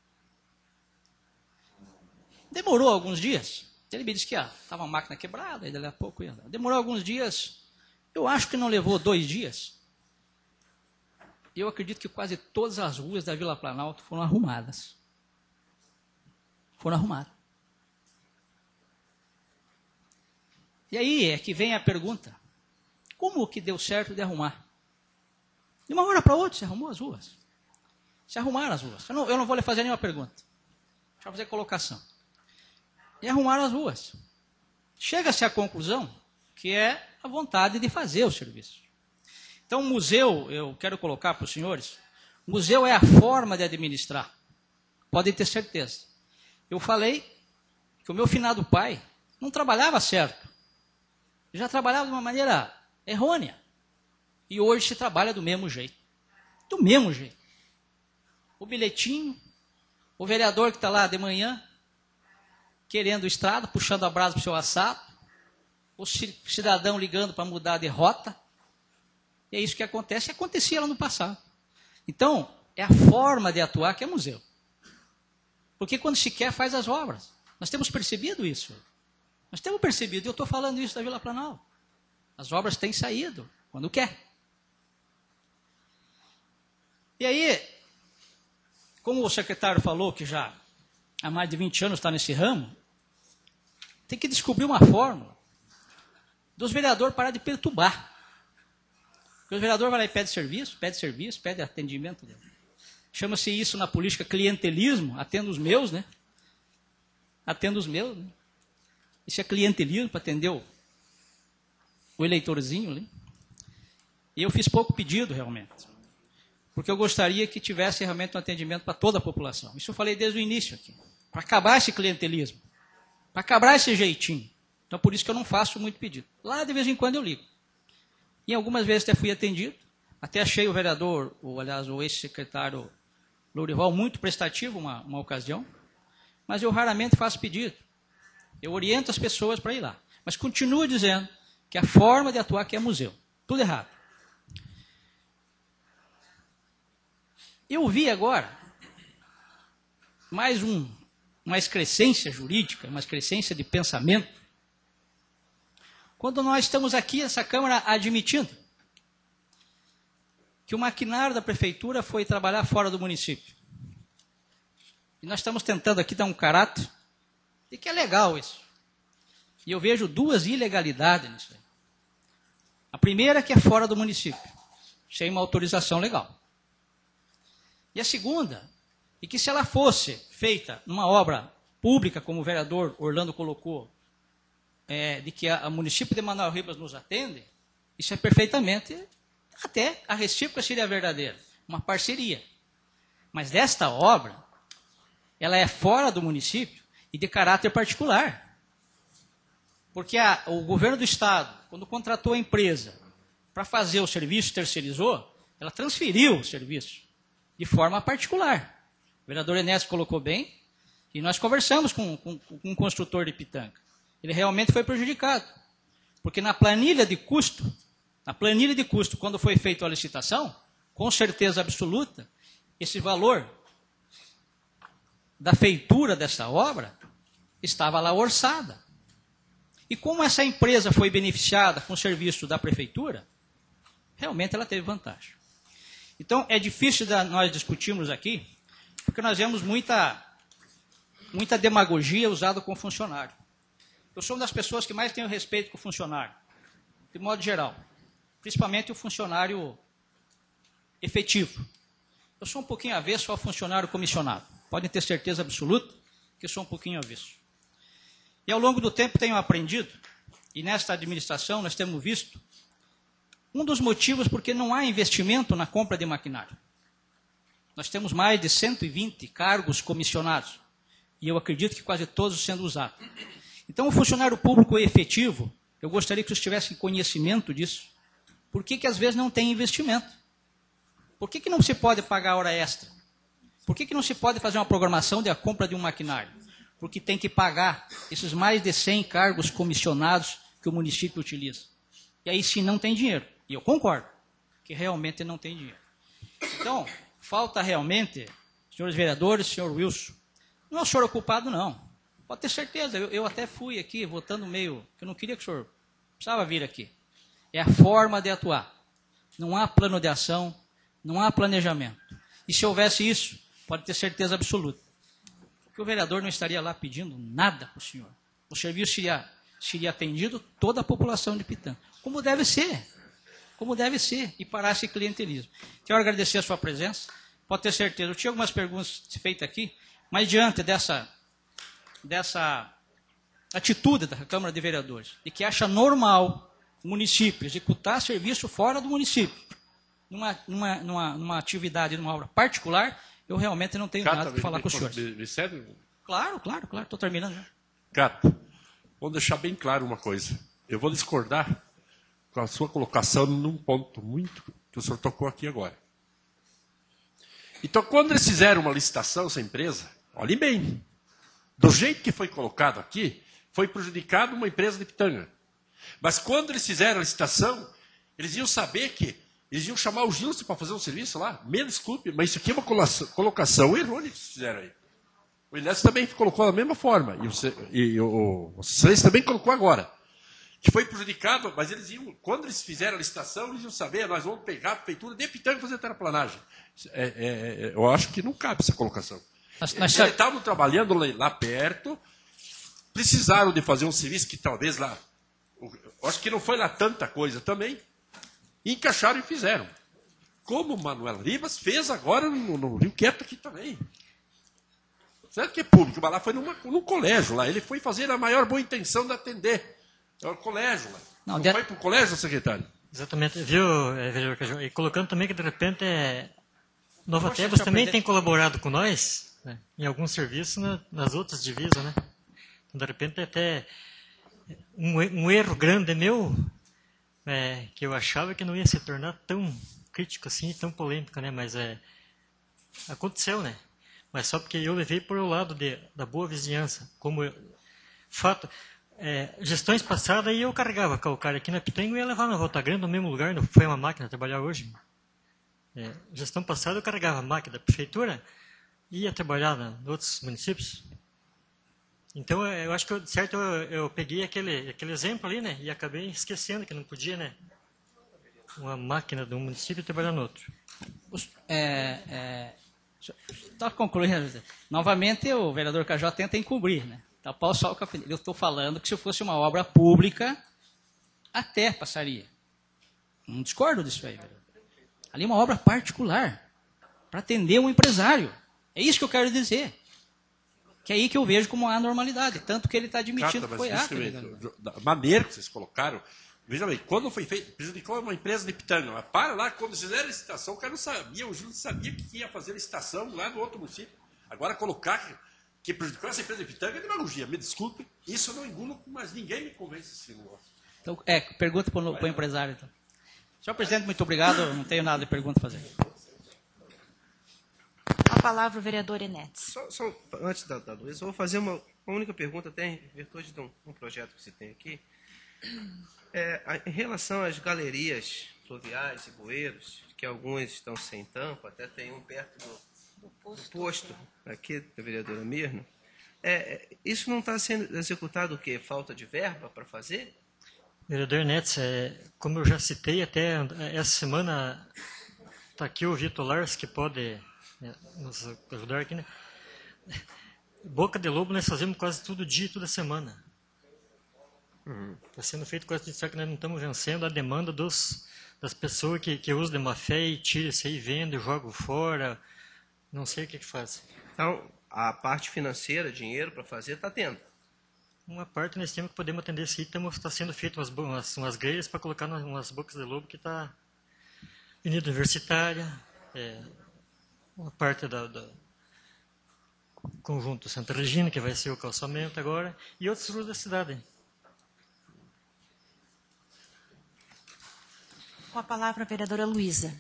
Demorou alguns dias. Ele me disse que estava ah, a máquina quebrada, e dali a pouco ia. Demorou alguns dias. Eu acho que não levou dois dias. Eu acredito que quase todas as ruas da Vila Planalto foram arrumadas. Foram arrumadas. E aí é que vem a pergunta. Como que deu certo de arrumar? De uma hora para outra se arrumou as ruas. Se arrumaram as ruas. Eu não, eu não vou lhe fazer nenhuma pergunta. Deixa eu fazer colocação. E arrumaram as ruas. Chega-se à conclusão que é a vontade de fazer o serviço. Então, o museu, eu quero colocar para os senhores, o museu é a forma de administrar. Podem ter certeza. Eu falei que o meu finado pai não trabalhava certo. Já trabalhava de uma maneira errônea. E hoje se trabalha do mesmo jeito. Do mesmo jeito. O bilhetinho, o vereador que está lá de manhã, querendo estrada, puxando a brasa para o seu assado, o cidadão ligando para mudar de rota. E é isso que acontece, e acontecia lá no passado. Então, é a forma de atuar que é museu. Porque quando se quer, faz as obras. Nós temos percebido isso. Nós temos percebido, e eu estou falando isso da Vila Planalto. As obras têm saído, quando quer. E aí, como o secretário falou que já há mais de vinte anos está nesse ramo, tem que descobrir uma fórmula dos vereadores parar de perturbar. Porque o vereador vai lá e pede serviço, pede serviço, pede atendimento. Chama-se isso na política clientelismo, atendo os meus, né? Atendo os meus, né? Isso é clientelismo para atender o, o eleitorzinho, né? E eu fiz pouco pedido, realmente. Porque eu gostaria que tivesse realmente um atendimento para toda a população. Isso eu falei desde o início aqui. Para acabar esse clientelismo. Para acabar esse jeitinho. Então, por isso que eu não faço muito pedido. Lá, de vez em quando, eu ligo. E algumas vezes até fui atendido. Até achei o vereador, ou, aliás, o ex-secretário Lourival, muito prestativo uma, uma ocasião. Mas eu raramente faço pedido. Eu oriento as pessoas para ir lá. Mas continuo dizendo que a forma de atuar aqui é museu. Tudo errado. Eu vi agora mais um, uma excrescência jurídica, uma excrescência de pensamento, quando nós estamos aqui, essa Câmara, admitindo que o maquinário da Prefeitura foi trabalhar fora do município. E nós estamos tentando aqui dar um caráter de que é legal isso. E eu vejo duas ilegalidades nisso aí. A primeira é que é fora do município, sem uma autorização legal. E a segunda, e que se ela fosse feita numa obra pública, como o vereador Orlando colocou, é, de que a, a município de Manoel Ribas nos atende, isso é perfeitamente, até a recíproca seria verdadeira, uma parceria. Mas desta obra, ela é fora do município e de caráter particular. Porque a, o governo do Estado, quando contratou a empresa para fazer o serviço, terceirizou, ela transferiu o serviço de forma particular. O vereador Enéas colocou bem, e nós conversamos com, com, com um construtor de Pitanga. Ele realmente foi prejudicado. Porque na planilha de custo, na planilha de custo, quando foi feita a licitação, com certeza absoluta, esse valor da feitura dessa obra estava lá orçada. E como essa empresa foi beneficiada com o serviço da prefeitura, realmente ela teve vantagem. Então, é difícil da, nós discutirmos aqui, porque nós vemos muita, muita demagogia usada com o funcionário. Eu sou uma das pessoas que mais tenho respeito com o funcionário, de modo geral. Principalmente o funcionário efetivo. Eu sou um pouquinho avesso ao funcionário comissionado. Podem ter certeza absoluta que eu sou um pouquinho avesso. E ao longo do tempo tenho aprendido, e nesta administração nós temos visto, um dos motivos porque não há investimento na compra de maquinário. Nós temos mais de cento e vinte cargos comissionados, e eu acredito que quase todos sendo usados. Então, o funcionário público efetivo, eu gostaria que vocês tivessem conhecimento disso. Por que que às vezes não tem investimento? Por que que não se pode pagar hora extra? Por que que não se pode fazer uma programação de a compra de um maquinário? Porque tem que pagar esses mais de cem cargos comissionados que o município utiliza. E aí sim não tem dinheiro. E eu concordo que realmente não tem dinheiro. Então, falta realmente, senhores vereadores, senhor Wilson, não é o senhor ocupado, não. Pode ter certeza, eu, eu até fui aqui votando meio, eu não queria que o senhor precisava vir aqui. É a forma de atuar. Não há plano de ação, não há planejamento. E se houvesse isso, pode ter certeza absoluta, que o vereador não estaria lá pedindo nada para o senhor. O serviço seria, seria atendido toda a população de Pitanga. Como deve ser. Como deve ser. E parar esse clientelismo. Quero agradecer a sua presença. Pode ter certeza. Eu tinha algumas perguntas feitas aqui, mas diante dessa, dessa atitude da Câmara de Vereadores, de que acha normal o município executar serviço fora do município, numa, numa, numa, numa atividade, numa obra particular, eu realmente não tenho Cata, nada para falar me, com os me, senhores. Me, me serve? Claro, claro, claro. Estou terminando já. Cata, vou deixar bem claro uma coisa. Eu vou discordar com a sua colocação num ponto muito que o senhor tocou aqui agora. Então, quando eles fizeram uma licitação, essa empresa, olhem bem, do jeito que foi colocado aqui, foi prejudicado uma empresa de Pitanga. Mas quando eles fizeram a licitação, eles iam saber que eles iam chamar o Gilson para fazer um serviço lá. Me desculpe, mas isso aqui é uma colocação errônea que eles fizeram aí. O Inés também colocou da mesma forma, e o, e o, o Celes também colocou agora. Que foi prejudicado, mas eles iam, quando eles fizeram a licitação, eles iam saber, nós vamos pegar a prefeitura de Pitanga e fazer a terraplanagem. É, é, é, eu acho que não cabe essa colocação. Nós, nós eles estavam trabalhando lá, lá perto, precisaram de fazer um serviço que talvez lá, eu acho que não foi lá tanta coisa também, e encaixaram e fizeram. Como o Manuel Ribas fez agora no, no Rio Quieto aqui também. Certo que é público, mas lá foi numa, num colégio lá. Ele foi fazer a maior boa intenção de atender. É o colégio lá. Não, não de... foi para o colégio, secretário? Exatamente, viu, vereador Cajó? E colocando também que, de repente, é... Nova Tebas também tem colaborado com nós, né, em alguns serviços na, nas outras divisas, né? Então, de repente, até um, um erro grande meu, é, que eu achava que não ia se tornar tão crítico assim, tão polêmico, né? Mas é, aconteceu, né? Mas só porque eu levei por o lado de, da boa vizinhança. Como eu, fato, é, gestões passadas, aí eu carregava calcário aqui na Pitangue e ia levar na Volta Grande, no mesmo lugar, não foi uma máquina trabalhar hoje. É, gestão passada eu carregava a máquina da prefeitura e ia trabalhar na, em outros municípios. Então, eu acho que, eu, certo, eu, eu peguei aquele, aquele exemplo ali, né? E acabei esquecendo que não podia, né? Uma máquina de um município trabalhar no outro. É... é... Só concluindo, novamente o vereador Cajó tenta encobrir, né? Tapar o sol com a peneira. Eu estou falando que se fosse uma obra pública, até passaria. Não discordo disso aí, vereador. Ali é uma obra particular, para atender um empresário. É isso que eu quero dizer. Que é aí que eu vejo como há normalidade. Tanto que ele está admitindo Cata, que foi ato. Da maneira que vocês colocaram, veja bem, quando foi feito, prejudicou uma empresa de Pitanga, mas para lá, quando fizeram a licitação, o cara não sabia, o Júlio sabia que ia fazer a licitação lá no outro município. Agora, colocar que, que prejudicou essa empresa de Pitanga é demagogia. Me desculpe, isso eu não engulo, mas ninguém me convence desse negócio. Então, é, pergunta para o empresário, então. Senhor presidente, muito obrigado. Não tenho nada de pergunta a fazer. A palavra o vereador Enetes. Só, só antes da, da Luísa, eu vou fazer uma, uma única pergunta, até em virtude de um, um projeto que você tem aqui. É, a, em relação às galerias fluviais e bueiros, que alguns estão sem tampa, até tem um perto do, do, posto. do posto, aqui da vereadora Mirna, é, isso não está sendo executado o quê? Falta de verba para fazer? Vereador Netes, é, como eu já citei, até essa semana está aqui o Vitor Lars, que pode é, nos ajudar aqui, né? Boca de Lobo nós fazemos quase todo dia e toda semana. Está uhum. sendo feito quase tudo, só que nós não estamos vencendo a demanda dos, das pessoas que, que usam de má fé e tiram isso aí, vendem, jogam fora, não sei o que que faz. Então, a parte financeira, dinheiro para fazer, está tendo. Uma parte nós temos que podemos atender isso aí, está sendo feito umas, umas, umas grelhas para colocar nas umas bocas de lobo que está Avenida Universitária, é, uma parte da, da conjunto Santa Regina, que vai ser o calçamento agora, e outras ruas da cidade. Com a palavra a vereadora Luísa.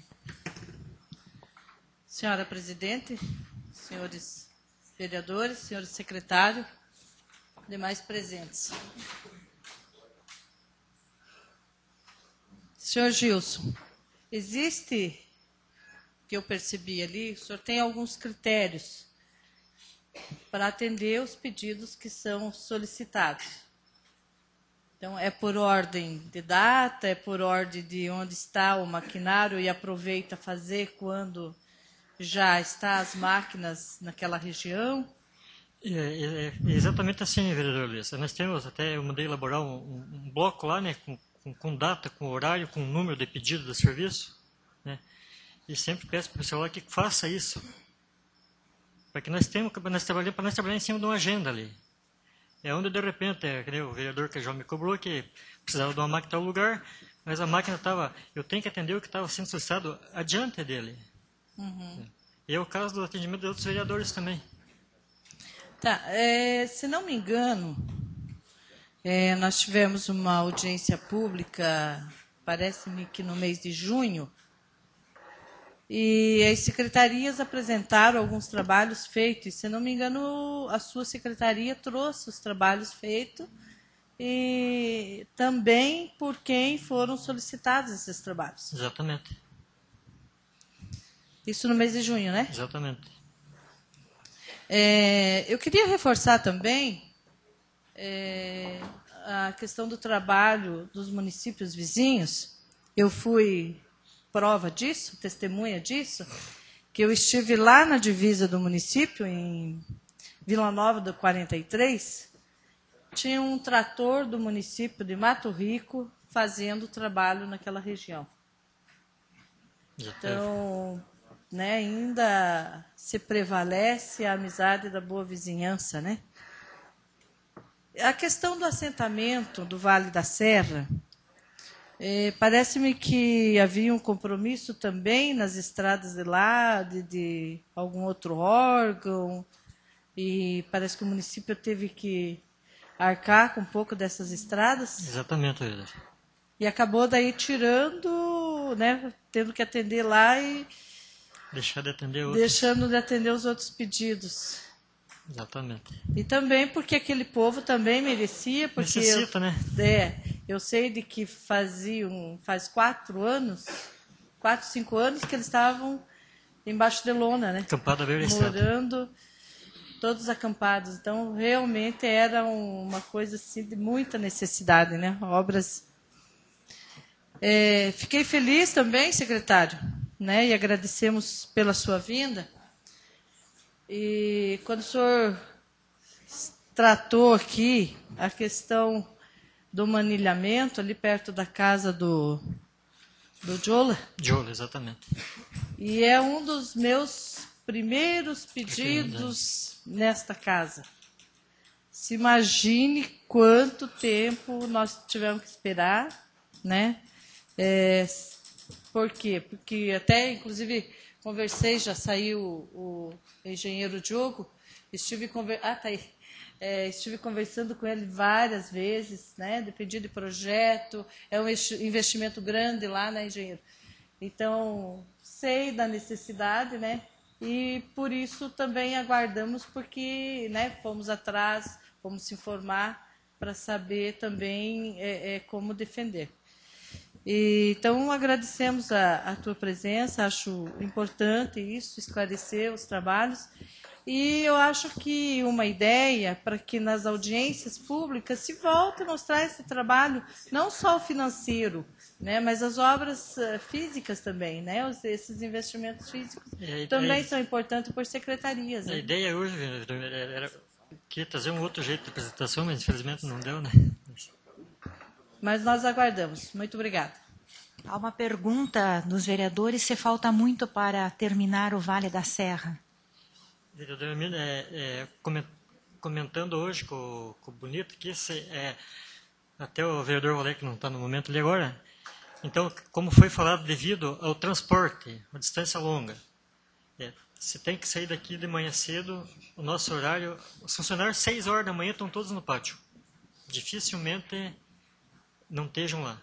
Senhora presidente, senhores vereadores, senhores secretários, demais presentes. Senhor Gilson, existe, que eu percebi ali, o senhor tem alguns critérios para atender os pedidos que são solicitados. Então, é por ordem de data, é por ordem de onde está o maquinário e aproveita fazer quando já está as máquinas naquela região? É, é, é exatamente assim, vereador Luiz. Nós temos até, eu mandei elaborar um, um, um bloco lá, né, com, com, com data, com horário, com número de pedido do serviço, né, e sempre peço para o pessoal lá que faça isso, para que nós temos, para nós trabalhar, para nós trabalhar em cima de uma agenda ali. É onde, de repente, é, que o vereador que já me cobrou, que precisava de uma máquina em tal lugar, mas a máquina estava, eu tenho que atender o que estava sendo solicitado adiante dele. Uhum. E é o caso do atendimento de outros vereadores também. Tá, é, se não me engano, é, nós tivemos uma audiência pública, parece-me que no mês de junho, e as secretarias apresentaram alguns trabalhos feitos, e, se não me engano, a sua secretaria trouxe os trabalhos feitos, e também por quem foram solicitados esses trabalhos. Exatamente. Isso no mês de junho, né? Exatamente. É, eu queria reforçar também é, a questão do trabalho dos municípios vizinhos. Eu fui prova disso, testemunha disso, que eu estive lá na divisa do município, em Vila Nova do quarenta e três, tinha um trator do município de Mato Rico fazendo trabalho naquela região. Então, né, ainda se prevalece a amizade da boa vizinhança, né? A questão do assentamento do Vale da Serra, eh, parece-me que havia um compromisso também nas estradas de lá, de, de algum outro órgão, e parece que o município teve que arcar com um pouco dessas estradas. Exatamente, Hilda. E acabou daí tirando, né, tendo que atender lá e deixar de atender outros. deixando de atender os outros pedidos. Exatamente. E também porque aquele povo também merecia, porque necessita, eu, né? É, eu sei de que faziam, faz quatro anos, quatro, cinco anos que eles estavam embaixo de lona, né? Acampado à beira da morando, todos acampados. Então, realmente era uma coisa assim de muita necessidade, né? Obras. É, fiquei feliz também, secretário, né? E agradecemos pela sua vinda. E quando o senhor tratou aqui a questão do manilhamento ali perto da casa do, do Jola. Jola, exatamente. E é um dos meus primeiros pedidos nesta casa. Se imagine quanto tempo nós tivemos que esperar, né? É, por quê? Porque até, inclusive, conversei, já saiu o, o engenheiro Diogo, estive, conver... ah, tá aí. É, estive conversando com ele várias vezes, né, de pedido de projeto, é um investimento grande lá, né, engenheiro? Então, sei da necessidade, né, e por isso também aguardamos, porque, né, fomos atrás, fomos se informar para saber também é, é, como defender. E, então, agradecemos a, a tua presença, acho importante isso, esclarecer os trabalhos. E eu acho que uma ideia para que nas audiências públicas se volte a mostrar esse trabalho, não só o financeiro, né, mas as obras uh, físicas também, né, os, esses investimentos físicos a, também a, são importantes por secretarias. A né? ideia hoje era, era que trazer um outro jeito de apresentação, mas infelizmente não deu, né? Mas nós aguardamos. Muito obrigada. Há uma pergunta dos vereadores, se falta muito para terminar o Vale da Serra. Vereador Emílio, é, é, comentando hoje com, com o Bonito, que esse, é, até o vereador Valé, que não está no momento ali agora, então, como foi falado, devido ao transporte, a distância longa, é, você tem que sair daqui de manhã cedo, o nosso horário, os funcionários, seis horas da manhã, estão todos no pátio. Dificilmente não estejam lá.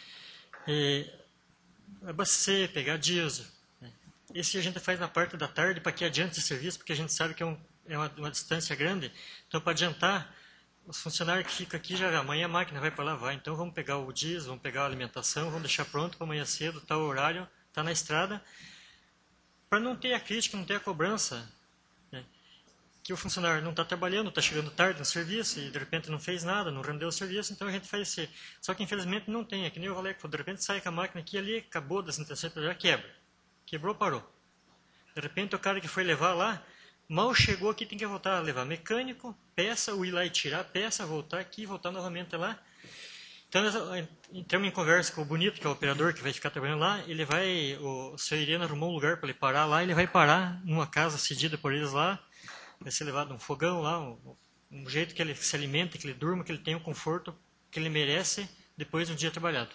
É, abastecer, pegar diesel. Esse a gente faz na parte da tarde para que adiante o serviço, porque a gente sabe que é, um, é uma, uma distância grande. Então, para adiantar, os funcionários que ficam aqui, já amanhã a máquina vai para lá, vai. Então, vamos pegar o diesel, vamos pegar a alimentação, vamos deixar pronto para amanhã cedo, tal horário, está na estrada, para não ter a crítica, não ter a cobrança, né? Que o funcionário não está trabalhando, está chegando tarde no serviço e de repente não fez nada, não rendeu o serviço, então a gente faz esse. Só que infelizmente não tem, é que nem o Valé, de repente sai com a máquina aqui ali, acabou das intenções, já quebra. Quebrou, parou. De repente, o cara que foi levar lá, mal chegou aqui, tem que voltar a levar mecânico, peça, ou ir lá e tirar a peça, voltar aqui, voltar novamente lá. Então, entramos em conversa com o Bonito, que é o operador que vai ficar trabalhando lá. Ele vai, o seu Irene arrumou um lugar para ele parar lá, ele vai parar numa casa cedida por eles lá, vai ser levado um fogão lá, um, um jeito que ele se alimente, que ele durma, que ele tenha o conforto que ele merece depois do dia trabalhado.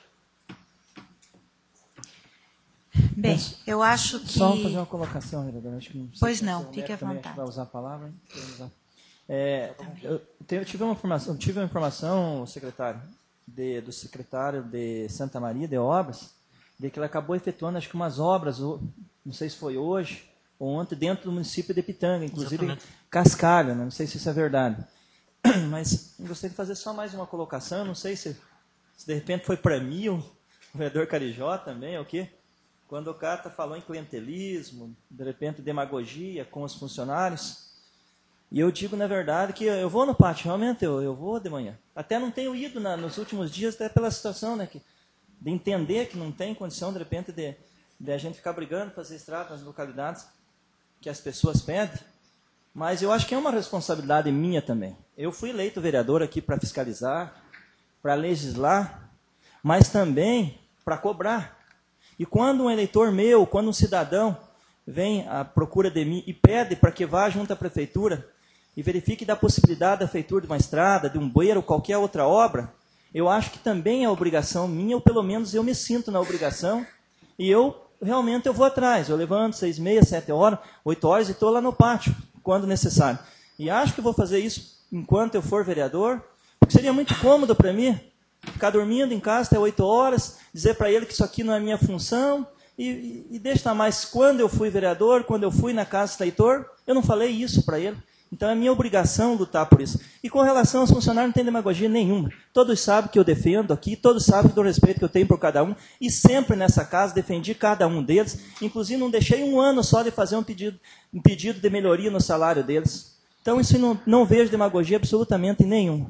Bem, eu acho que... Só fazer uma colocação, vereador. Acho que não pois não, fique à vontade. Vai usar a palavra. É, eu, eu tive uma informação, tive uma informação, secretário, de, do secretário de Santa Maria de Obras, de que ele acabou efetuando, acho que umas obras, não sei se foi hoje ou ontem, dentro do município de Pitanga, inclusive Exatamente. Cascalho, né? Não sei se isso é verdade. Mas eu gostaria de fazer só mais uma colocação, não sei se, se de repente foi para mim, o vereador Carijó também, ou o quê? Quando o Cata falou em clientelismo, de repente demagogia com os funcionários, e eu digo, na verdade, que eu vou no pátio, realmente eu, eu vou de manhã. Até não tenho ido na, nos últimos dias, até pela situação, né, que, de entender que não tem condição, de repente, de, de a gente ficar brigando para fazer estrada nas localidades que as pessoas pedem. Mas eu acho que é uma responsabilidade minha também. Eu fui eleito vereador aqui para fiscalizar, para legislar, mas também para cobrar. E quando um eleitor meu, quando um cidadão vem à procura de mim e pede para que vá junto à prefeitura e verifique da possibilidade da feitura de uma estrada, de um bueiro, qualquer outra obra, eu acho que também é obrigação minha, ou pelo menos eu me sinto na obrigação, e eu realmente eu vou atrás. Eu levanto seis, meia, sete horas, oito horas e estou lá no pátio, quando necessário. E acho que vou fazer isso enquanto eu for vereador, porque seria muito cômodo para mim ficar dormindo em casa até oito horas, dizer para ele que isso aqui não é minha função, e, e, e deixa mais. Quando eu fui vereador, quando eu fui na Casa do Eleitor, eu não falei isso para ele. Então é minha obrigação lutar por isso. E com relação aos funcionários, não tem demagogia nenhuma. Todos sabem que eu defendo aqui, todos sabem do respeito que eu tenho por cada um, e sempre nessa casa defendi cada um deles, inclusive não deixei um ano só de fazer um pedido, um pedido de melhoria no salário deles. Então isso não, não vejo demagogia absolutamente nenhuma.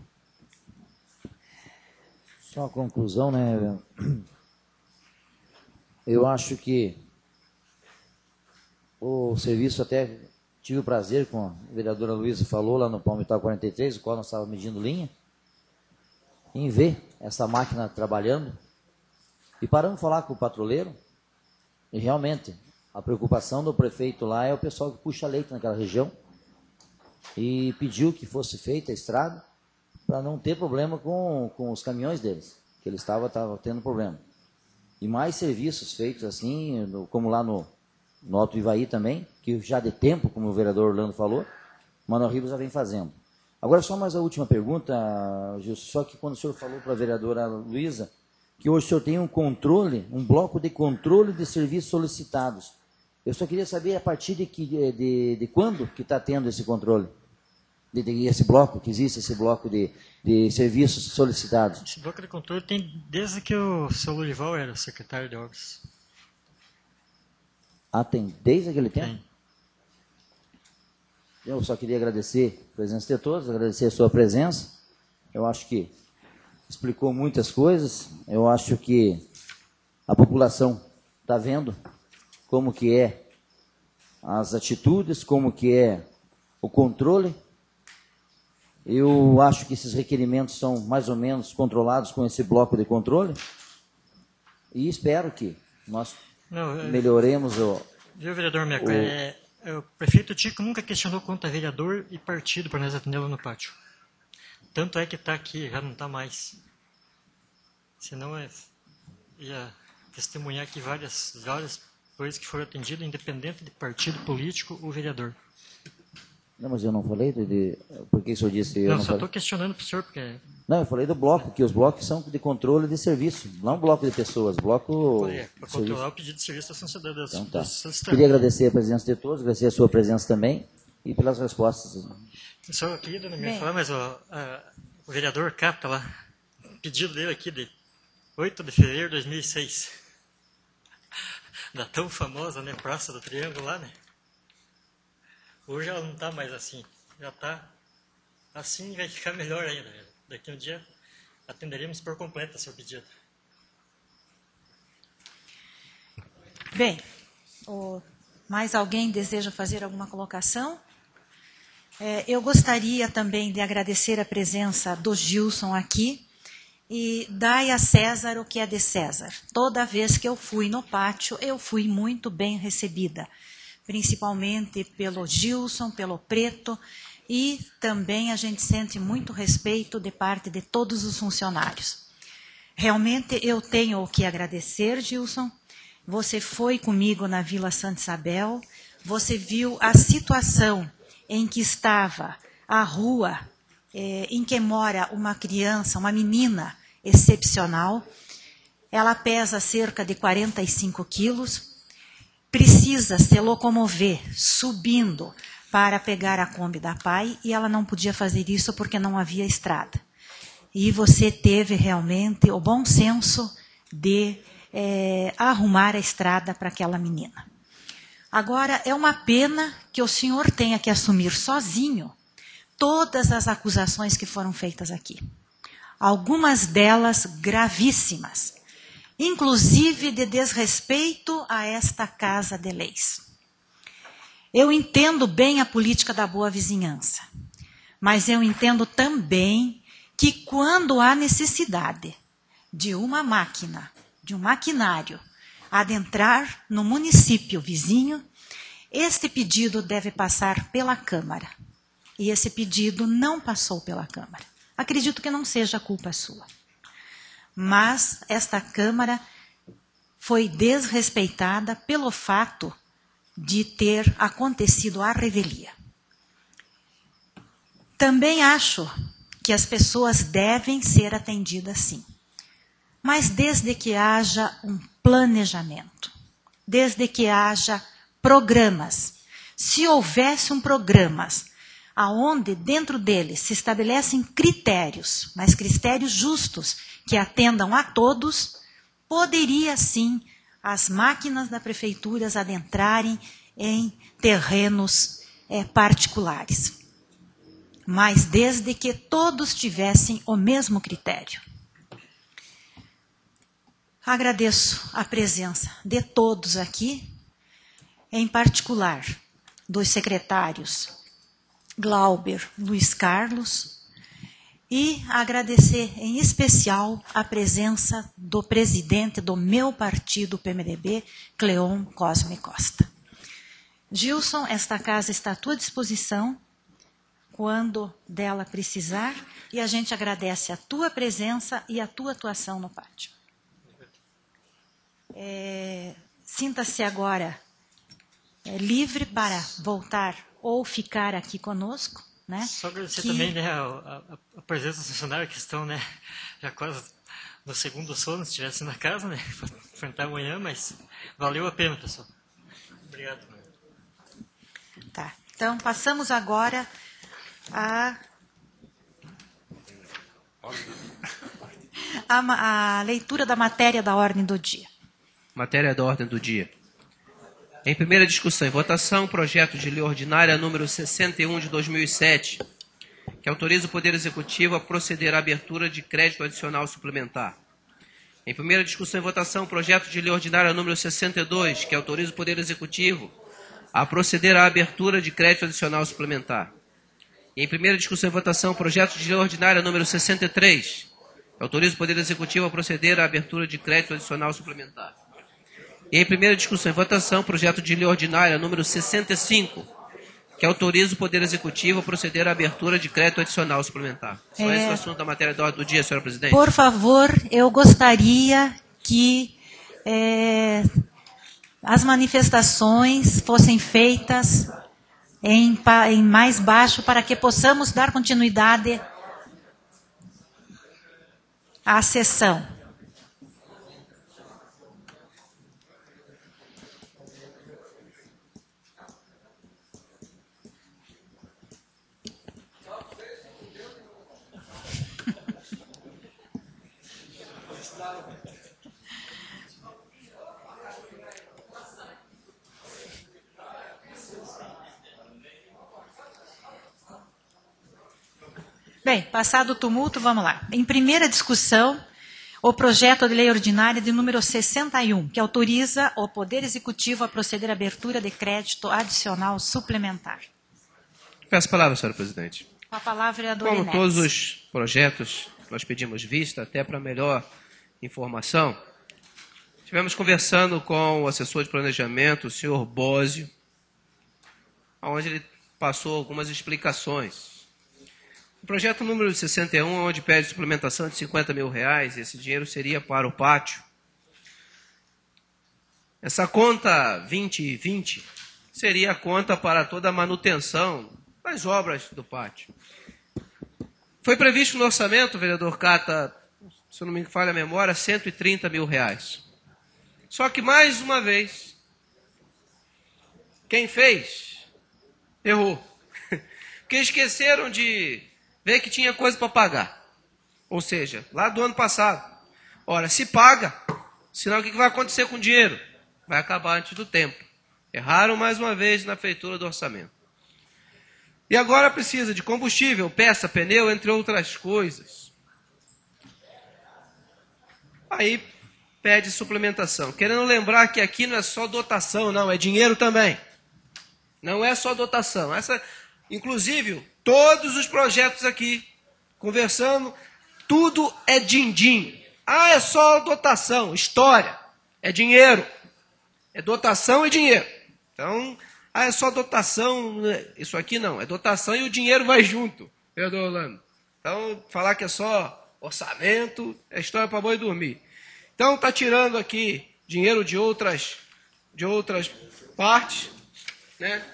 Só uma conclusão, né? Eu acho que o serviço, até tive o prazer, como a vereadora Luísa falou, lá no Palmital quarenta e três, o qual nós estávamos medindo linha, em ver essa máquina trabalhando, e paramos de falar com o patrulheiro, e realmente, a preocupação do prefeito lá é o pessoal que puxa leite naquela região, e pediu que fosse feita a estrada, para não ter problema com, com os caminhões deles, que eles estavam estavam tendo problema. E mais serviços feitos assim, no, como lá no, no Alto Ivaí também, que já de tempo, como o vereador Orlando falou, Manuel Ribas já vem fazendo. Agora só mais a última pergunta, Gilson, só que quando o senhor falou para a vereadora Luísa, que hoje o senhor tem um controle, um bloco de controle de serviços solicitados. Eu só queria saber a partir de, que, de, de, de quando que está tendo esse controle? De, de, esse bloco, que existe esse bloco de, de serviços solicitados? Esse bloco de controle tem desde que o seu Lurival era secretário de obras. Ah, tem desde aquele tempo? Tem. Eu só queria agradecer a presença de todos, agradecer a sua presença. Eu acho que explicou muitas coisas. Eu acho que a população está vendo como que é as atitudes, como que é o controle. Eu acho que esses requerimentos são mais ou menos controlados com esse bloco de controle. E espero que nós Não, eu, melhoremos o... Viu, vereador Meco? O, é, é, o prefeito Tico nunca questionou quanto a vereador e partido para nós atendê-lo no pátio. Tanto é que está aqui, já não está mais. Senão é, ia testemunhar aqui várias, várias coisas que foram atendidas, independente de partido político ou vereador. Não, mas eu não falei de... de por que o senhor disse... Eu não, não só estou questionando para o senhor, porque... Não, eu falei do bloco, que os blocos são de controle de serviço, não bloco de pessoas, bloco... É, para controlar o pedido de serviço da sociedade. Então, tá. Queria agradecer a presença de todos, agradecer a sua presença também e pelas respostas. Eu só queria, dona Miriam, falar, mas ó, a, o vereador capta lá, o pedido dele aqui de oito de fevereiro de dois mil e seis, da tão famosa, né, Praça do Triângulo lá, né? Hoje ela não está mais assim, já está assim e vai ficar melhor ainda. Daqui a um dia atenderemos por completo seu pedido. Bem, o, mais alguém deseja fazer alguma colocação? É, eu gostaria também de agradecer a presença do Gilson aqui e dai a César o que é de César. Toda vez que eu fui no pátio, eu fui muito bem recebida, principalmente pelo Gilson, pelo Preto, e também a gente sente muito respeito de parte de todos os funcionários. Realmente eu tenho o que agradecer, Gilson. Você foi comigo na Vila Santa Isabel, você viu a situação em que estava a rua eh, em que mora uma criança, uma menina excepcional. Ela pesa cerca de quarenta e cinco quilos, precisa se locomover subindo para pegar a Kombi da Pai, e ela não podia fazer isso porque não havia estrada. E você teve realmente o bom senso de é, arrumar a estrada para aquela menina. Agora, é uma pena que o senhor tenha que assumir sozinho todas as acusações que foram feitas aqui. Algumas delas gravíssimas, inclusive de desrespeito a esta Casa de Leis. Eu entendo bem a política da boa vizinhança, mas eu entendo também que quando há necessidade de uma máquina, de um maquinário, adentrar no município vizinho, este pedido deve passar pela Câmara. E esse pedido não passou pela Câmara. Acredito que não seja culpa sua. Mas esta Câmara foi desrespeitada pelo fato de ter acontecido a revelia. Também acho que as pessoas devem ser atendidas sim. Mas desde que haja um planejamento, desde que haja programas. Se houvesse um programa aonde dentro deles se estabelecem critérios, mas critérios justos, que atendam a todos, poderia sim as máquinas da prefeitura adentrarem em terrenos é, particulares. Mas desde que todos tivessem o mesmo critério. Agradeço a presença de todos aqui, em particular dos secretários Glauber, Luiz Carlos, e agradecer em especial a presença do presidente do meu partido, P M D B, Cleon Cosme Costa. Gilson, esta casa está à tua disposição quando dela precisar, e a gente agradece a tua presença e a tua atuação no pátio. É, sinta-se agora é, livre para voltar ou ficar aqui conosco. Né? Só agradecer que... também, né, a, a, a presença dos funcionários que estão, né, já quase no segundo sono, se estivesse na casa, né, para enfrentar amanhã, mas valeu a pena, pessoal. Obrigado. Tá, então passamos agora a, a, a leitura da matéria da ordem do dia. Matéria da ordem do dia. Em primeira discussão e votação, projeto de lei ordinária número sessenta e um de dois mil e sete, que autoriza o Poder Executivo a proceder à abertura de crédito adicional suplementar. Em primeira discussão e votação, projeto de lei ordinária número sessenta e dois, que autoriza o Poder Executivo a proceder à abertura de crédito adicional suplementar. E em primeira discussão e votação, projeto de lei ordinária número sessenta e três, que autoriza o Poder Executivo a proceder à abertura de crédito adicional suplementar. E em primeira discussão e votação, projeto de lei ordinária número sessenta e cinco, que autoriza o Poder Executivo a proceder à abertura de crédito adicional suplementar. Só é... esse é o assunto da matéria da ordem do dia, senhora presidente. Por favor, eu gostaria que é, as manifestações fossem feitas em, em mais baixo para que possamos dar continuidade à sessão. Bem, passado o tumulto, vamos lá. Em primeira discussão, o projeto de lei ordinária de número sessenta e um, que autoriza o Poder Executivo a proceder à abertura de crédito adicional suplementar. Peço a palavra, senhora presidente. Com a palavra, vereador Como Inex. todos os projetos, nós pedimos vista, até para melhor informação. Estivemos conversando com o assessor de planejamento, o senhor Bósio, onde ele passou algumas explicações. O projeto número sessenta e um, onde pede suplementação de cinquenta mil reais, esse dinheiro seria para o pátio. Essa conta vinte e vinte seria a conta para toda a manutenção das obras do pátio. Foi previsto no orçamento, vereador Cata, se eu não me falha a memória, cento e trinta mil reais. Só que, mais uma vez, quem fez, errou. Porque esqueceram de ver que tinha coisa para pagar. Ou seja, lá do ano passado. Ora, se paga, senão o que vai acontecer com o dinheiro? Vai acabar antes do tempo. Erraram mais uma vez na feitura do orçamento. E agora precisa de combustível, peça, pneu, entre outras coisas. Aí pede suplementação. Querendo lembrar que aqui não é só dotação, não, é dinheiro também. Não é só dotação. Essa, inclusive, todos os projetos aqui, conversando, tudo é din-din. Ah, é só dotação, história, é dinheiro. É dotação e dinheiro. Então, ah, é só dotação, isso aqui não, é dotação e o dinheiro vai junto, vereador Orlando. Então, falar que é só orçamento, é história para boi dormir. Então, está tirando aqui dinheiro de outras, de outras partes, né?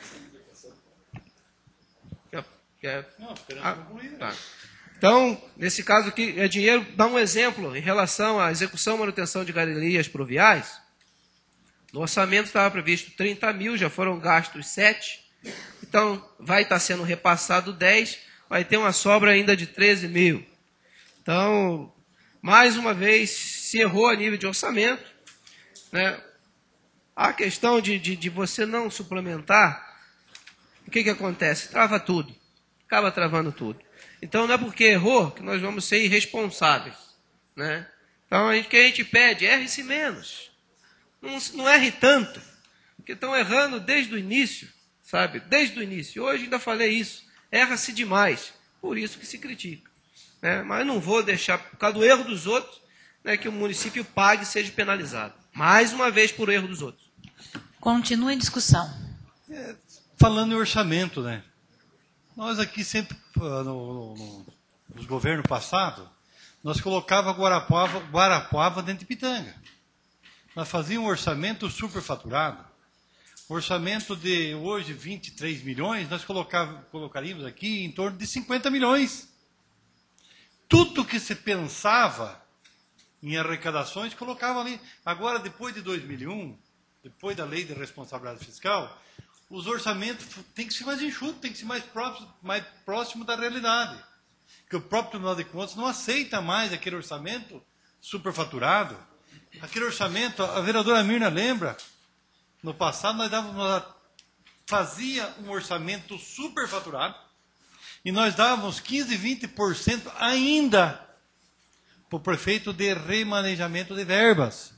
Quer, quer? Não, esperando ah, concluir. tá. Então, nesse caso aqui, é dinheiro, dá um exemplo em relação à execução e manutenção de galerias pluviais. No orçamento estava previsto trinta mil, já foram gastos sete. Então, vai estar sendo repassado dez, vai ter uma sobra ainda de treze mil. Então, mais uma vez, se errou a nível de orçamento. Né? A questão de, de, de você não suplementar, o que, que acontece? Trava tudo. Acaba travando tudo. Então, não é porque errou que nós vamos ser irresponsáveis. Né? Então, o que a gente pede, erre-se menos. Não, não erre tanto, porque estão errando desde o início, sabe? Desde o início. Hoje ainda falei isso. Erra-se demais. Por isso que se critica. Né? Mas não vou deixar, por causa do erro dos outros, né, que o município pague e seja penalizado. Mais uma vez por erro dos outros. Continua em discussão. É, falando em orçamento, né? Nós aqui sempre, no, no, no, nos governos passados, nós colocava Guarapuava, Guarapuava dentro de Pitanga. Nós fazíamos um orçamento superfaturado. Orçamento de hoje vinte e três milhões, nós colocaríamos aqui em torno de cinquenta milhões. Tudo que se pensava em arrecadações, colocava ali. Agora, depois de dois mil e um, depois da lei de responsabilidade fiscal, os orçamentos têm que ser mais enxutos, têm que ser mais próximo, mais próximo da realidade. Porque o próprio Tribunal de Contas não aceita mais aquele orçamento superfaturado. Aquele orçamento, a vereadora Mirna lembra, no passado nós, dávamos, nós fazia um orçamento superfaturado e nós dávamos quinze, vinte por cento ainda para o prefeito de remanejamento de verbas.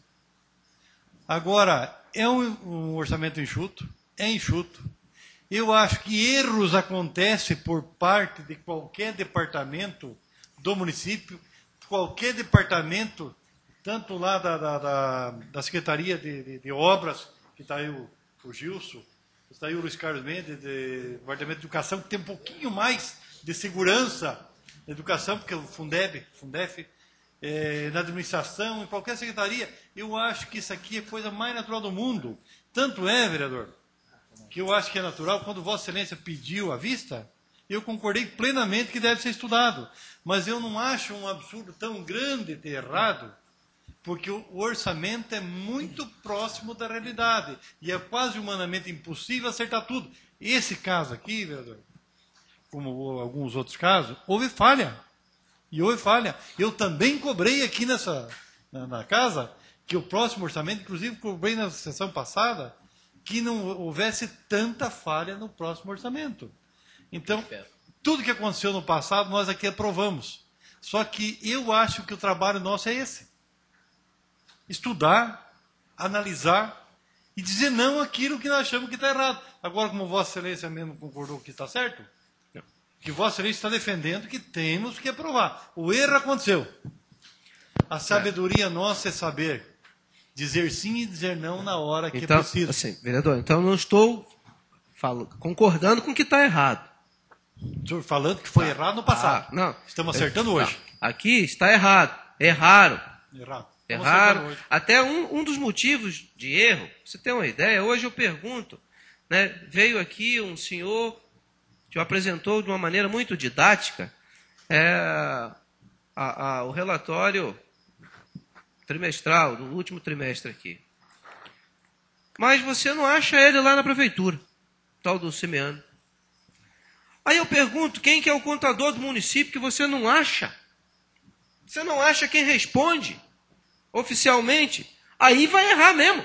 Agora, é um, um orçamento enxuto, é enxuto. Eu acho que erros acontecem por parte de qualquer departamento do município, qualquer departamento, tanto lá da, da, da, da Secretaria de, de, de Obras, que está aí o, o Gilson, está aí o Luiz Carlos Mendes, do Departamento de Educação, que tem um pouquinho mais de segurança na educação, porque o Fundeb, Fundef, é, na administração, em qualquer secretaria, eu acho que isso aqui é a coisa mais natural do mundo. Tanto é, vereador, que eu acho que é natural, quando Vossa Excelência pediu a vista, eu concordei plenamente que deve ser estudado. Mas eu não acho um absurdo tão grande ter errado, porque o orçamento é muito próximo da realidade. E é quase humanamente impossível acertar tudo. Esse caso aqui, vereador, como alguns outros casos, houve falha. E houve falha. Eu também cobrei aqui nessa, na, na casa, que o próximo orçamento, inclusive cobrei na sessão passada, que não houvesse tanta falha no próximo orçamento. Então, tudo que aconteceu no passado, nós aqui aprovamos. Só que eu acho que o trabalho nosso é esse. Estudar, analisar e dizer não aquilo que nós achamos que está errado. Agora, como Vossa Excelência mesmo concordou que está certo, que Vossa Excelência está defendendo que temos que aprovar. O erro aconteceu. A sabedoria nossa é saber dizer sim e dizer não na hora que então, é preciso. Assim, vereador, então não estou falo, concordando com o que está errado. Estou falando que foi tá. errado no passado. Ah, não. Estamos acertando é, hoje. Tá. Aqui está errado. Erraram. Errado. Erraram. Até um, um dos motivos de erro, você tem uma ideia, hoje eu pergunto, né, veio aqui um senhor que apresentou de uma maneira muito didática é, a, a, o relatório trimestral, do último trimestre aqui. Mas você não acha ele lá na prefeitura, tal do Simeano. Aí eu pergunto, quem que é o contador do município que você não acha? Você não acha quem responde oficialmente? Aí vai errar mesmo.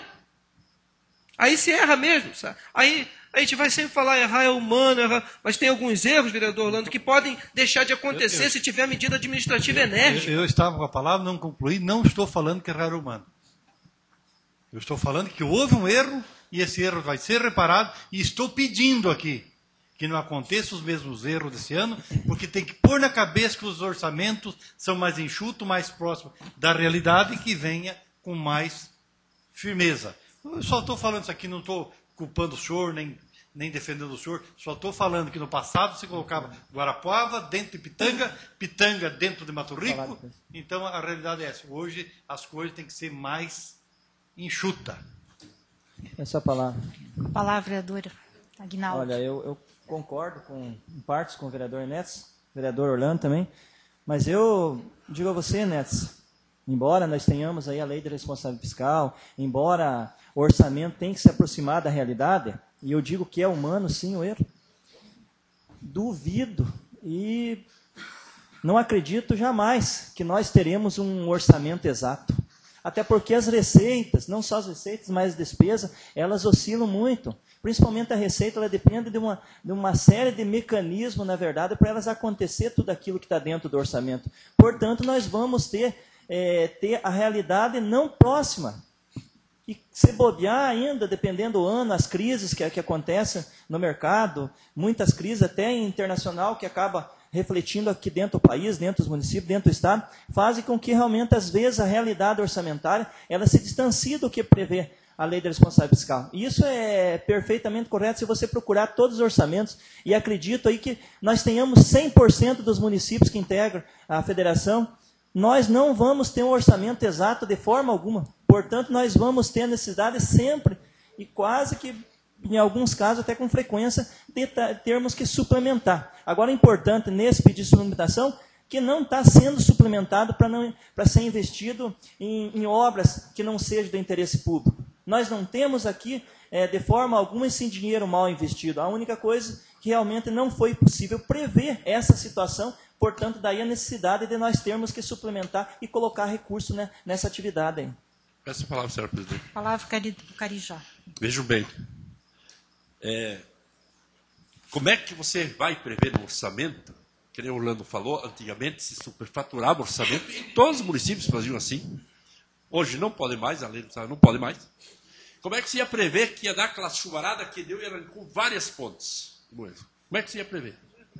Aí se erra mesmo. Sabe? Aí a gente vai sempre falar, errar é humano, errar, mas tem alguns erros, vereador Orlando, que podem deixar de acontecer eu, eu, se tiver medida administrativa eu, enérgica. Eu, eu estava com a palavra, não concluí, não estou falando que errar é humano. Eu estou falando que houve um erro e esse erro vai ser reparado, e estou pedindo aqui que não aconteça os mesmos erros desse ano, porque tem que pôr na cabeça que os orçamentos são mais enxutos, mais próximos da realidade e que venha com mais firmeza. Eu só estou falando isso aqui, não estou culpando o senhor, nem, nem defendendo o senhor, só estou falando que no passado você colocava Guarapuava dentro de Pitanga, Pitanga dentro de Mato Rico, então a realidade é essa. Hoje as coisas têm que ser mais enxutas. Essa palavra. A palavra, vereadora Aguinaldo. Olha, eu, eu concordo com, em partes com o vereador Netes, vereador Orlando também, mas eu digo a você, Netes, embora nós tenhamos aí a lei de responsabilidade fiscal, embora o orçamento tenha que se aproximar da realidade, e eu digo que é humano sim o erro, duvido e não acredito jamais que nós teremos um orçamento exato. Até porque as receitas, não só as receitas, mas as despesas, elas oscilam muito. Principalmente a receita, ela depende de uma, de uma série de mecanismos, na verdade, para elas acontecer tudo aquilo que está dentro do orçamento. Portanto, nós vamos ter, é, ter a realidade não próxima. E se bobear ainda, dependendo do ano, as crises que, que acontecem no mercado, muitas crises até internacional que acaba refletindo aqui dentro do país, dentro dos municípios, dentro do estado, fazem com que realmente, às vezes, a realidade orçamentária ela se distancie do que prevê a lei da responsabilidade fiscal. E isso é perfeitamente correto se você procurar todos os orçamentos, e acredito aí que nós tenhamos cem por cento dos municípios que integram a federação, nós não vamos ter um orçamento exato de forma alguma. Portanto, nós vamos ter a necessidade sempre, e quase que, em alguns casos, até com frequência, de termos que suplementar. Agora, é importante, nesse pedido de suplementação, que não está sendo suplementado para ser investido em, em obras que não sejam do interesse público. Nós não temos aqui, é, de forma alguma, esse dinheiro mal investido. A única coisa que realmente não foi possível prever essa situação, portanto, daí a necessidade de nós termos que suplementar e colocar recurso, né, nessa atividade aí. Peço a palavra, senhora presidente. Palavra Carijó. Vejam bem. É, como é que você vai prever no orçamento? Que nem o Orlando falou, antigamente se superfaturava o orçamento, e todos os municípios faziam assim. Hoje não pode mais, a lei não pode mais. Como é que se ia prever que ia dar aquela chuvarada que deu e arrancou várias pontes? Como é que se ia prever?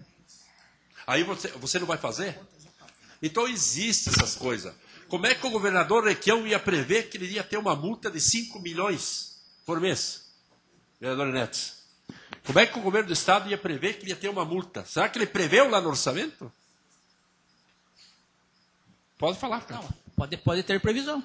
Aí você, você não vai fazer? Então existem essas coisas. Como é que o governador Requião ia prever que ele ia ter uma multa de cinco milhões por mês? Vereador Netes. Como é que o governo do estado ia prever que ele ia ter uma multa? Será que ele preveu lá no orçamento? Pode falar, cara. Não, pode, pode ter previsão.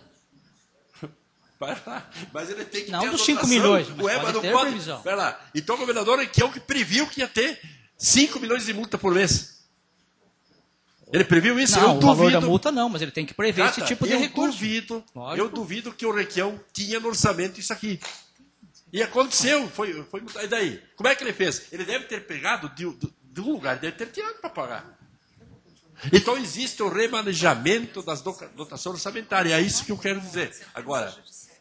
Mas ele tem que não ter dos cinco milhões, mas Ué, pode mas não ter pode. previsão. Vai lá. Então o governador Requião que previu que ia ter cinco milhões de multa por mês. Ele previu isso? Não, eu o duvido. valor da multa não, mas ele tem que prever Cata, esse tipo de eu recurso. Duvido, Lógico. eu duvido que o Requião tinha no orçamento isso aqui. E aconteceu, foi, foi e daí? Como é que ele fez? Ele deve ter pegado de, de, de um lugar, deve ter tirado para pagar. Então existe o remanejamento das dotações orçamentárias, é isso que eu quero dizer. Agora,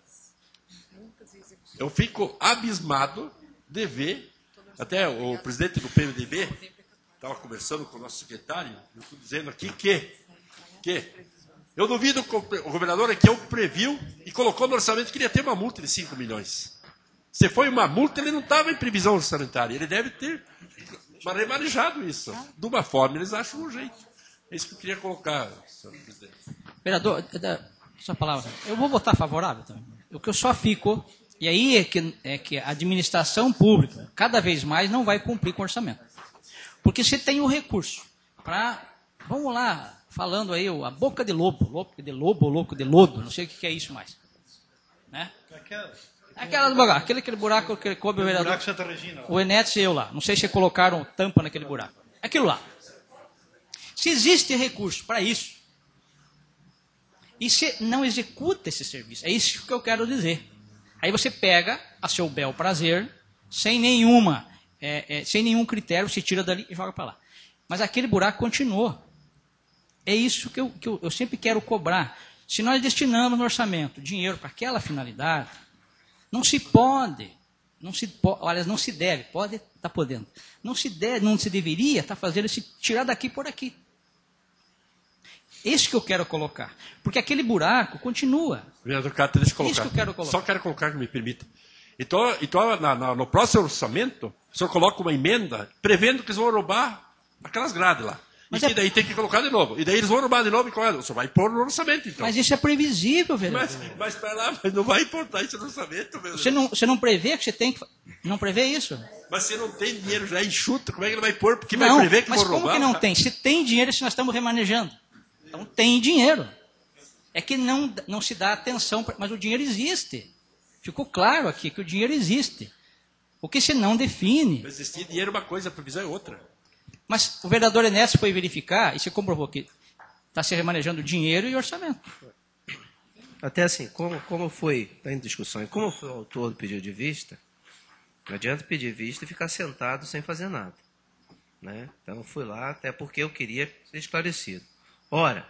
eu fico abismado de ver, até o presidente do P M D B estava conversando com o nosso secretário, eu estou dizendo aqui que, que eu duvido que o governador aqui eu previu e colocou no orçamento que ele ia ter uma multa de cinco milhões. Se foi uma multa, ele não estava em previsão orçamentária. Ele deve ter remanejado isso. De uma forma, eles acham um jeito. É isso que eu queria colocar, senhor presidente. Vereador, sua palavra. Eu vou votar favorável também. O que eu só fico, e aí é que, é que a administração pública, cada vez mais, não vai cumprir com o orçamento. Porque você tem o recurso para, vamos lá, falando aí, a boca de lobo, louco de lobo, louco de lodo, não sei o que é isso mais. Né? Aquela do buraco, aquele, aquele buraco que coube o vereador. Buraco Santa Regina. O Enetes e eu lá. Não sei se colocaram tampa naquele buraco. Aquilo lá. Se existe recurso para isso, e se não executa esse serviço, é isso que eu quero dizer. Aí você pega a seu bel prazer, sem nenhuma, é, é, sem nenhum critério, se tira dali e joga para lá. Mas aquele buraco continuou. É isso que, eu, que eu, eu sempre quero cobrar. Se nós destinamos no orçamento dinheiro para aquela finalidade, não se pode, não se pode, olha, não se deve, pode estar tá podendo, não se deve, não se deveria estar tá fazendo esse tirar daqui por aqui. Esse que eu quero colocar, porque aquele buraco continua. Vereador Cata, deixa eu colocar. Isso que eu quero colocar. Só quero colocar, que me permita. Então, então na, na, no próximo orçamento, o senhor coloca uma emenda prevendo que eles vão roubar aquelas grades lá. Mas e que é... daí tem que colocar de novo. E daí eles vão roubar de novo e qual é? O senhor vai pôr no orçamento, então. Mas isso é previsível, vereador. Mas, mas para lá, mas não vai importar isso no orçamento, meu Você não, você não prevê que você tem que... Não prevê isso? Mas se não tem dinheiro já enxuto, como é que ele vai pôr? Porque não, vai prever que mas vão roubar? Mas como que não tem? Se tem dinheiro, se nós estamos remanejando. Então tem dinheiro. É que não, não se dá atenção, pra, mas o dinheiro existe. Ficou claro aqui que o dinheiro existe. O que se não define. Mas existir dinheiro é uma coisa, a previsão é outra. Mas o vereador Enéas foi verificar e se comprovou que está se remanejando dinheiro e orçamento. Até assim, como, como foi, está em discussão, e como foi o autor do pedido de vista, não adianta pedir vista e ficar sentado sem fazer nada. Né? Então eu fui lá, até porque eu queria ser esclarecido. Ora,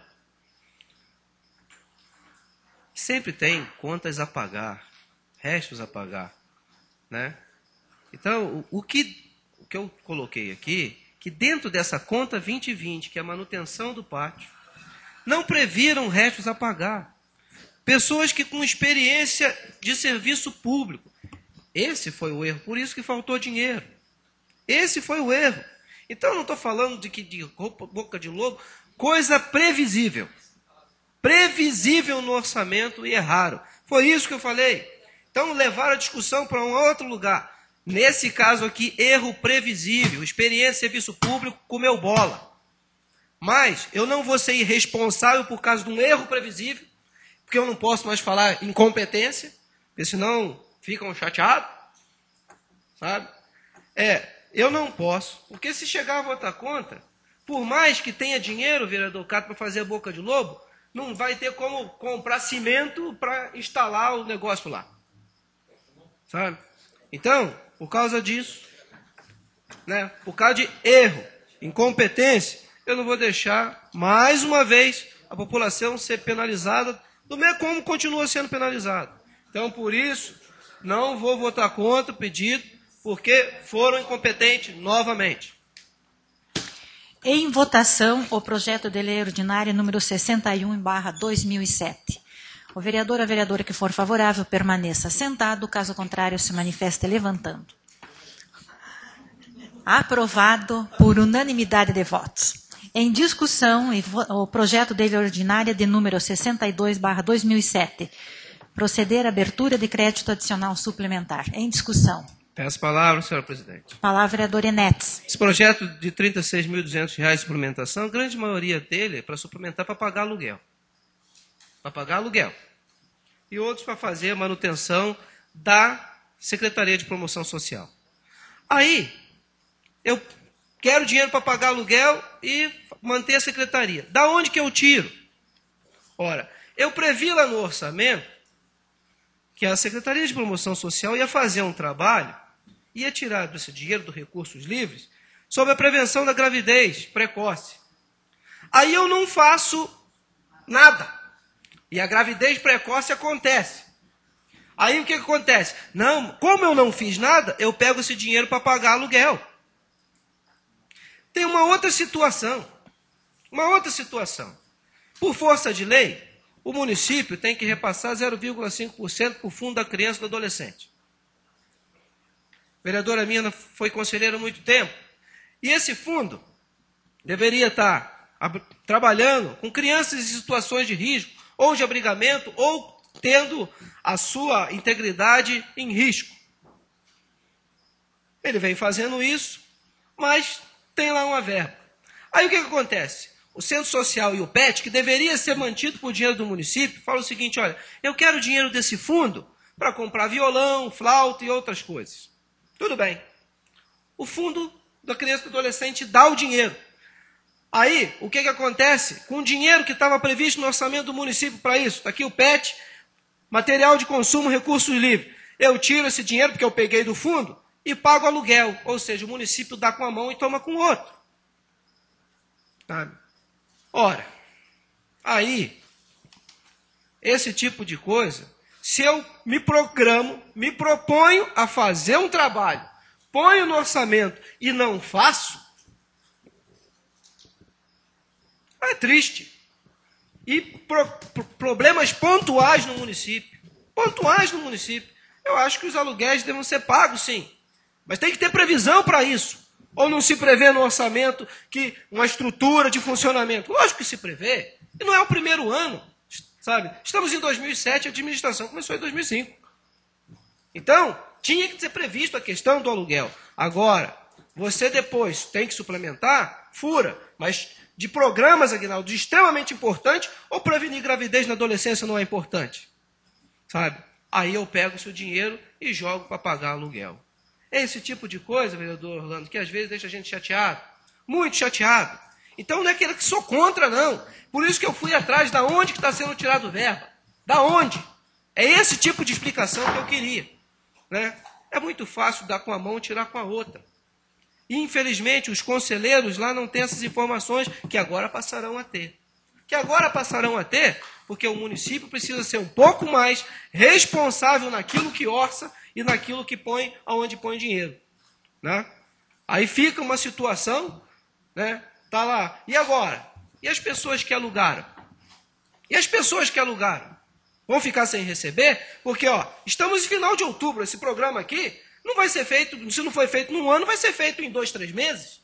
sempre tem contas a pagar, restos a pagar. Né? Então, o, o, que, o que eu coloquei aqui, que dentro dessa conta vinte e vinte, que é a manutenção do pátio, não previram restos a pagar. Pessoas que com experiência de serviço público. Esse foi o erro, por isso que faltou dinheiro. Esse foi o erro. Então, eu não estou falando de que de roupa, boca de lobo, coisa previsível. Previsível no orçamento e erraram. Foi isso que eu falei. Então, levaram a discussão para um outro lugar. Nesse caso aqui, erro previsível. Experiência de serviço público comeu bola. Mas eu não vou ser irresponsável por causa de um erro previsível, porque eu não posso mais falar incompetência, porque senão ficam chateados. Sabe? É, eu não posso, porque se chegar a votar contra, por mais que tenha dinheiro, vereador Cato, para fazer a boca de lobo, não vai ter como comprar cimento para instalar o negócio lá. Sabe? Então, por causa disso, né, por causa de erro, incompetência, eu não vou deixar, mais uma vez, a população ser penalizada, do mesmo como continua sendo penalizada. Então, por isso, não vou votar contra o pedido, porque foram incompetentes novamente. Em votação, o projeto de lei ordinária número sessenta e um, barra dois mil e sete. O vereador ou a vereadora que for favorável permaneça sentado, caso contrário se manifeste levantando. Aprovado por unanimidade de votos. Em discussão, o projeto de lei ordinária de número sessenta e dois, barra dois mil e sete. Proceder à abertura de crédito adicional suplementar. Em discussão. Peço a palavra, senhora presidente. Palavra, vereador Enéas. Esse projeto de trinta e seis mil e duzentos reais de suplementação, a grande maioria dele é para suplementar para pagar aluguel. Para pagar aluguel. E outros para fazer a manutenção da Secretaria de Promoção Social. Aí, eu quero dinheiro para pagar aluguel e manter a secretaria. Da onde que eu tiro? Ora, eu previ lá no orçamento que a Secretaria de Promoção Social ia fazer um trabalho, ia tirar desse dinheiro dos recursos livres sobre a prevenção da gravidez precoce. Aí eu não faço nada. E a gravidez precoce acontece. Aí o que, que acontece? Não, como eu não fiz nada, eu pego esse dinheiro para pagar aluguel. Tem uma outra situação. Uma outra situação. Por força de lei, o município tem que repassar zero vírgula cinco por cento para o fundo da criança e do adolescente. A vereadora Mina foi conselheira há muito tempo. E esse fundo deveria estar trabalhando com crianças em situações de risco, ou de abrigamento, ou tendo a sua integridade em risco. Ele vem fazendo isso, mas tem lá uma verba. Aí o que, que acontece? O Centro Social e o P E T, que deveria ser mantido por dinheiro do município, fala o seguinte, olha, eu quero dinheiro desse fundo para comprar violão, flauta e outras coisas. Tudo bem. O fundo da criança e do adolescente dá o dinheiro. Aí, o que, que acontece? Com o dinheiro que estava previsto no orçamento do município para isso, está aqui o P E T, material de consumo, recursos livres. Eu tiro esse dinheiro, porque eu peguei do fundo, e pago aluguel. Ou seja, o município dá com a mão e toma com o outro. Sabe? Ora, aí, esse tipo de coisa, se eu me programo, me proponho a fazer um trabalho, ponho no orçamento e não faço, é triste. E pro, pro, problemas pontuais no município. Pontuais no município. eu acho que os aluguéis devem ser pagos, sim. Mas tem que ter previsão para isso. Ou não se prevê no orçamento que uma estrutura de funcionamento? Lógico que se prevê. E não é o primeiro ano, sabe? Estamos em dois mil e sete, a administração começou em dois mil e cinco. Então, tinha que ser previsto a questão do aluguel. Agora, você depois tem que suplementar, fura. Mas de programas, Aguinaldo, de extremamente importante, ou prevenir gravidez na adolescência não é importante? Sabe? Aí eu pego o seu dinheiro e jogo para pagar aluguel. É esse tipo de coisa, vereador Orlando, que às vezes deixa a gente chateado. Muito chateado. Então não é aquele que sou contra, não. Por isso que eu fui atrás da onde que está sendo tirado verba. Da onde? É esse tipo de explicação que eu queria. Né? É muito fácil dar com a mão e tirar com a outra. E, infelizmente, os conselheiros lá não têm essas informações que agora passarão a ter. Que agora passarão a ter, porque o município precisa ser um pouco mais responsável naquilo que orça e naquilo que põe, aonde põe dinheiro. Né? Aí fica uma situação, né? Tá lá. E agora? E as pessoas que alugaram? E as pessoas que alugaram? Vão ficar sem receber? Porque, ó, estamos em final de outubro, esse programa aqui não vai ser feito, se não foi feito num ano, vai ser feito em dois, três meses.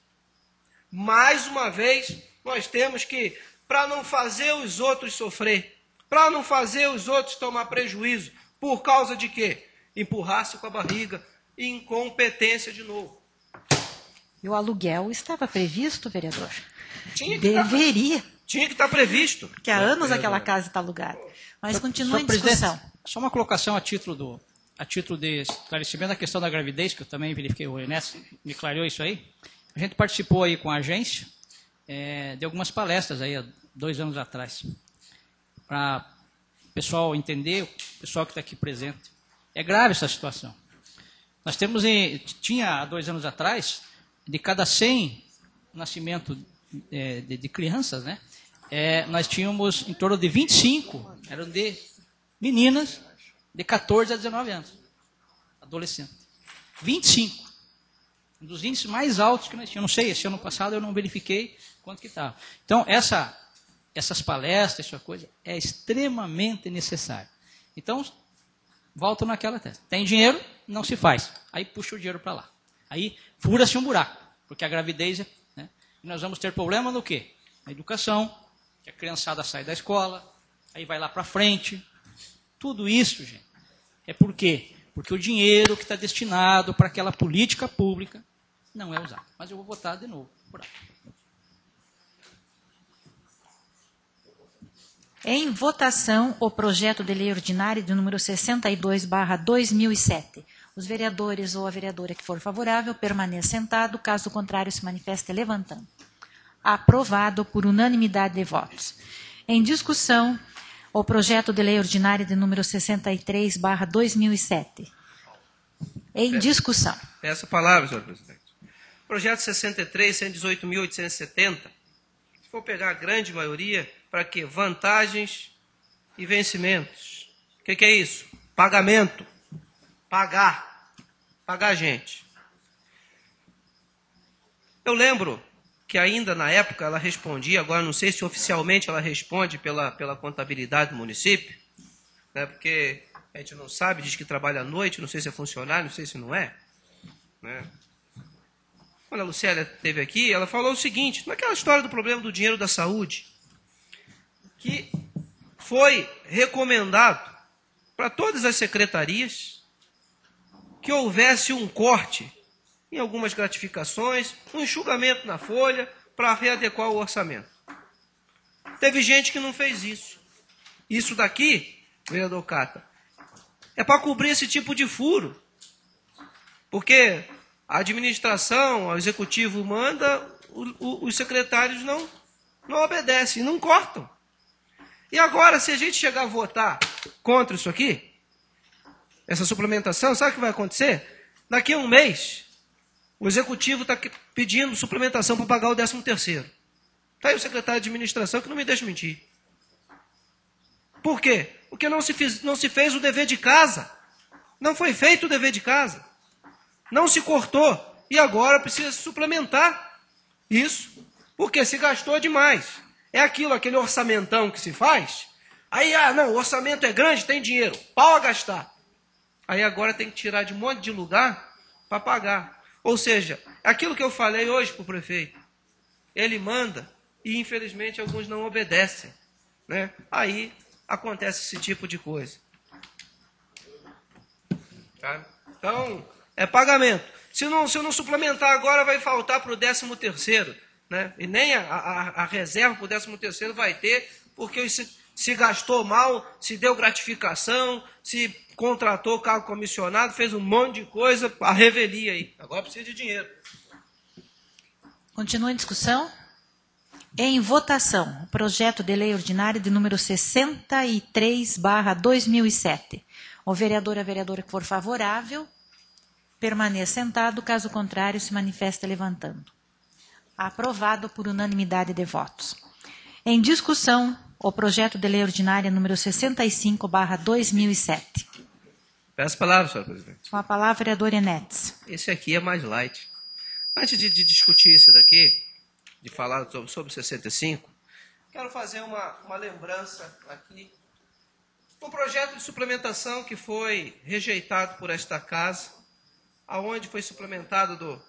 Mais uma vez, nós temos que, para não fazer os outros sofrer, para não fazer os outros tomar prejuízo, por causa de quê? Empurrar-se com a barriga, incompetência de novo. E o aluguel estava previsto, vereador? Tinha que Deveria. Tá, tinha que estar tá previsto. Porque há anos aquela casa está alugada. Mas continua em discussão. Só uma colocação a título, do, a título de esclarecimento da questão da gravidez, que eu também verifiquei, o Enes me clareou isso aí. A gente participou aí com a agência é, de algumas palestras aí há dois anos atrás, para o pessoal entender, o pessoal que está aqui presente. É grave essa situação. Nós temos, em, tinha há dois anos atrás, de cada cem nascimentos é, de, de crianças, né, é, nós tínhamos em torno de vinte e cinco, eram de meninas de quatorze a dezenove anos, adolescentes. vinte e cinco. Um dos índices mais altos que nós tínhamos. Não sei, esse ano passado eu não verifiquei quanto que estava. Então, essa, essas palestras, essa coisa, é extremamente necessário. Então, volta naquela tese. Tem dinheiro, não se faz. Aí puxa o dinheiro para lá. Aí fura-se um buraco, porque a gravidez, né, nós vamos ter problema no quê? Na educação, que a criançada sai da escola, aí vai lá para frente. Tudo isso, gente, é por quê? Porque o dinheiro que está destinado para aquela política pública não é usado. Mas eu vou votar de novo por aí. Em votação, o projeto de lei ordinária de número sessenta e dois barra dois mil e sete. Os vereadores ou a vereadora que for favorável permaneça sentado, caso contrário se manifeste levantando. Aprovado por unanimidade de votos. Em discussão, o projeto de lei ordinária de número sessenta e três barra dois mil e sete. Em Peço, discussão. Peço a palavra, senhor presidente. Projeto sessenta e três, cento e dezoito mil oitocentos e setenta. Se for pegar a grande maioria, para quê? Vantagens e vencimentos. O que, que é isso? Pagamento. Pagar. Pagar a gente. Eu lembro que ainda na época ela respondia, agora não sei se oficialmente ela responde pela, pela contabilidade do município, né, porque a gente não sabe, diz que trabalha à noite, não sei se é funcionário, não sei se não é. Né. Quando a Lucélia esteve aqui, ela falou o seguinte, naquela história do problema do dinheiro da saúde, que foi recomendado para todas as secretarias que houvesse um corte em algumas gratificações, um enxugamento na folha para readequar o orçamento. Teve gente que não fez isso. Isso daqui, vereador Cata, é para cobrir esse tipo de furo. Porque a administração, o executivo manda, o, o, os secretários não, não obedecem, não cortam. E agora, se a gente chegar a votar contra isso aqui, essa suplementação, sabe o que vai acontecer? Daqui a um mês, o executivo está pedindo suplementação para pagar o décimo terceiro. Está aí o secretário de administração que não me deixa mentir. Por quê? Porque não se, fiz, não se fez o dever de casa. Não foi feito o dever de casa. Não se cortou. E agora precisa se suplementar isso. Porque se gastou demais. É aquilo, aquele orçamentão que se faz. Aí, ah, não, o orçamento é grande, tem dinheiro. Pau a gastar. Aí agora tem que tirar de um monte de lugar para pagar. Ou seja, aquilo que eu falei hoje para o prefeito, ele manda e infelizmente alguns não obedecem, né? Aí acontece esse tipo de coisa. Tá? Então, é pagamento. Se não, se não suplementar agora, vai faltar para o décimo terceiro, né? E nem a, a, a reserva para o décimo terceiro vai ter, porque se, se gastou mal, se deu gratificação, se contratou cargo comissionado, fez um monte de coisa, a revelia aí. Agora precisa de dinheiro. Continua em discussão? Em votação, o projeto de lei ordinária de número sessenta e três barra dois mil e sete. O vereador ou a vereadora que for favorável, permaneça sentado, caso contrário, se manifesta levantando. Aprovado por unanimidade de votos. Em discussão, o projeto de lei ordinária número sessenta e cinco barra dois mil e sete. Peço a palavra, senhora presidente. Com a palavra, vereador Enetes. Esse aqui é mais light. Antes de, de discutir esse daqui, de falar sobre, sobre sessenta e cinco, quero fazer uma, uma lembrança aqui. Um projeto de suplementação que foi rejeitado por esta casa, aonde foi suplementado do,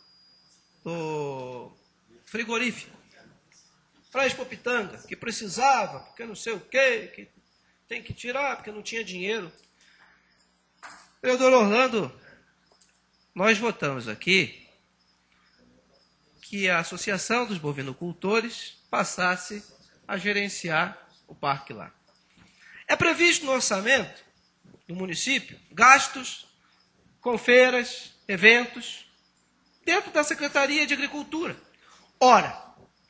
do frigorífico para a Expopitanga, que precisava, porque não sei o quê, que tem que tirar, porque não tinha dinheiro. Vereador Orlando, nós votamos aqui que a Associação dos Bovinocultores passasse a gerenciar o parque lá. É previsto no orçamento do município gastos com feiras, eventos, dentro da Secretaria de Agricultura. Ora,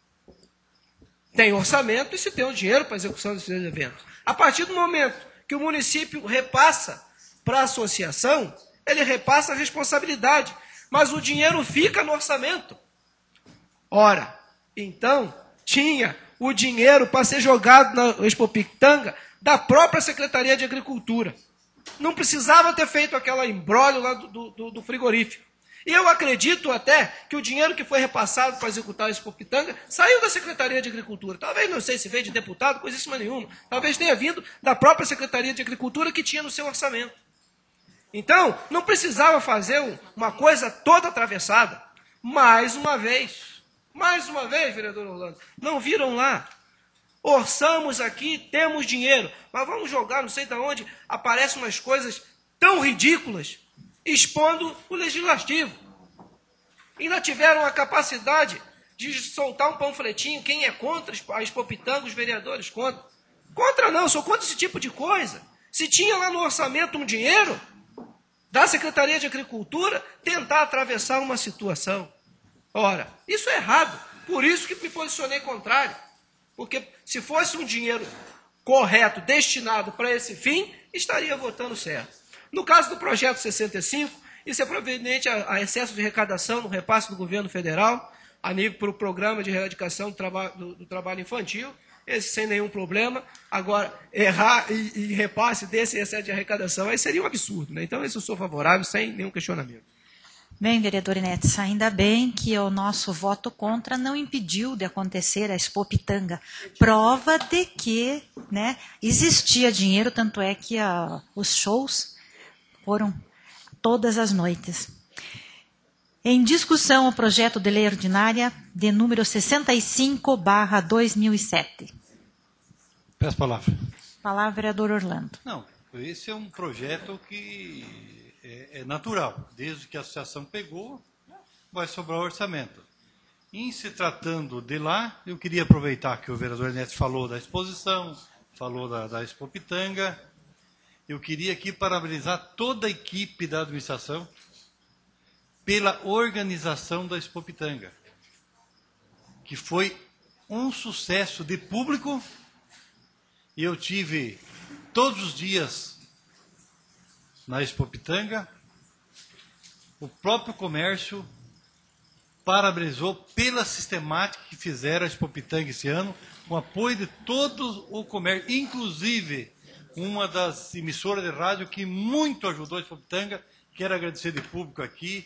tem orçamento e se tem o dinheiro para a execução desses eventos. A partir do momento que o município repassa para a associação, ele repassa a responsabilidade, mas o dinheiro fica no orçamento. Ora, então, tinha o dinheiro para ser jogado na Expopitanga da própria Secretaria de Agricultura. Não precisava ter feito aquela embrólio lá do, do, do frigorífico. E eu acredito até que o dinheiro que foi repassado para executar a Expopitanga saiu da Secretaria de Agricultura. Talvez, não sei se veio de deputado, coisíssima nenhuma. Talvez tenha vindo da própria Secretaria de Agricultura que tinha no seu orçamento. Então, não precisava fazer uma coisa toda atravessada. Mais uma vez, mais uma vez, vereador Orlando, não viram lá? Orçamos aqui, temos dinheiro, mas vamos jogar, não sei de onde, aparecem umas coisas tão ridículas, expondo o legislativo. Ainda tiveram a capacidade de soltar um panfletinho, quem é contra a Expopitanga, os vereadores contra. Contra não, sou contra esse tipo de coisa. Se tinha lá no orçamento um dinheiro da Secretaria de Agricultura, tentar atravessar uma situação. Ora, isso é errado, por isso que me posicionei contrário. Porque se fosse um dinheiro correto, destinado para esse fim, estaria votando certo. No caso do projeto sessenta e cinco, isso é proveniente a, a excesso de arrecadação no repasse do governo federal, a nível para o programa de erradicação do, traba, do, do trabalho infantil, esse sem nenhum problema. Agora, errar e, e repasse desse excesso de arrecadação, aí seria um absurdo, né? Então, isso eu sou favorável, sem nenhum questionamento. Bem, vereador Enetes, ainda bem que o nosso voto contra não impediu de acontecer a Expopitanga. Prova de que, né, existia dinheiro, tanto é que a, os shows foram todas as noites. Em discussão, o projeto de lei ordinária de número sessenta e cinco barra dois mil e sete. Peço a palavra. Palavra, vereador Orlando. Não, esse é um projeto que é, é natural. Desde que a associação pegou, vai sobrar orçamento. Em se tratando de lá, eu queria aproveitar que o vereador Enetes falou da exposição, falou da, da Expopitanga. Eu queria aqui parabenizar toda a equipe da administração pela organização da Expopitanga, que foi um sucesso de público. E eu tive todos os dias na Expopitanga. O próprio comércio parabenizou pela sistemática que fizeram a Expopitanga esse ano, com apoio de todo o comércio, inclusive uma das emissoras de rádio que muito ajudou a Expopitanga. Quero agradecer de público aqui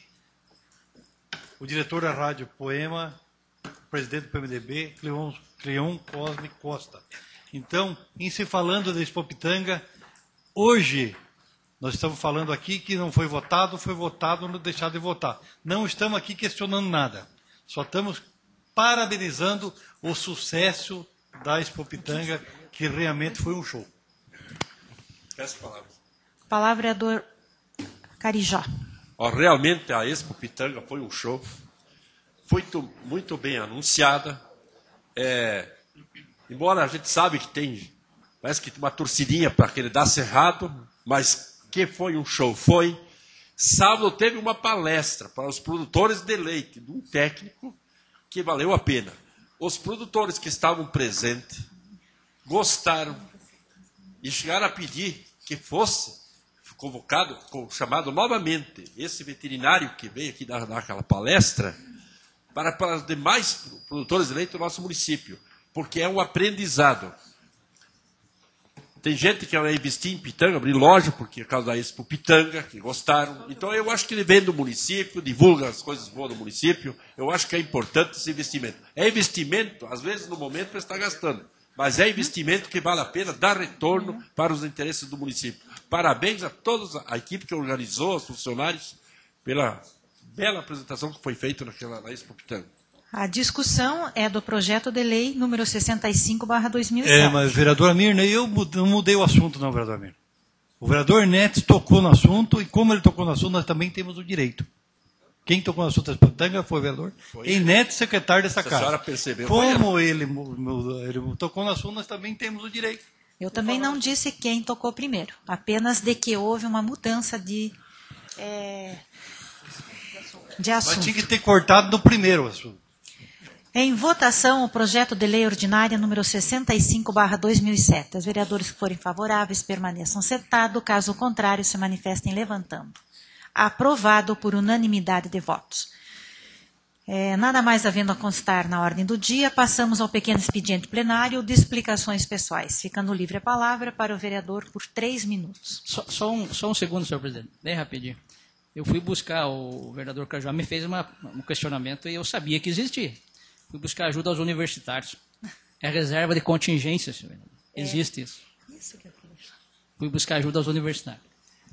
o diretor da Rádio Poema, presidente do P M D B, Cleon, Cleon Cosme Costa. Então, em se falando da Expopitanga, hoje Nós estamos falando aqui que não foi votado, foi votado, não deixar de votar. Não estamos aqui questionando nada. Só estamos parabenizando o sucesso da Expo Pitanga, que realmente foi um show. Peço palavras. A palavra é do Carijó. Ó, realmente a Expo Pitanga foi um show. Foi muito, muito bem anunciada. É, embora a gente sabe que tem, parece que tem uma torcidinha para que ele dá cerrado, mas que foi um show, foi. Sábado teve uma palestra para os produtores de leite, de um técnico que valeu a pena. Os produtores que estavam presentes gostaram e chegaram a pedir que fosse convocado, chamado novamente, esse veterinário que veio aqui dar, dar aquela palestra, para, para os demais produtores de leite do nosso município, porque é um aprendizado. Tem gente que vai investir em Pitanga, abrir loja, porque é por causa da Expo Pitanga, que gostaram. Então, eu acho que ele vem do município, divulga as coisas boas do município. Eu acho que é importante esse investimento. É investimento, às vezes, no momento, para estar gastando. Mas é investimento que vale a pena, dá retorno para os interesses do município. Parabéns a toda a equipe que organizou, os funcionários, pela bela apresentação que foi feita naquela, na Expo Pitanga. A discussão é do projeto de lei número sessenta e cinco barra dois mil e sete. É, mas, vereadora Mirna, eu não mudei o assunto, não, vereador Mirna. O vereador Netes tocou no assunto, e como ele tocou no assunto, nós também temos o direito. Quem tocou no assunto da Pitanga foi o vereador Foi. e Netes, secretário dessa Se a casa. senhora percebeu, Como ele, ele tocou no assunto, nós também temos o direito. Eu também não disse quem tocou primeiro, apenas de que houve uma mudança de, é, de assunto. Mas tinha que ter cortado no primeiro assunto. Em votação, o projeto de lei ordinária número sessenta e cinco barra dois mil e sete. Os vereadores que forem favoráveis permaneçam sentados, caso contrário, se manifestem levantando. Aprovado por unanimidade de votos. É, nada mais havendo a constar na ordem do dia, passamos ao pequeno expediente plenário de explicações pessoais, ficando livre a palavra para o vereador por três minutos. Só, só, um, só um segundo, senhor presidente, bem rapidinho. Eu fui buscar, o vereador Cajó me fez uma, um questionamento e eu sabia que existia. Fui buscar ajuda aos universitários. É reserva de contingência, senhor vereador. Existe isso. Isso que eu queria. Fui buscar ajuda aos universitários.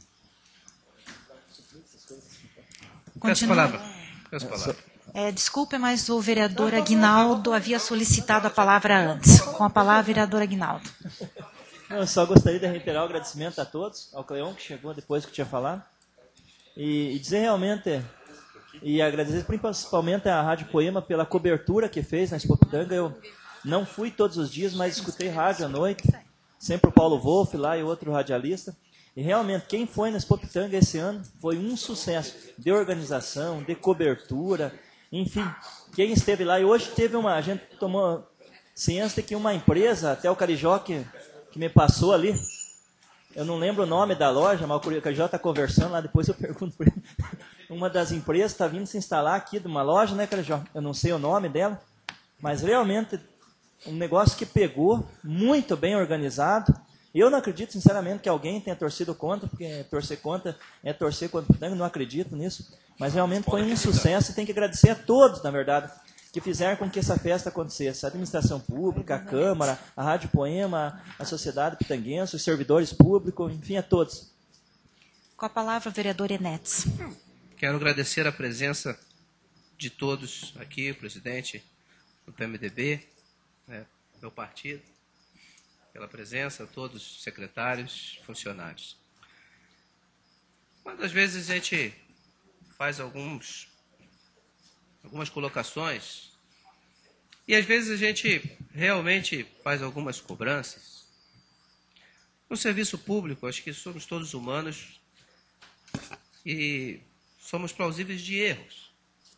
Peço palavra. Peço palavra. É, desculpe, mas o vereador Aguinaldo havia solicitado a palavra antes. Com a palavra, vereador Aguinaldo. Não, eu só gostaria de reiterar o agradecimento a todos, ao Cleon, que chegou depois que tinha falado, e, e dizer realmente, e agradecer principalmente à Rádio Poema pela cobertura que fez na Expo Pitanga. Eu não fui todos os dias, mas escutei rádio à noite, sempre o Paulo Wolff lá e outro radialista. E realmente, quem foi na Expo Pitanga esse ano foi um sucesso de organização, de cobertura, enfim. Quem esteve lá, e hoje teve uma, a gente tomou ciência de que uma empresa, até o Carijó que, que me passou ali, eu não lembro o nome da loja, mas o Carijó está conversando lá, depois eu pergunto para ele. Uma das empresas está vindo se instalar aqui de uma loja, né, Carijó? Eu não sei o nome dela, mas realmente um negócio que pegou, muito bem organizado. Eu não acredito, sinceramente, que alguém tenha torcido contra, porque torcer contra é torcer contra o Pitanga, não acredito nisso. Mas realmente foi um sucesso e tem que agradecer a todos, na verdade, que fizeram com que essa festa acontecesse. A administração pública, a Câmara, a Rádio Poema, a sociedade pitanguense, os servidores públicos, enfim, a todos. Com a palavra, o vereador Enetes. Quero agradecer a presença de todos aqui, o presidente do P M D B, né, meu partido, pela presença, todos os secretários, funcionários. Quando às vezes a gente faz alguns, algumas colocações e às vezes a gente realmente faz algumas cobranças, no serviço público, acho que somos todos humanos e somos plausíveis de erros.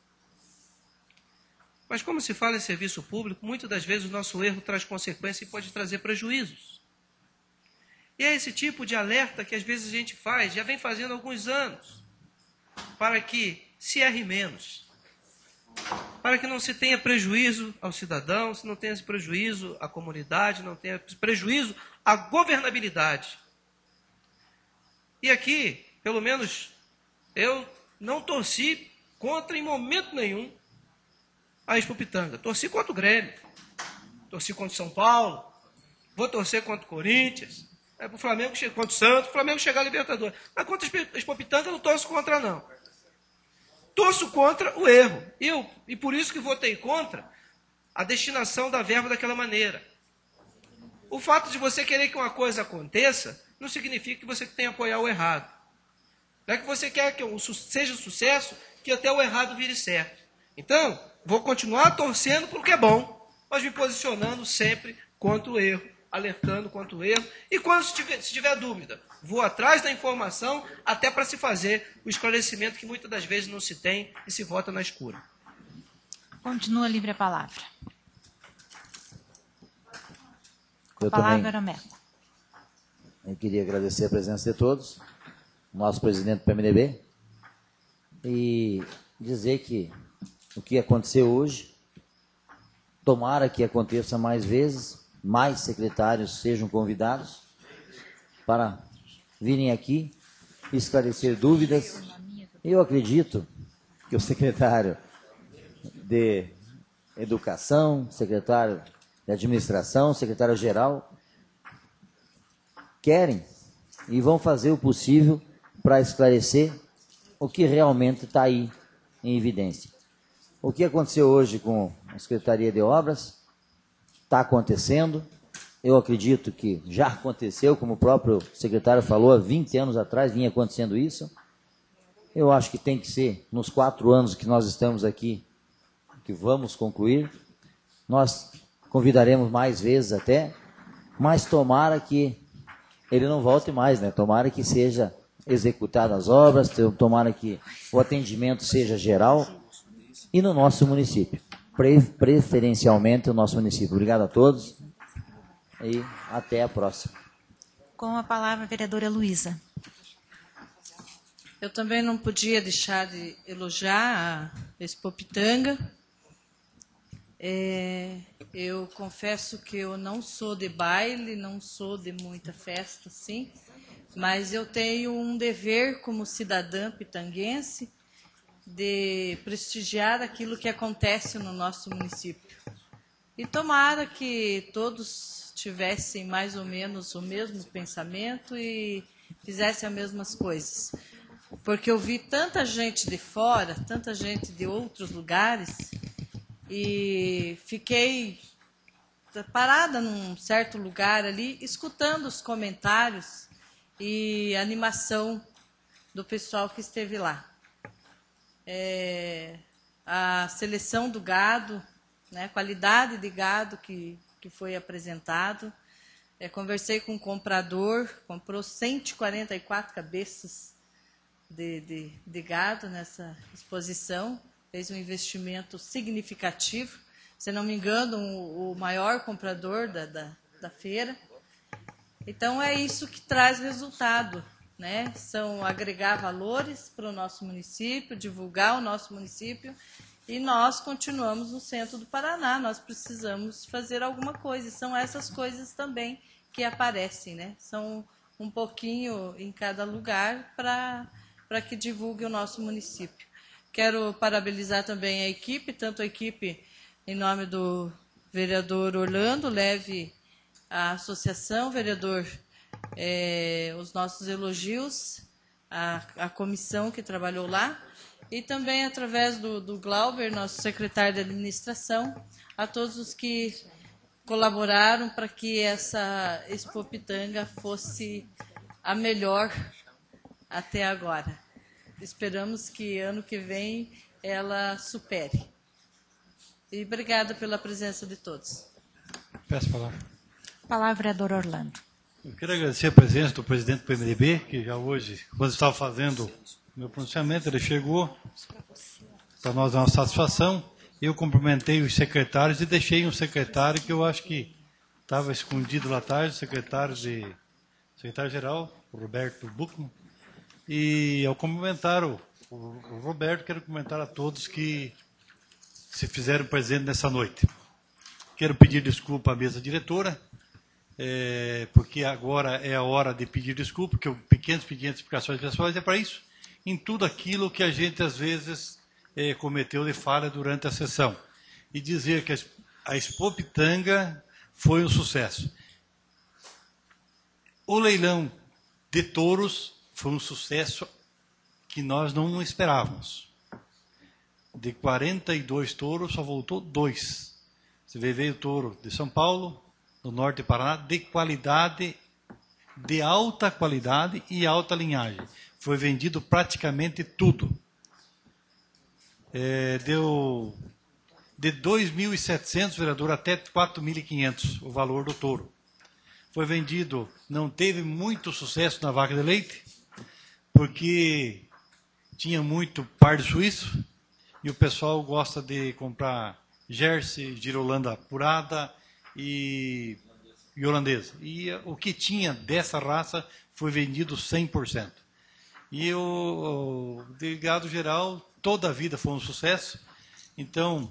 Mas como se fala em serviço público, muitas das vezes o nosso erro traz consequência e pode trazer prejuízos. E é esse tipo de alerta que às vezes a gente faz, já vem fazendo há alguns anos, para que se erre menos, para que não se tenha prejuízo ao cidadão, se não tenha prejuízo à comunidade, não tenha prejuízo à governabilidade. E aqui, pelo menos, eu não torci contra em momento nenhum a Expo Pitanga. Torci contra o Grêmio, torci contra o São Paulo, vou torcer contra o Corinthians. É para o Flamengo, contra o Santos, o Flamengo chegar a Libertadores. Mas contra a Expopitanga eu não torço contra, não. Torço contra o erro. Eu, e por isso que votei contra a destinação da verba daquela maneira. O fato de você querer que uma coisa aconteça não significa que você tem que apoiar o errado. Não é que você quer que seja sucesso, que até o errado vire certo. Então, vou continuar torcendo para o que é bom, mas me posicionando sempre contra o erro, alertando contra o erro. E quando se tiver, se tiver dúvida, vou atrás da informação até para se fazer o esclarecimento que muitas das vezes não se tem e se vota na escura. Continua livre a palavra. Eu a palavra também, era Meco. Eu queria agradecer a presença de todos, nosso presidente do P M D B, e dizer que o que aconteceu hoje, tomara que aconteça mais vezes, mais secretários sejam convidados para virem aqui esclarecer dúvidas. Eu acredito que o secretário de Educação, secretário de Administração, secretário-geral, querem e vão fazer o possível para esclarecer o que realmente está aí em evidência. O que aconteceu hoje com a Secretaria de Obras está acontecendo. Eu acredito que já aconteceu, como o próprio secretário falou, há vinte anos atrás vinha acontecendo isso. Eu acho que tem que ser, nos quatro anos que nós estamos aqui, que vamos concluir, nós convidaremos mais vezes até, mas tomara que ele não volte mais, né? Tomara que seja executadas as obras, tomara que o atendimento seja geral e no nosso município, preferencialmente o nosso município. Obrigado a todos e até a próxima. Com a palavra a vereadora Luísa. Eu também não podia deixar de elogiar a Expopitanga. É, eu confesso que eu não sou de baile, não sou de muita festa, sim, mas eu tenho um dever como cidadã pitanguense de prestigiar aquilo que acontece no nosso município. E tomara que todos tivessem mais ou menos o mesmo pensamento e fizessem as mesmas coisas. Porque eu vi tanta gente de fora, tanta gente de outros lugares, e fiquei parada num certo lugar ali, escutando os comentários e a animação do pessoal que esteve lá. É, a seleção do gado, né, a qualidade de gado que, que foi apresentado. É, conversei com um comprador, comprou cento e quarenta e quatro cabeças de, de, de gado nessa exposição. Fez um investimento significativo, se não me engano, um, o maior comprador da, da, da feira. Então, é isso que traz resultado, né? São agregar valores para o nosso município, divulgar o nosso município, e nós continuamos no centro do Paraná, nós precisamos fazer alguma coisa. São essas coisas também que aparecem, né? São um pouquinho em cada lugar para para que divulgue o nosso município. Quero parabenizar também a equipe, tanto a equipe em nome do vereador Orlando, leve a associação, vereador, é, os nossos elogios à, à comissão que trabalhou lá, e também através do, do Glauber, nosso secretário de administração, a todos os que colaboraram para que essa Expopitanga fosse a melhor até agora. Esperamos que ano que vem ela supere. E obrigada pela presença de todos. Peço a palavra. Palavra, vereador Orlando. Eu quero agradecer a presença do presidente do P M D B, que já hoje, quando estava fazendo o meu pronunciamento, ele chegou para nós dar uma satisfação. Eu cumprimentei os secretários e deixei um secretário que eu acho que estava escondido lá atrás, o secretário de secretário-geral, o Roberto Buchmann. E ao cumprimentar o, o, o Roberto, quero cumprimentar a todos que se fizeram presente nessa noite. Quero pedir desculpa à mesa diretora, é, porque agora é a hora de pedir desculpa, porque pequenas, pequenas explicações pessoais é para isso, em tudo aquilo que a gente às vezes é, cometeu de falha durante a sessão. E dizer que a, a Expopitanga foi um sucesso. O leilão de touros foi um sucesso que nós não esperávamos. De quarenta e dois touros, só voltou dois. Você vê, veio touro de São Paulo, do norte do Paraná, de qualidade, de alta qualidade e alta linhagem. Foi vendido praticamente tudo. É, deu de dois mil e setecentos, vereador, até quatro mil e quinhentos o valor do touro. Foi vendido, não teve muito sucesso na vaca de leite, porque tinha muito par de suíço, e o pessoal gosta de comprar Jersey, Girolanda apurada e, e holandesa. E o que tinha dessa raça foi vendido cem por cento. E o, o delegado geral, toda a vida foi um sucesso. Então,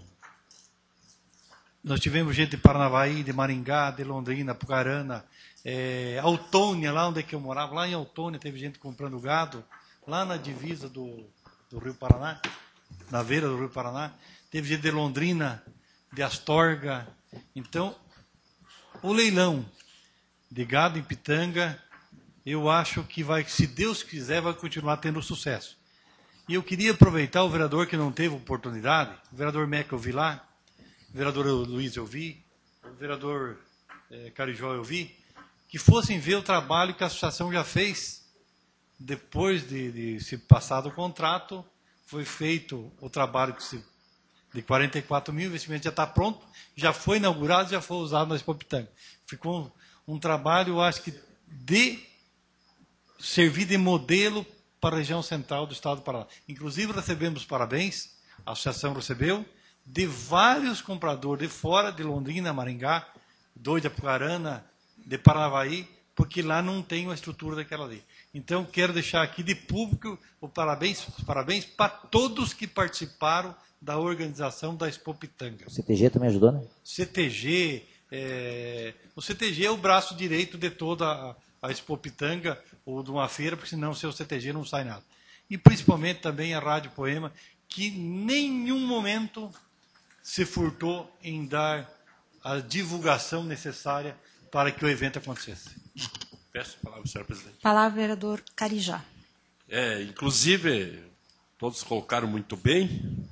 nós tivemos gente de Paranavaí, de Maringá, de Londrina, Apucarana, é, Autônia, lá onde é que eu morava, lá em Autônia teve gente comprando gado, lá na divisa do, do Rio Paraná, na beira do Rio Paraná, teve gente de Londrina, de Astorga. Então, o leilão de gado em Pitanga, eu acho que vai, se Deus quiser, vai continuar tendo sucesso. E eu queria aproveitar o vereador que não teve oportunidade, o vereador Meca eu vi lá, o vereador Luiz eu vi, o vereador é, Carijó eu vi, que fossem ver o trabalho que a associação já fez. Depois de, de se passar do contrato, foi feito o trabalho que se, de quarenta e quatro mil, o investimento já está pronto, já foi inaugurado, já foi usado na Expo Pitanga. Ficou um, um trabalho, eu acho que, de servir de modelo para a região central do estado do Paraná. Inclusive, recebemos parabéns, a associação recebeu, de vários compradores de fora, de Londrina, Maringá, dois de Apucarana, de Paranavaí, porque lá não tem uma estrutura daquela ali. Então, quero deixar aqui de público o parabéns, parabéns para todos que participaram da organização da Expo Pitanga. O C T G também ajudou, né? C T G, é, o C T G é o braço direito de toda a, a Expo Pitanga, ou de uma feira, porque senão sem o C T G não sai nada. E principalmente também a Rádio Poema, que em nenhum momento se furtou em dar a divulgação necessária para que o evento acontecesse. Peço a palavra, senhor presidente. Palavra, vereador Carijó. É, inclusive, todos colocaram muito bem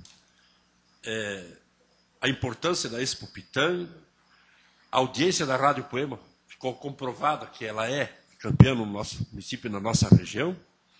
é, a importância da Expo Pitanga, a audiência da Rádio Poema ficou comprovada que ela é campeã no nosso município e na nossa região.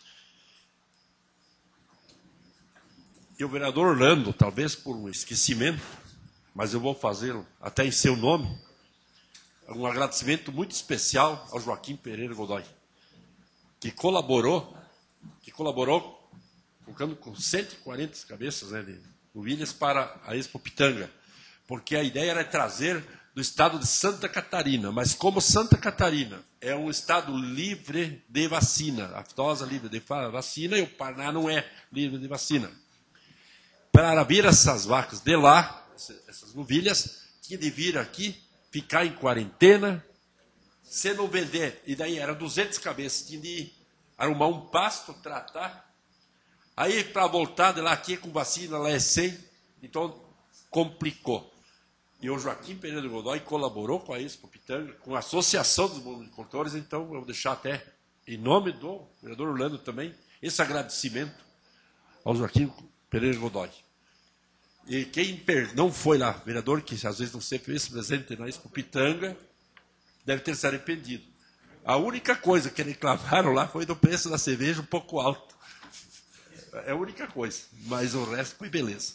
E o vereador Orlando, talvez por um esquecimento, mas eu vou fazê-lo até em seu nome, um agradecimento muito especial ao Joaquim Pereira Godoy, que colaborou, que colaborou, colocando com cento e quarenta cabeças, né, de novilhas para a Expo Pitanga, porque a ideia era trazer do estado de Santa Catarina, mas como Santa Catarina é um estado livre de vacina, aftosa livre de vacina, e o Paraná não é livre de vacina. Para vir essas vacas de lá, essas novilhas, tinha de vir aqui, ficar em quarentena, se não vender, e daí era duzentas cabeças, tinha de arrumar um pasto, tratar, aí para voltar de lá aqui com vacina, lá é cem, então complicou. E o Joaquim Pereira Godoy colaborou com a Expo Pitanga, com a Associação dos Monocultores, então eu vou deixar até, em nome do vereador Orlando também, esse agradecimento ao Joaquim Pereira Godoy. E quem não foi lá, vereador, que às vezes não se fez presente na Expo Pitanga, deve ter se arrependido. A única coisa que reclamaram lá foi do preço da cerveja um pouco alto. É a única coisa, mas o resto foi beleza.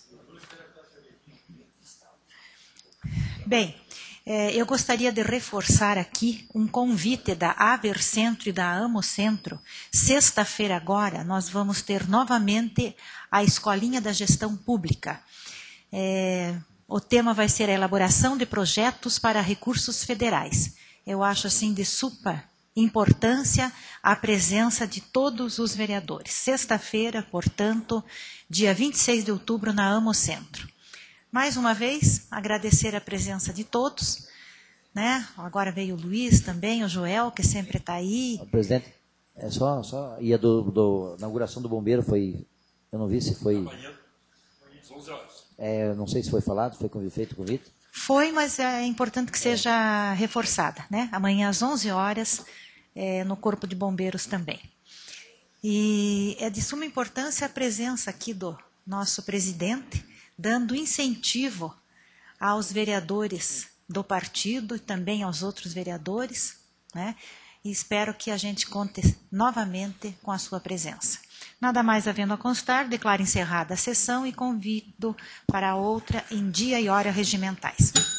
Bem, eh, eu gostaria de reforçar aqui um convite da Aver Centro e da Amo Centro. Sexta-feira agora, nós vamos ter novamente a Escolinha da Gestão Pública. É, o tema vai ser a elaboração de projetos para recursos federais. Eu acho assim de super importância a presença de todos os vereadores. Sexta-feira, portanto, dia vinte e seis de outubro, na Amo Centro. Mais uma vez, agradecer a presença de todos. Né? Agora veio o Luiz também, o Joel, que sempre está aí. O presidente, é só, só e a do, do inauguração do bombeiro foi, eu não vi se foi... Amanhã, às onze horas. É, não sei se foi falado, foi feito o convite. Foi, mas é importante que seja reforçada. Né? Amanhã às onze horas, é, no Corpo de Bombeiros também. E é de suma importância a presença aqui do nosso presidente, dando incentivo aos vereadores do partido e também aos outros vereadores, né? E espero que a gente conte novamente com a sua presença. Nada mais havendo a constar, declaro encerrada a sessão e convido para outra em dia e hora regimentais.